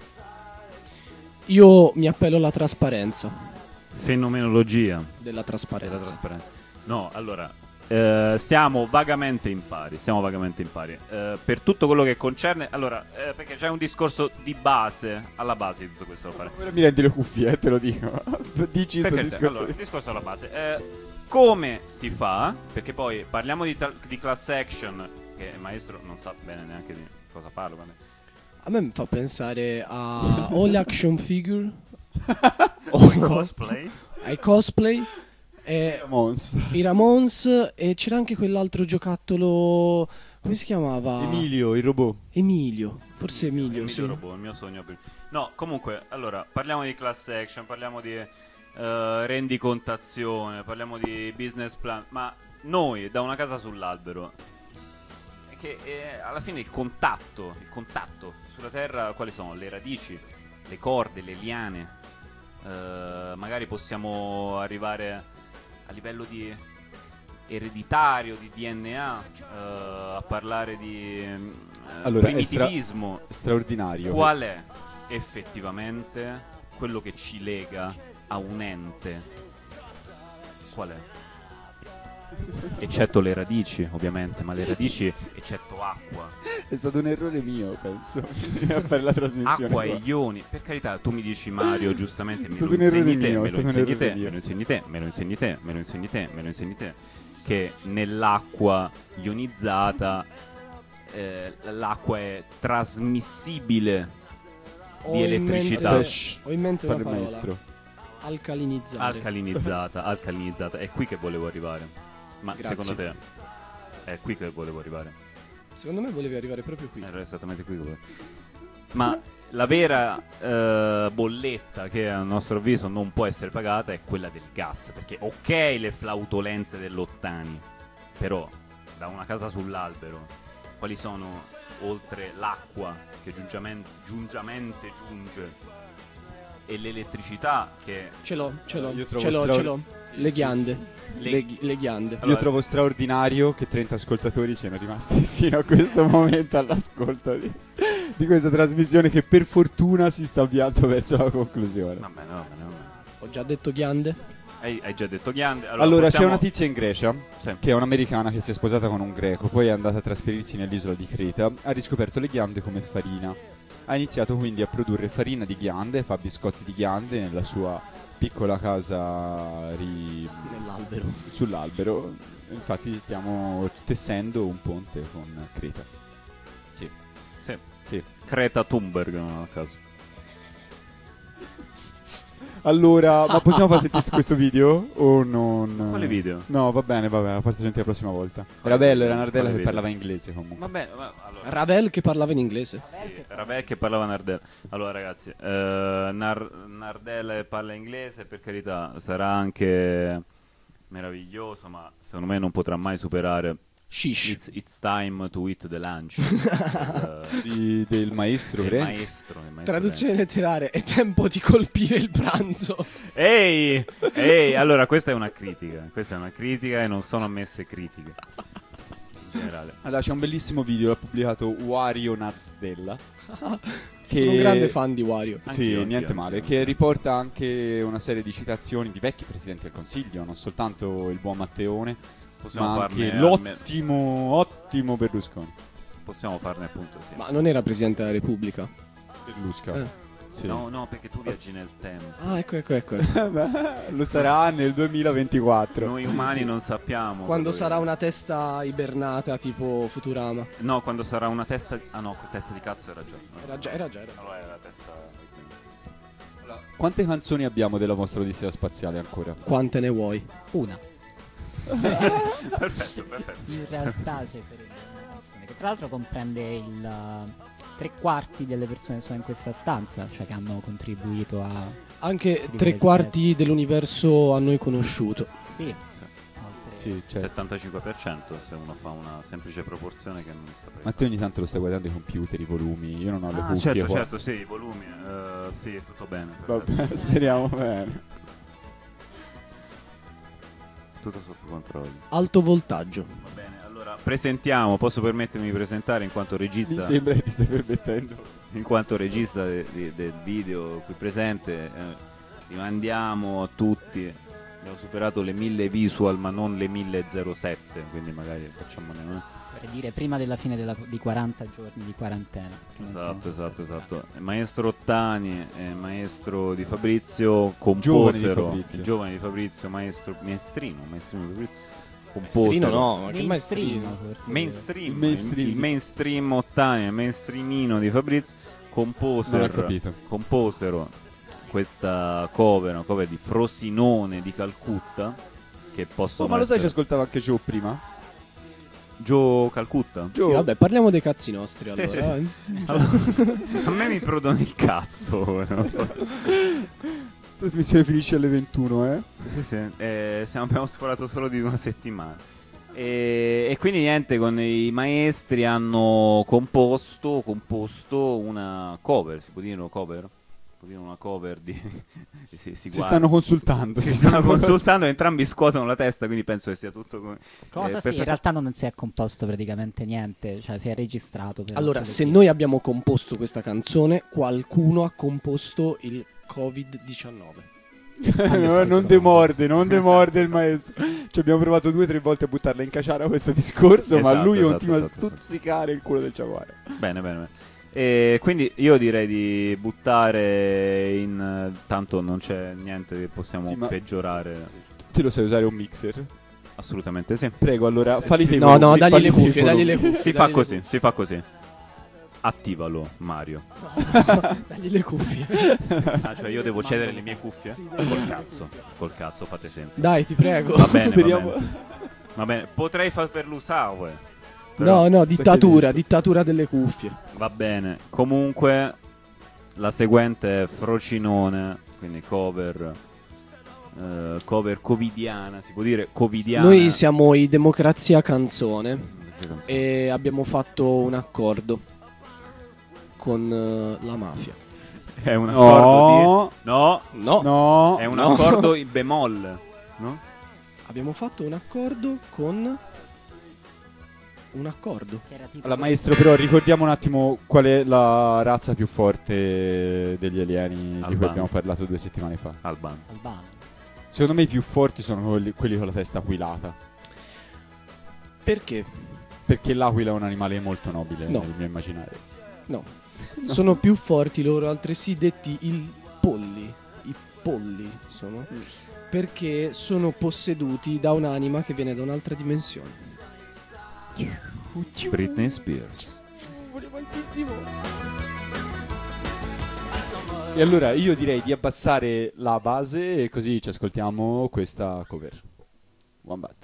Io mi appello alla trasparenza. Fenomenologia della trasparenza. No, allora, siamo vagamente in pari. Per tutto quello che concerne, allora, perché c'è un discorso di base, alla base di tutto questo da fare. Ora mi rendi le cuffie, te lo dico. Dici questo discorso. Allora, il discorso alla base. Come si fa? Perché poi parliamo di class action, che il maestro non sa bene neanche di cosa parlo. A me mi fa pensare a all action figure. Cosplay. Ai cosplay. I Ramones. E c'era anche quell'altro giocattolo. Come si chiamava? Emilio, il robot. Forse Emilio, sì. Robot, il mio sogno. No, comunque, allora, parliamo di class action, parliamo di rendicontazione, parliamo di business plan, ma noi da una casa sull'albero, che alla fine il contatto sulla terra, quali sono? Le radici, le corde, le liane. Magari possiamo arrivare a livello di ereditario, di DNA, a parlare di primitivismo. Straordinario. Qual è effettivamente quello che ci lega a un ente? Qual è? eccetto le radici, ovviamente, ma le radici eccetto acqua. È stato un errore mio, penso, a fare la trasmissione. Acqua e ioni, per carità, tu mi dici Mario, giustamente, me lo insegni te, me lo insegni te, me lo insegni te, me lo insegni te, me lo insegni te, me lo insegni te, che nell'acqua ionizzata l'acqua è trasmissibile di elettricità. Ho in mente una Parla il parola. maestro. Alcalinizzare. Alcalinizzata, è qui che volevo arrivare. Ma Grazie. secondo te è qui che volevo arrivare? Secondo me volevi arrivare proprio qui. Era esattamente qui che volevo. Ma la vera bolletta che a nostro avviso non può essere pagata è quella del gas, perché ok le flautolenze dell'Ottani, però da una casa sull'albero quali sono, oltre l'acqua che giungiamente giunge e l'elettricità che Ce l'ho. Io trovo Ce l'ho. Sì, Le sì, ghiande. sì. Le ghiande. Io trovo straordinario che 30 ascoltatori siano rimasti fino a questo momento all'ascolto di questa trasmissione che per fortuna si sta avviando verso la conclusione. Vabbè, no. Ho già detto ghiande. Hai già detto ghiande. Allora possiamo- c'è una tizia in Grecia Sì. che è un'americana che si è sposata con un greco, poi è andata a trasferirsi nell'isola di Creta, ha riscoperto le ghiande come farina. Ha iniziato quindi a produrre farina di ghiande, fa biscotti di ghiande nella sua piccola casa Nell'albero. sull'albero. Infatti stiamo tessendo un ponte con Creta. Sì. Sì. Creta Thunberg, non a caso. Allora, ma possiamo far sentire questo video o non? Quale video? No, va bene, la faccio sentire la prossima volta. Era bello, era Nardella Quale che video? parlava inglese comunque. Vabbè, allora. Ravel che parlava in inglese. Sì, Ravel che parlava Nardella. Allora ragazzi, Nardella che parla inglese, per carità, sarà anche meraviglioso, ma secondo me non potrà mai superare It's time to eat the lunch del maestro del Renzi. maestro Traduzione letterale: è tempo di colpire il pranzo. Ehi, allora questa è una critica e non sono ammesse critiche in generale. Allora c'è un bellissimo video, l'ha pubblicato Wario Nazdella. Sono un grande fan di Wario. Sì, Anch'io, niente male. Che riporta anche una serie di citazioni di vecchi presidenti del Consiglio, non soltanto il buon Matteone, Possiamo ma farne anche ottimo Berlusconi. Possiamo farne appunto sì. Ma non era presidente della Repubblica? Berlusca. Sì. No, perché tu viaggi nel tempo. Ah, ecco. Lo sarà nel 2024. Noi umani non sappiamo. Quando quello sarà che- una testa ibernata tipo Futurama. No, quando sarà una testa. Ah no, testa di cazzo era già. No. Era già. Allora era testa. Quante canzoni abbiamo della vostra Odissea spaziale ancora? Quante ne vuoi? Una. Perfetto. In realtà ci sarebbe una canzone che tra l'altro comprende il 3/4 delle persone che sono in questa stanza, cioè che hanno contribuito a... Anche scrivere il 3/4 dell'universo a noi conosciuto. Sì. Sì, certo. 75% se uno fa una semplice proporzione che non saprei. Ma te ogni tanto lo stai guardando i computer, i volumi. Io non ho le cuffie certo, qua. certo, sì, i volumi. Sì, tutto bene. Vabbè, perfetto. speriamo bene. Tutto sotto controllo. Alto voltaggio. Va bene, allora presentiamo, posso permettermi di presentare in quanto regista. Mi sembra che ti stai permettendo. In quanto regista del video qui presente, rimandiamo a tutti. Abbiamo superato le 1000 visual, ma non le 1007, quindi magari facciamone una. Per dire prima della fine di 40 giorni di quarantena. che non sono Esatto. Il maestro Ottani e il maestro Di Fabrizio composero. Il giovane Di Fabrizio, maestrino di Fabrizio. Maestrino no, ma che maestrino? Mainstream. Il mainstream Ottani e il mainstreamino di Fabrizio composero questa cover, una cover di Frosinone di Calcutta, che possono ma lo sai, ci essere... ascoltava anche Joe prima? Joe Calcutta? Sì, vabbè, parliamo dei cazzi nostri Sì, allora. sì. Allora, a me mi prodano il cazzo, non so se... Trasmissione finisce alle 21, Sì. Abbiamo sforato solo di una settimana. E quindi niente, con i maestri hanno composto una cover, si può dire una cover? Una cover di... si stanno consultando. Si stanno consultando, entrambi scuotono la testa, quindi penso che sia tutto come... Cosa sì, in realtà non si è composto praticamente niente, cioè si è registrato. Allora, se noi abbiamo composto questa canzone, qualcuno ha composto il Covid-19. non demorde il maestro. Ci abbiamo provato 2 o 3 volte a buttarla in caciara questo discorso, ma lui continua a stuzzicare il culo del Jaguar. Bene. E quindi io direi di buttare in... Tanto non c'è niente che possiamo peggiorare. Tu lo sai usare un mixer? Assolutamente sì. Prego, allora falli te. No, dagli le cuffie. Si fa così. Attivalo, Mario. Dagli le cuffie. Cioè io devo cedere le mie cuffie? Col cazzo, fate senso. Dai, ti prego. Va bene. Potrei far per l'Usaue. No, dittatura delle cuffie. Va bene. Comunque la seguente è Frocinone, quindi cover covidiana, si può dire covidiana. Noi siamo i Democrazia Canzone e abbiamo fatto un accordo con la mafia. È un accordo No. È un accordo in bemoll, no? Abbiamo fatto un accordo con un accordo. Allora, maestro, però ricordiamo un attimo qual è la razza più forte degli alieni di cui abbiamo parlato 2 settimane fa. Albano. Secondo me i più forti sono quelli con la testa aquilata. Perché? Perché l'aquila è un animale molto nobile No. nel mio immaginario. No. Sono più forti loro, altresì detti i polli. I polli sono. Perché sono posseduti da un'anima che viene da un'altra dimensione. Britney Spears. Volevo altissimo. E allora io direi di abbassare la base e così ci ascoltiamo questa cover. Wombat.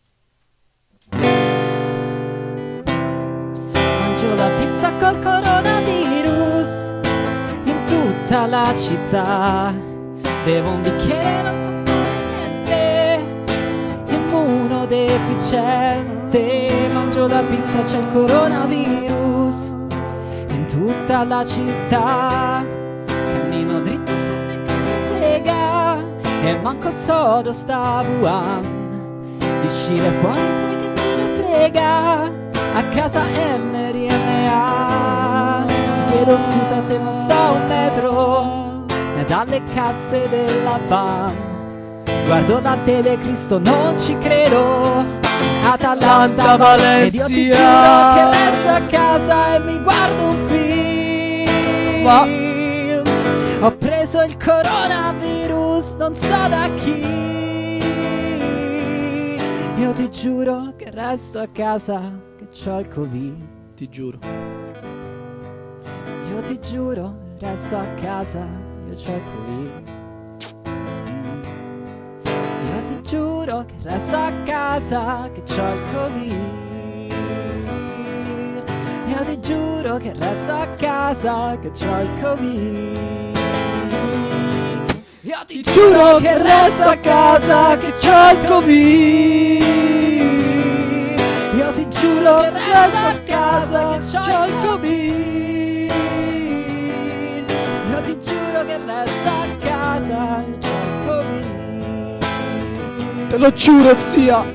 Mangio la pizza col coronavirus in tutta la città. Bevo un bicchiere, non so fare niente, immunodeficiente. Mangio la pizza, c'è il coronavirus in tutta la città. Cammino dritto come cazzo sega e manco so dove sta Wuhan. Di uscire fuori sai che me ne frega, a casa mRNA. Ti chiedo scusa se non sto a 1 metro dalle casse della BAM. Guardo da Telecristo, non ci credo. Atalanta, Valencia. Ed io ti giuro che resto a casa e mi guardo un film. Ho preso il coronavirus, non so da chi. Io ti giuro che resto a casa, che c'ho il Covid. Ti giuro. Io ti giuro, resto a casa, io c'ho il Covid. Io ti giuro che resto a casa, che c'ho il Covid. Io ti giuro che resto a casa, che c'ho il Covid. Io ti giuro che resto a casa, che c'ho il Covid. Io ti giuro che resto a casa, che c'ho il Covid. Io ti giuro che resto a casa, che c'ho il Covid. Te lo giuro, zia.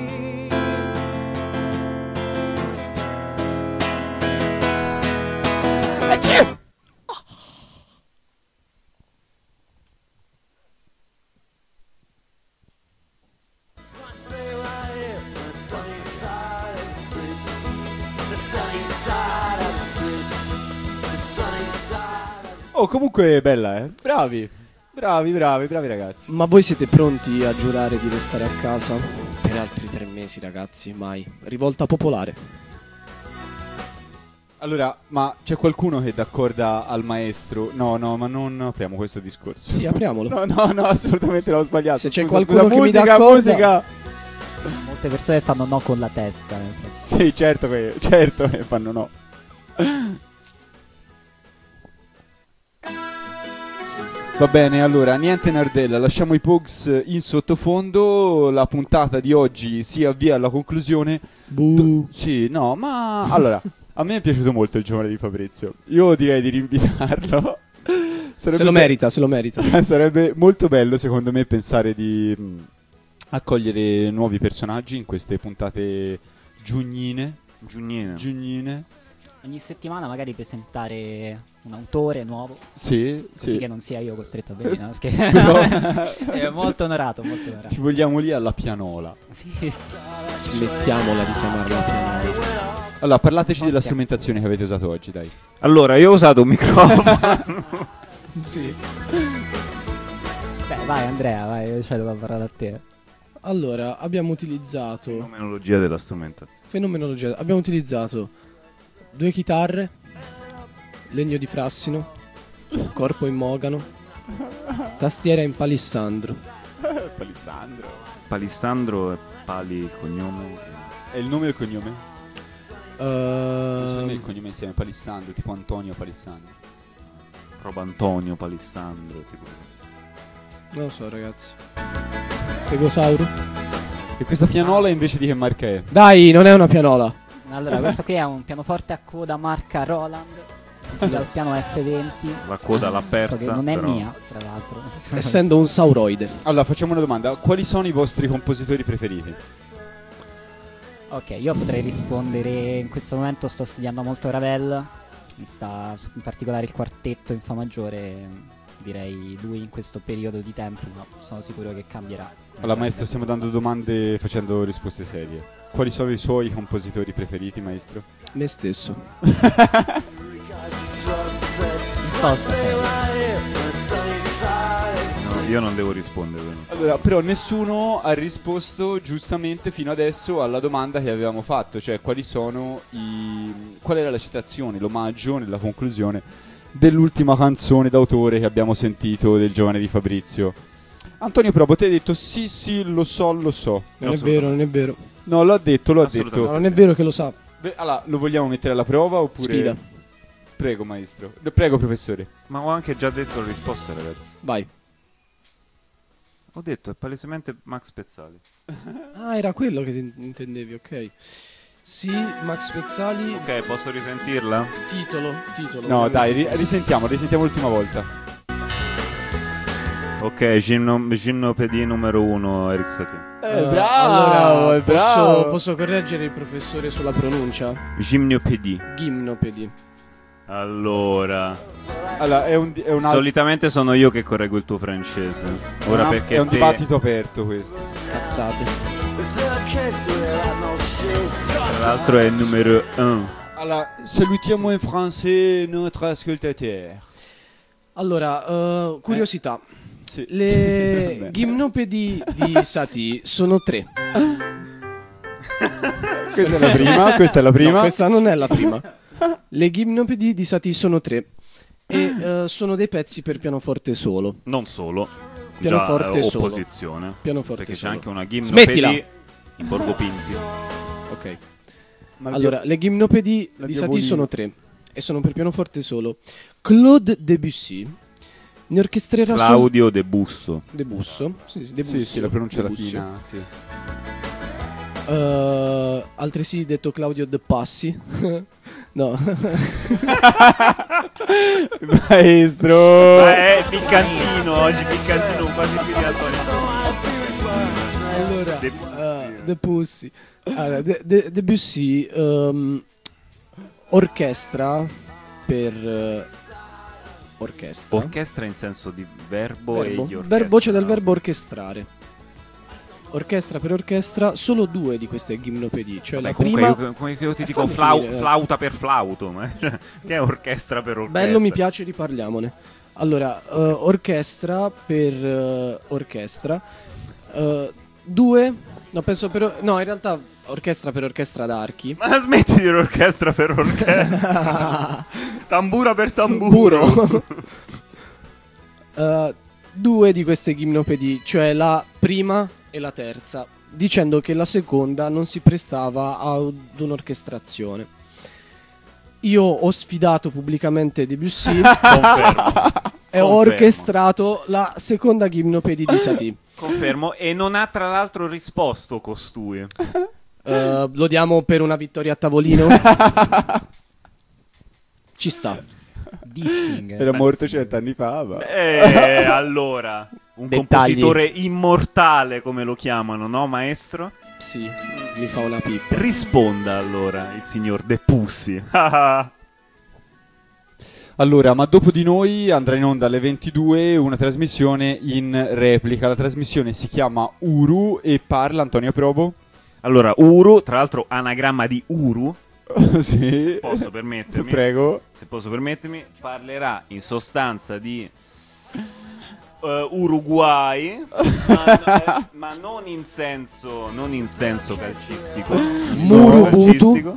Oh, comunque bella, Bravi ragazzi. Ma voi siete pronti a giurare di restare a casa per altri 3 mesi, ragazzi? Mai. Rivolta popolare. Allora, ma c'è qualcuno che d'accorda al maestro? No, ma non apriamo questo discorso. Sì, apriamolo. No, assolutamente l'ho sbagliato. Se c'è qualcuno che mi dà d'accordo. Musica. Molte persone fanno no con la testa. Sì, certo che fanno no. Va bene, allora, niente Nardella, lasciamo i Pogs in sottofondo, la puntata di oggi si avvia alla conclusione. Sì, no, ma allora, a me è piaciuto molto il giovane di Fabrizio, io direi di rinvitarlo. Se lo merita. Sarebbe molto bello secondo me pensare di accogliere nuovi personaggi in queste puntate giugnine. Ogni settimana magari presentare un autore nuovo. Sì, così sì. che non sia io costretto a venire. No? Però- È molto onorato, molto onorato. Ti vogliamo lì alla pianola. Sì. Smettiamola di chiamarla pianola. Allora, parlateci della strumentazione che avete usato oggi, dai. Allora, io ho usato un microfono. Sì. Beh, vai Andrea, vai, cioè devo parlare a te. Allora, abbiamo utilizzato Fenomenologia della strumentazione. fenomenologia. Abbiamo utilizzato 2 chitarre, legno di frassino, corpo in mogano, tastiera in palissandro. Palissandro. Palissandro e Pali il cognome. È il nome e il cognome? Secondo me il cognome insieme, Palissandro, tipo Antonio Palissandro. Roba Antonio Palissandro, tipo. Non lo so, ragazzi. Stegosauro. E questa pianola invece di che marca è? Dai, non è una pianola. Allora, questo qui è un pianoforte a coda marca Roland dal piano F20. La coda l'ha persa. So che non è però. mia, tra l'altro. Essendo un sauroide. Allora, facciamo una domanda. Quali sono i vostri compositori preferiti? Ok, io potrei rispondere. In questo momento sto studiando molto Ravel. In particolare il quartetto in Fa maggiore. Direi lui in questo periodo di tempo, ma sono sicuro che cambierà. Allora, maestro, stiamo dando domande facendo risposte serie. Quali sono i suoi compositori preferiti, maestro? Me stesso. Risposta No, io non devo rispondere. Allora, però nessuno ha risposto giustamente fino adesso alla domanda che avevamo fatto, cioè qual era la citazione, l'omaggio nella conclusione dell'ultima canzone d'autore che abbiamo sentito del Giovane di Fabrizio. Antonio Probo, te hai detto sì, lo so. Non è vero, non è vero. No, l'ho detto. No, non è vero che lo sa. Allora, lo vogliamo mettere alla prova oppure... Sfida. Prego, maestro. Prego, professore. Ma ho anche già detto la risposta, ragazzi. Vai. Ho detto, è palesemente Max Pezzali. Ah, era quello che intendevi, ok. Sì, Max Pezzali. Ok, posso risentirla? Titolo. No, dai, risentiamo l'ultima volta. Ok, Gymnopédie numero 1, Eric Satie. Allora, bravo. Posso correggere il professore sulla pronuncia? Gymnopédie. Gymnopédie. Allora, è un solitamente sono io che correggo il tuo francese. Ora perché è un te... dibattito aperto questo. Cazzate. Tra l'altro è il numero 1. Allora, salutiamo in français notre ascoltateur. Allora, curiosità. Sì. Le gimnopedi di Satie sono 3. Questa è la prima. No, questa non è la prima. Le gimnopedi di Satie sono 3 e sono dei pezzi per pianoforte solo. Non solo. Pianoforte già solo. opposizione. Pianoforte perché solo. c'è anche una gimnopedie Smettila! in Borgo Pinti. Ok. Allora, le gimnopedi di Satie sono 3 e sono per pianoforte solo. Claude Debussy ne orchestrerà Claudio Debusso. Debusso? Sì, la pronuncia Debussy. latina, sì. Altresì detto Claudio De Passi. No. Maestro. È piccantino oggi, piccantino quasi più di Antonio. Allora, Debussy. Allora, Debussy orchestra per orchestra. Orchestra in senso di verbo e di orchestra. Voce del verbo orchestrare. Orchestra per orchestra, solo 2 di queste gimnopedie. Cioè Vabbè, la comunque prima. come io ti dico fammi finire, flauta per flauto, che è orchestra per orchestra. Bello, mi piace, riparliamone. Allora, orchestra per orchestra. 2. No, penso per. No, in realtà orchestra per orchestra d'archi. Ma smetti di dire orchestra per orchestra. Tambura per tamburo. 2 di queste gimnopedie, cioè la prima e la terza, dicendo che la seconda non si prestava ad un'orchestrazione. Io ho sfidato pubblicamente Debussy e ho orchestrato la seconda gimnopedie di Satie. Confermo, e non ha tra l'altro risposto costui. Lo diamo per una vittoria a tavolino? Ci sta. Era morto 100 anni fa. Allora, un Dettagli. compositore immortale, come lo chiamano, no, maestro? Sì, mi fa una pippa. Risponda allora il signor Debussy. Allora, ma dopo di noi andrà in onda alle 22 una trasmissione in replica. La trasmissione si chiama Uru e parla Antonio Probo. Allora, Uru, tra l'altro anagramma di Uru. Sì. Posso permettermi? Prego. Se posso permettermi, parlerà in sostanza di Uruguay, ma non in senso calcistico. Murubutu.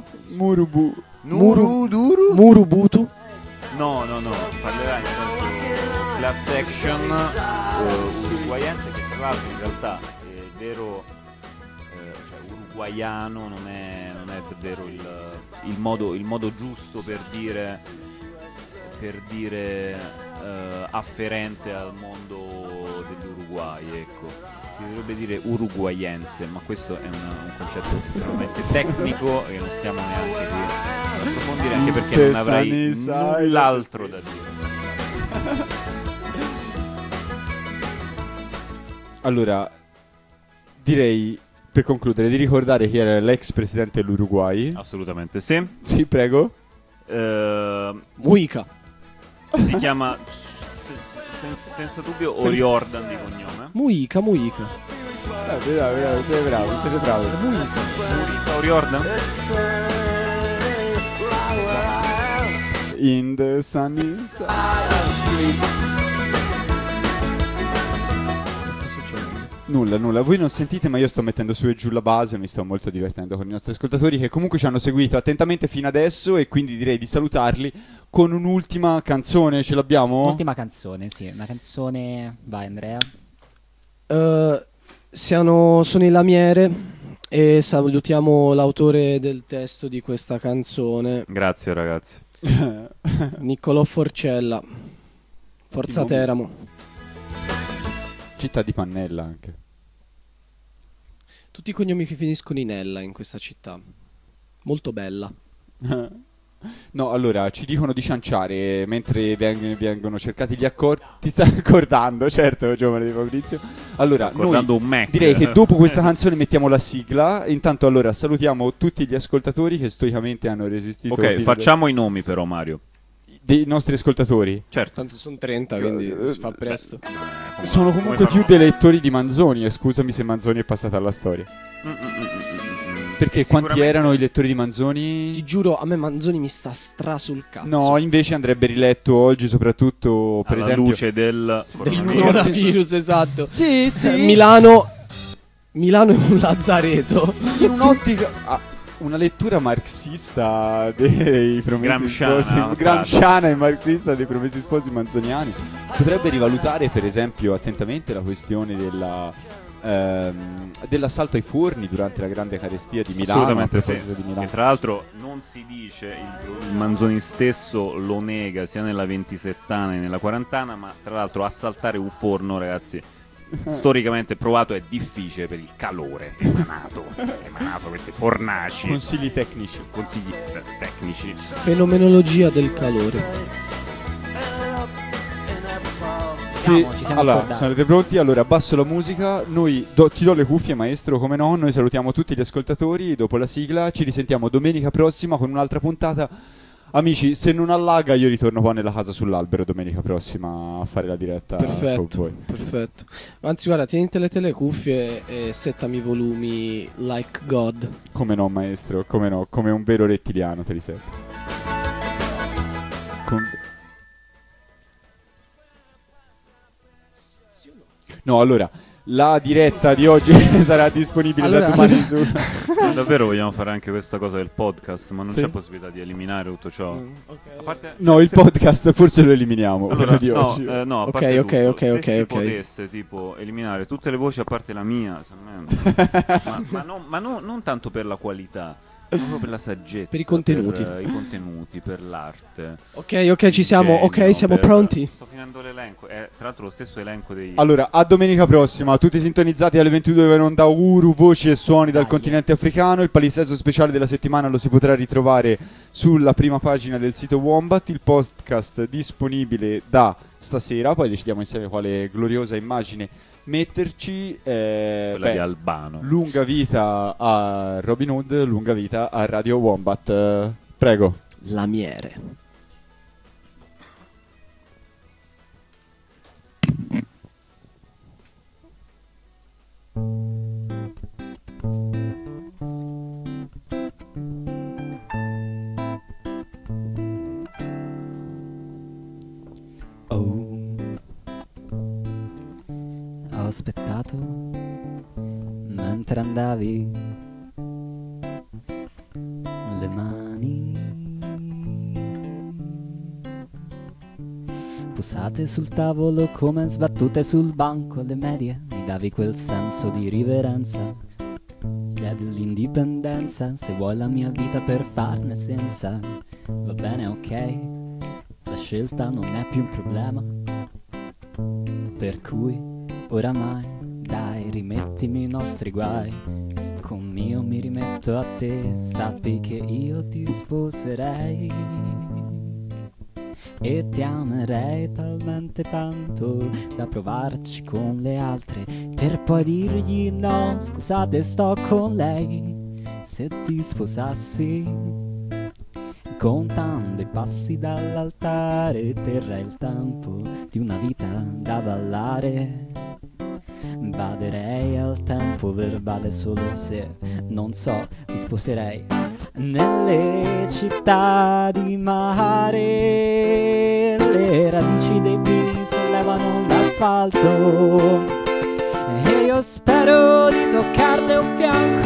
Murubutu. No, parlerà in senso class action uruguayense, che tra l'altro in realtà è vero, cioè uruguaiano non è davvero il modo giusto per dire afferente al mondo dell'Uruguay, ecco. Si dovrebbe dire uruguayense, ma questo è un concetto estremamente tecnico che non stiamo neanche qui ad approfondire, anche perché non avrei null'altro da dire. Allora, direi, per concludere, di ricordare chi era l'ex presidente dell'Uruguay. Assolutamente sì. Sì, prego. Mujica. Si chiama senza dubbio O'Riordan di cognome. Mujica. Sei bravo. Mujica O'Riordan. In the sunny side. Nulla, voi non sentite, ma io sto mettendo su e giù la base, mi sto molto divertendo con i nostri ascoltatori che comunque ci hanno seguito attentamente fino adesso, e quindi direi di salutarli con un'ultima canzone. Ce l'abbiamo? Ultima canzone, sì, una canzone. Vai Andrea. Sono i Lamiere e salutiamo l'autore del testo di questa canzone. Grazie ragazzi. Niccolò Forcella. Forza Teramo. Città di Pannella anche. Tutti i cognomi che finiscono in ella in questa città. Molto bella. No, allora, ci dicono di cianciare mentre vengono cercati gli accordi. Ti stai accordando, certo, giovane di Fabrizio. Allora, un Mac. Direi che dopo questa canzone mettiamo la sigla. Intanto, allora, salutiamo tutti gli ascoltatori che stoicamente hanno resistito. Ok, facciamo i nomi però, Mario. Dei nostri ascoltatori. Certo. Tanto sono 30, quindi si fa presto. Sono comunque più dei lettori di Manzoni, e scusami se Manzoni è passata alla storia. Perché quanti erano i lettori di Manzoni? Ti giuro, a me Manzoni mi sta sul cazzo. No, invece andrebbe riletto oggi, soprattutto per alla esempio luce del coronavirus, esatto. Sì. Milano è un lazzareto. In un'ottica una lettura marxista dei Promessi Sposi, gramsciana e marxista dei Promessi Sposi manzoniani potrebbe rivalutare, per esempio, attentamente la questione dell'assalto ai forni durante la grande carestia di Milano. Assolutamente sì. E tra l'altro non si dice, il Manzoni stesso lo nega sia nella 27ª che nella 40ª, ma tra l'altro assaltare un forno, ragazzi, storicamente provato, è difficile per il calore emanato questi fornaci. Consigli tecnici. Fenomenologia del calore. Sì, allora, sarete pronti? Allora, abbasso la musica. Ti do le cuffie, maestro, come no. Noi salutiamo tutti gli ascoltatori. Dopo la sigla ci risentiamo domenica prossima con un'altra puntata. Amici, se non allaga io ritorno qua nella casa sull'albero domenica prossima a fare la diretta con voi. Perfetto. Anzi, guarda, tienite le cuffie e settami i volumi like God. Come no, maestro, come no, come un vero rettiliano te li setto. No, allora, la diretta di oggi sarà disponibile da domani su. Davvero vogliamo fare anche questa cosa del podcast, ma non c'è possibilità di eliminare tutto ciò. Okay. A parte, no, il podcast forse lo eliminiamo. Allora, di oggi. No, a parte tutto, se si potesse tipo eliminare tutte le voci a parte la mia, ma non tanto per la qualità, proprio per la saggezza, per i contenuti, per l'arte. Ok, ci siamo. Ok, siamo pronti. Sto finendo l'elenco. Tra l'altro lo stesso elenco dei. Allora, a domenica prossima, tutti sintonizzati alle 22 in onda Uru, voci e suoni dal continente africano. Il palinsesto speciale della settimana lo si potrà ritrovare sulla prima pagina del sito Wombat. Il podcast disponibile da stasera. Poi decidiamo insieme quale gloriosa immagine metterci. Quella di Albano. Lunga vita a Robin Hood, lunga vita a Radio Wombat. Prego. Lamiere. aspettato mentre andavi le mani posate sul tavolo come sbattute sul banco alle medie. Mi davi quel senso di riverenza, dell'indipendenza. Se vuoi la mia vita per farne senza, va bene, ok, la scelta non è più un problema. Per cui oramai dai, rimettimi i nostri guai, con mio mi rimetto a te. Sappi che io ti sposerei e ti amerei talmente tanto da provarci con le altre, per poi dirgli no, scusate sto con lei. Se ti sposassi, contando i passi dall'altare, terrei il tempo di una vita da ballare. Baderei al tempo verbale solo se, non so, ti sposerei nelle città di mare. Le radici dei pini sollevano l'asfalto e io spero di toccarle un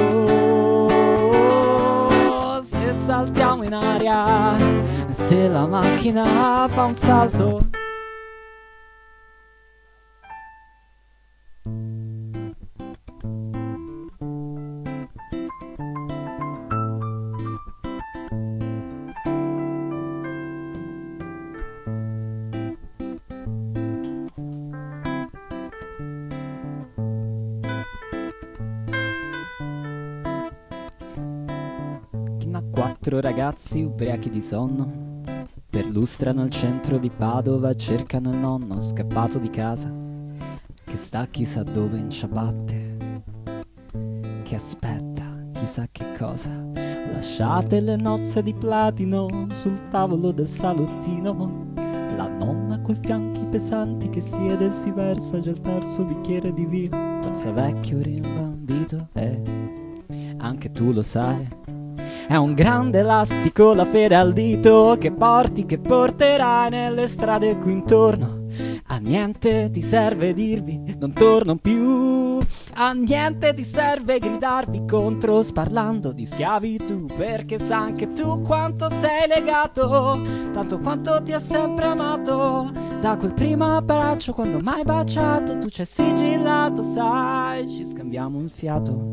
fianco. Se saltiamo in aria, se la macchina fa un salto, quattro ragazzi ubriachi di sonno perlustrano il centro di Padova, cercano il nonno scappato di casa che sta chissà dove in ciabatte, che aspetta chissà che cosa. Lasciate le nozze di platino sul tavolo del salottino, la nonna coi fianchi pesanti che siede e si versa già il terzo bicchiere di vino. Pensa vecchio rimbambito, anche tu lo sai, è un grande elastico la fede al dito che porti, che porterai nelle strade qui intorno. A niente ti serve dirvi non torno più, a niente ti serve gridarvi contro sparlando di schiavitù, perché sai anche tu quanto sei legato, tanto quanto ti ha sempre amato. Da quel primo abbraccio quando m'hai baciato tu ci hai sigillato, sai, ci scambiamo il fiato,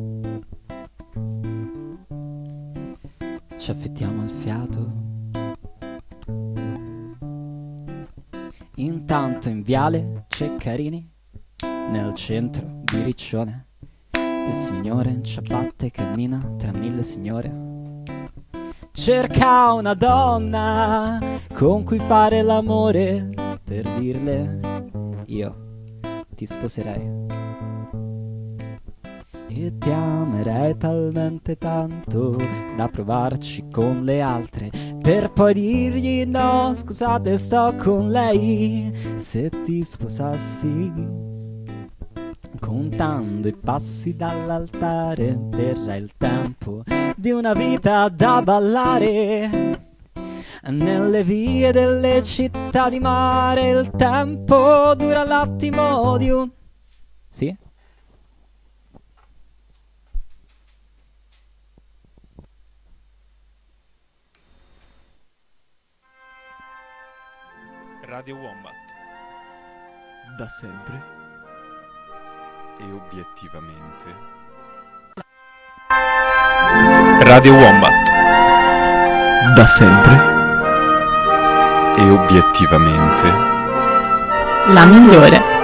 ci affittiamo il fiato. Intanto in viale Ceccarini, nel centro di Riccione, il signore in ciabatte cammina tra mille signore. Cerca una donna con cui fare l'amore, per dirle io ti sposerei e ti amerei talmente tanto da provarci con le altre, per poi dirgli no, scusate sto con lei. Se ti sposassi, contando i passi dall'altare, terrei il tempo di una vita da ballare nelle vie delle città di mare. Il tempo dura l'attimo di un... Sì? Radio Wombat. Da sempre e obiettivamente. Radio Wombat. Da sempre e obiettivamente. La migliore.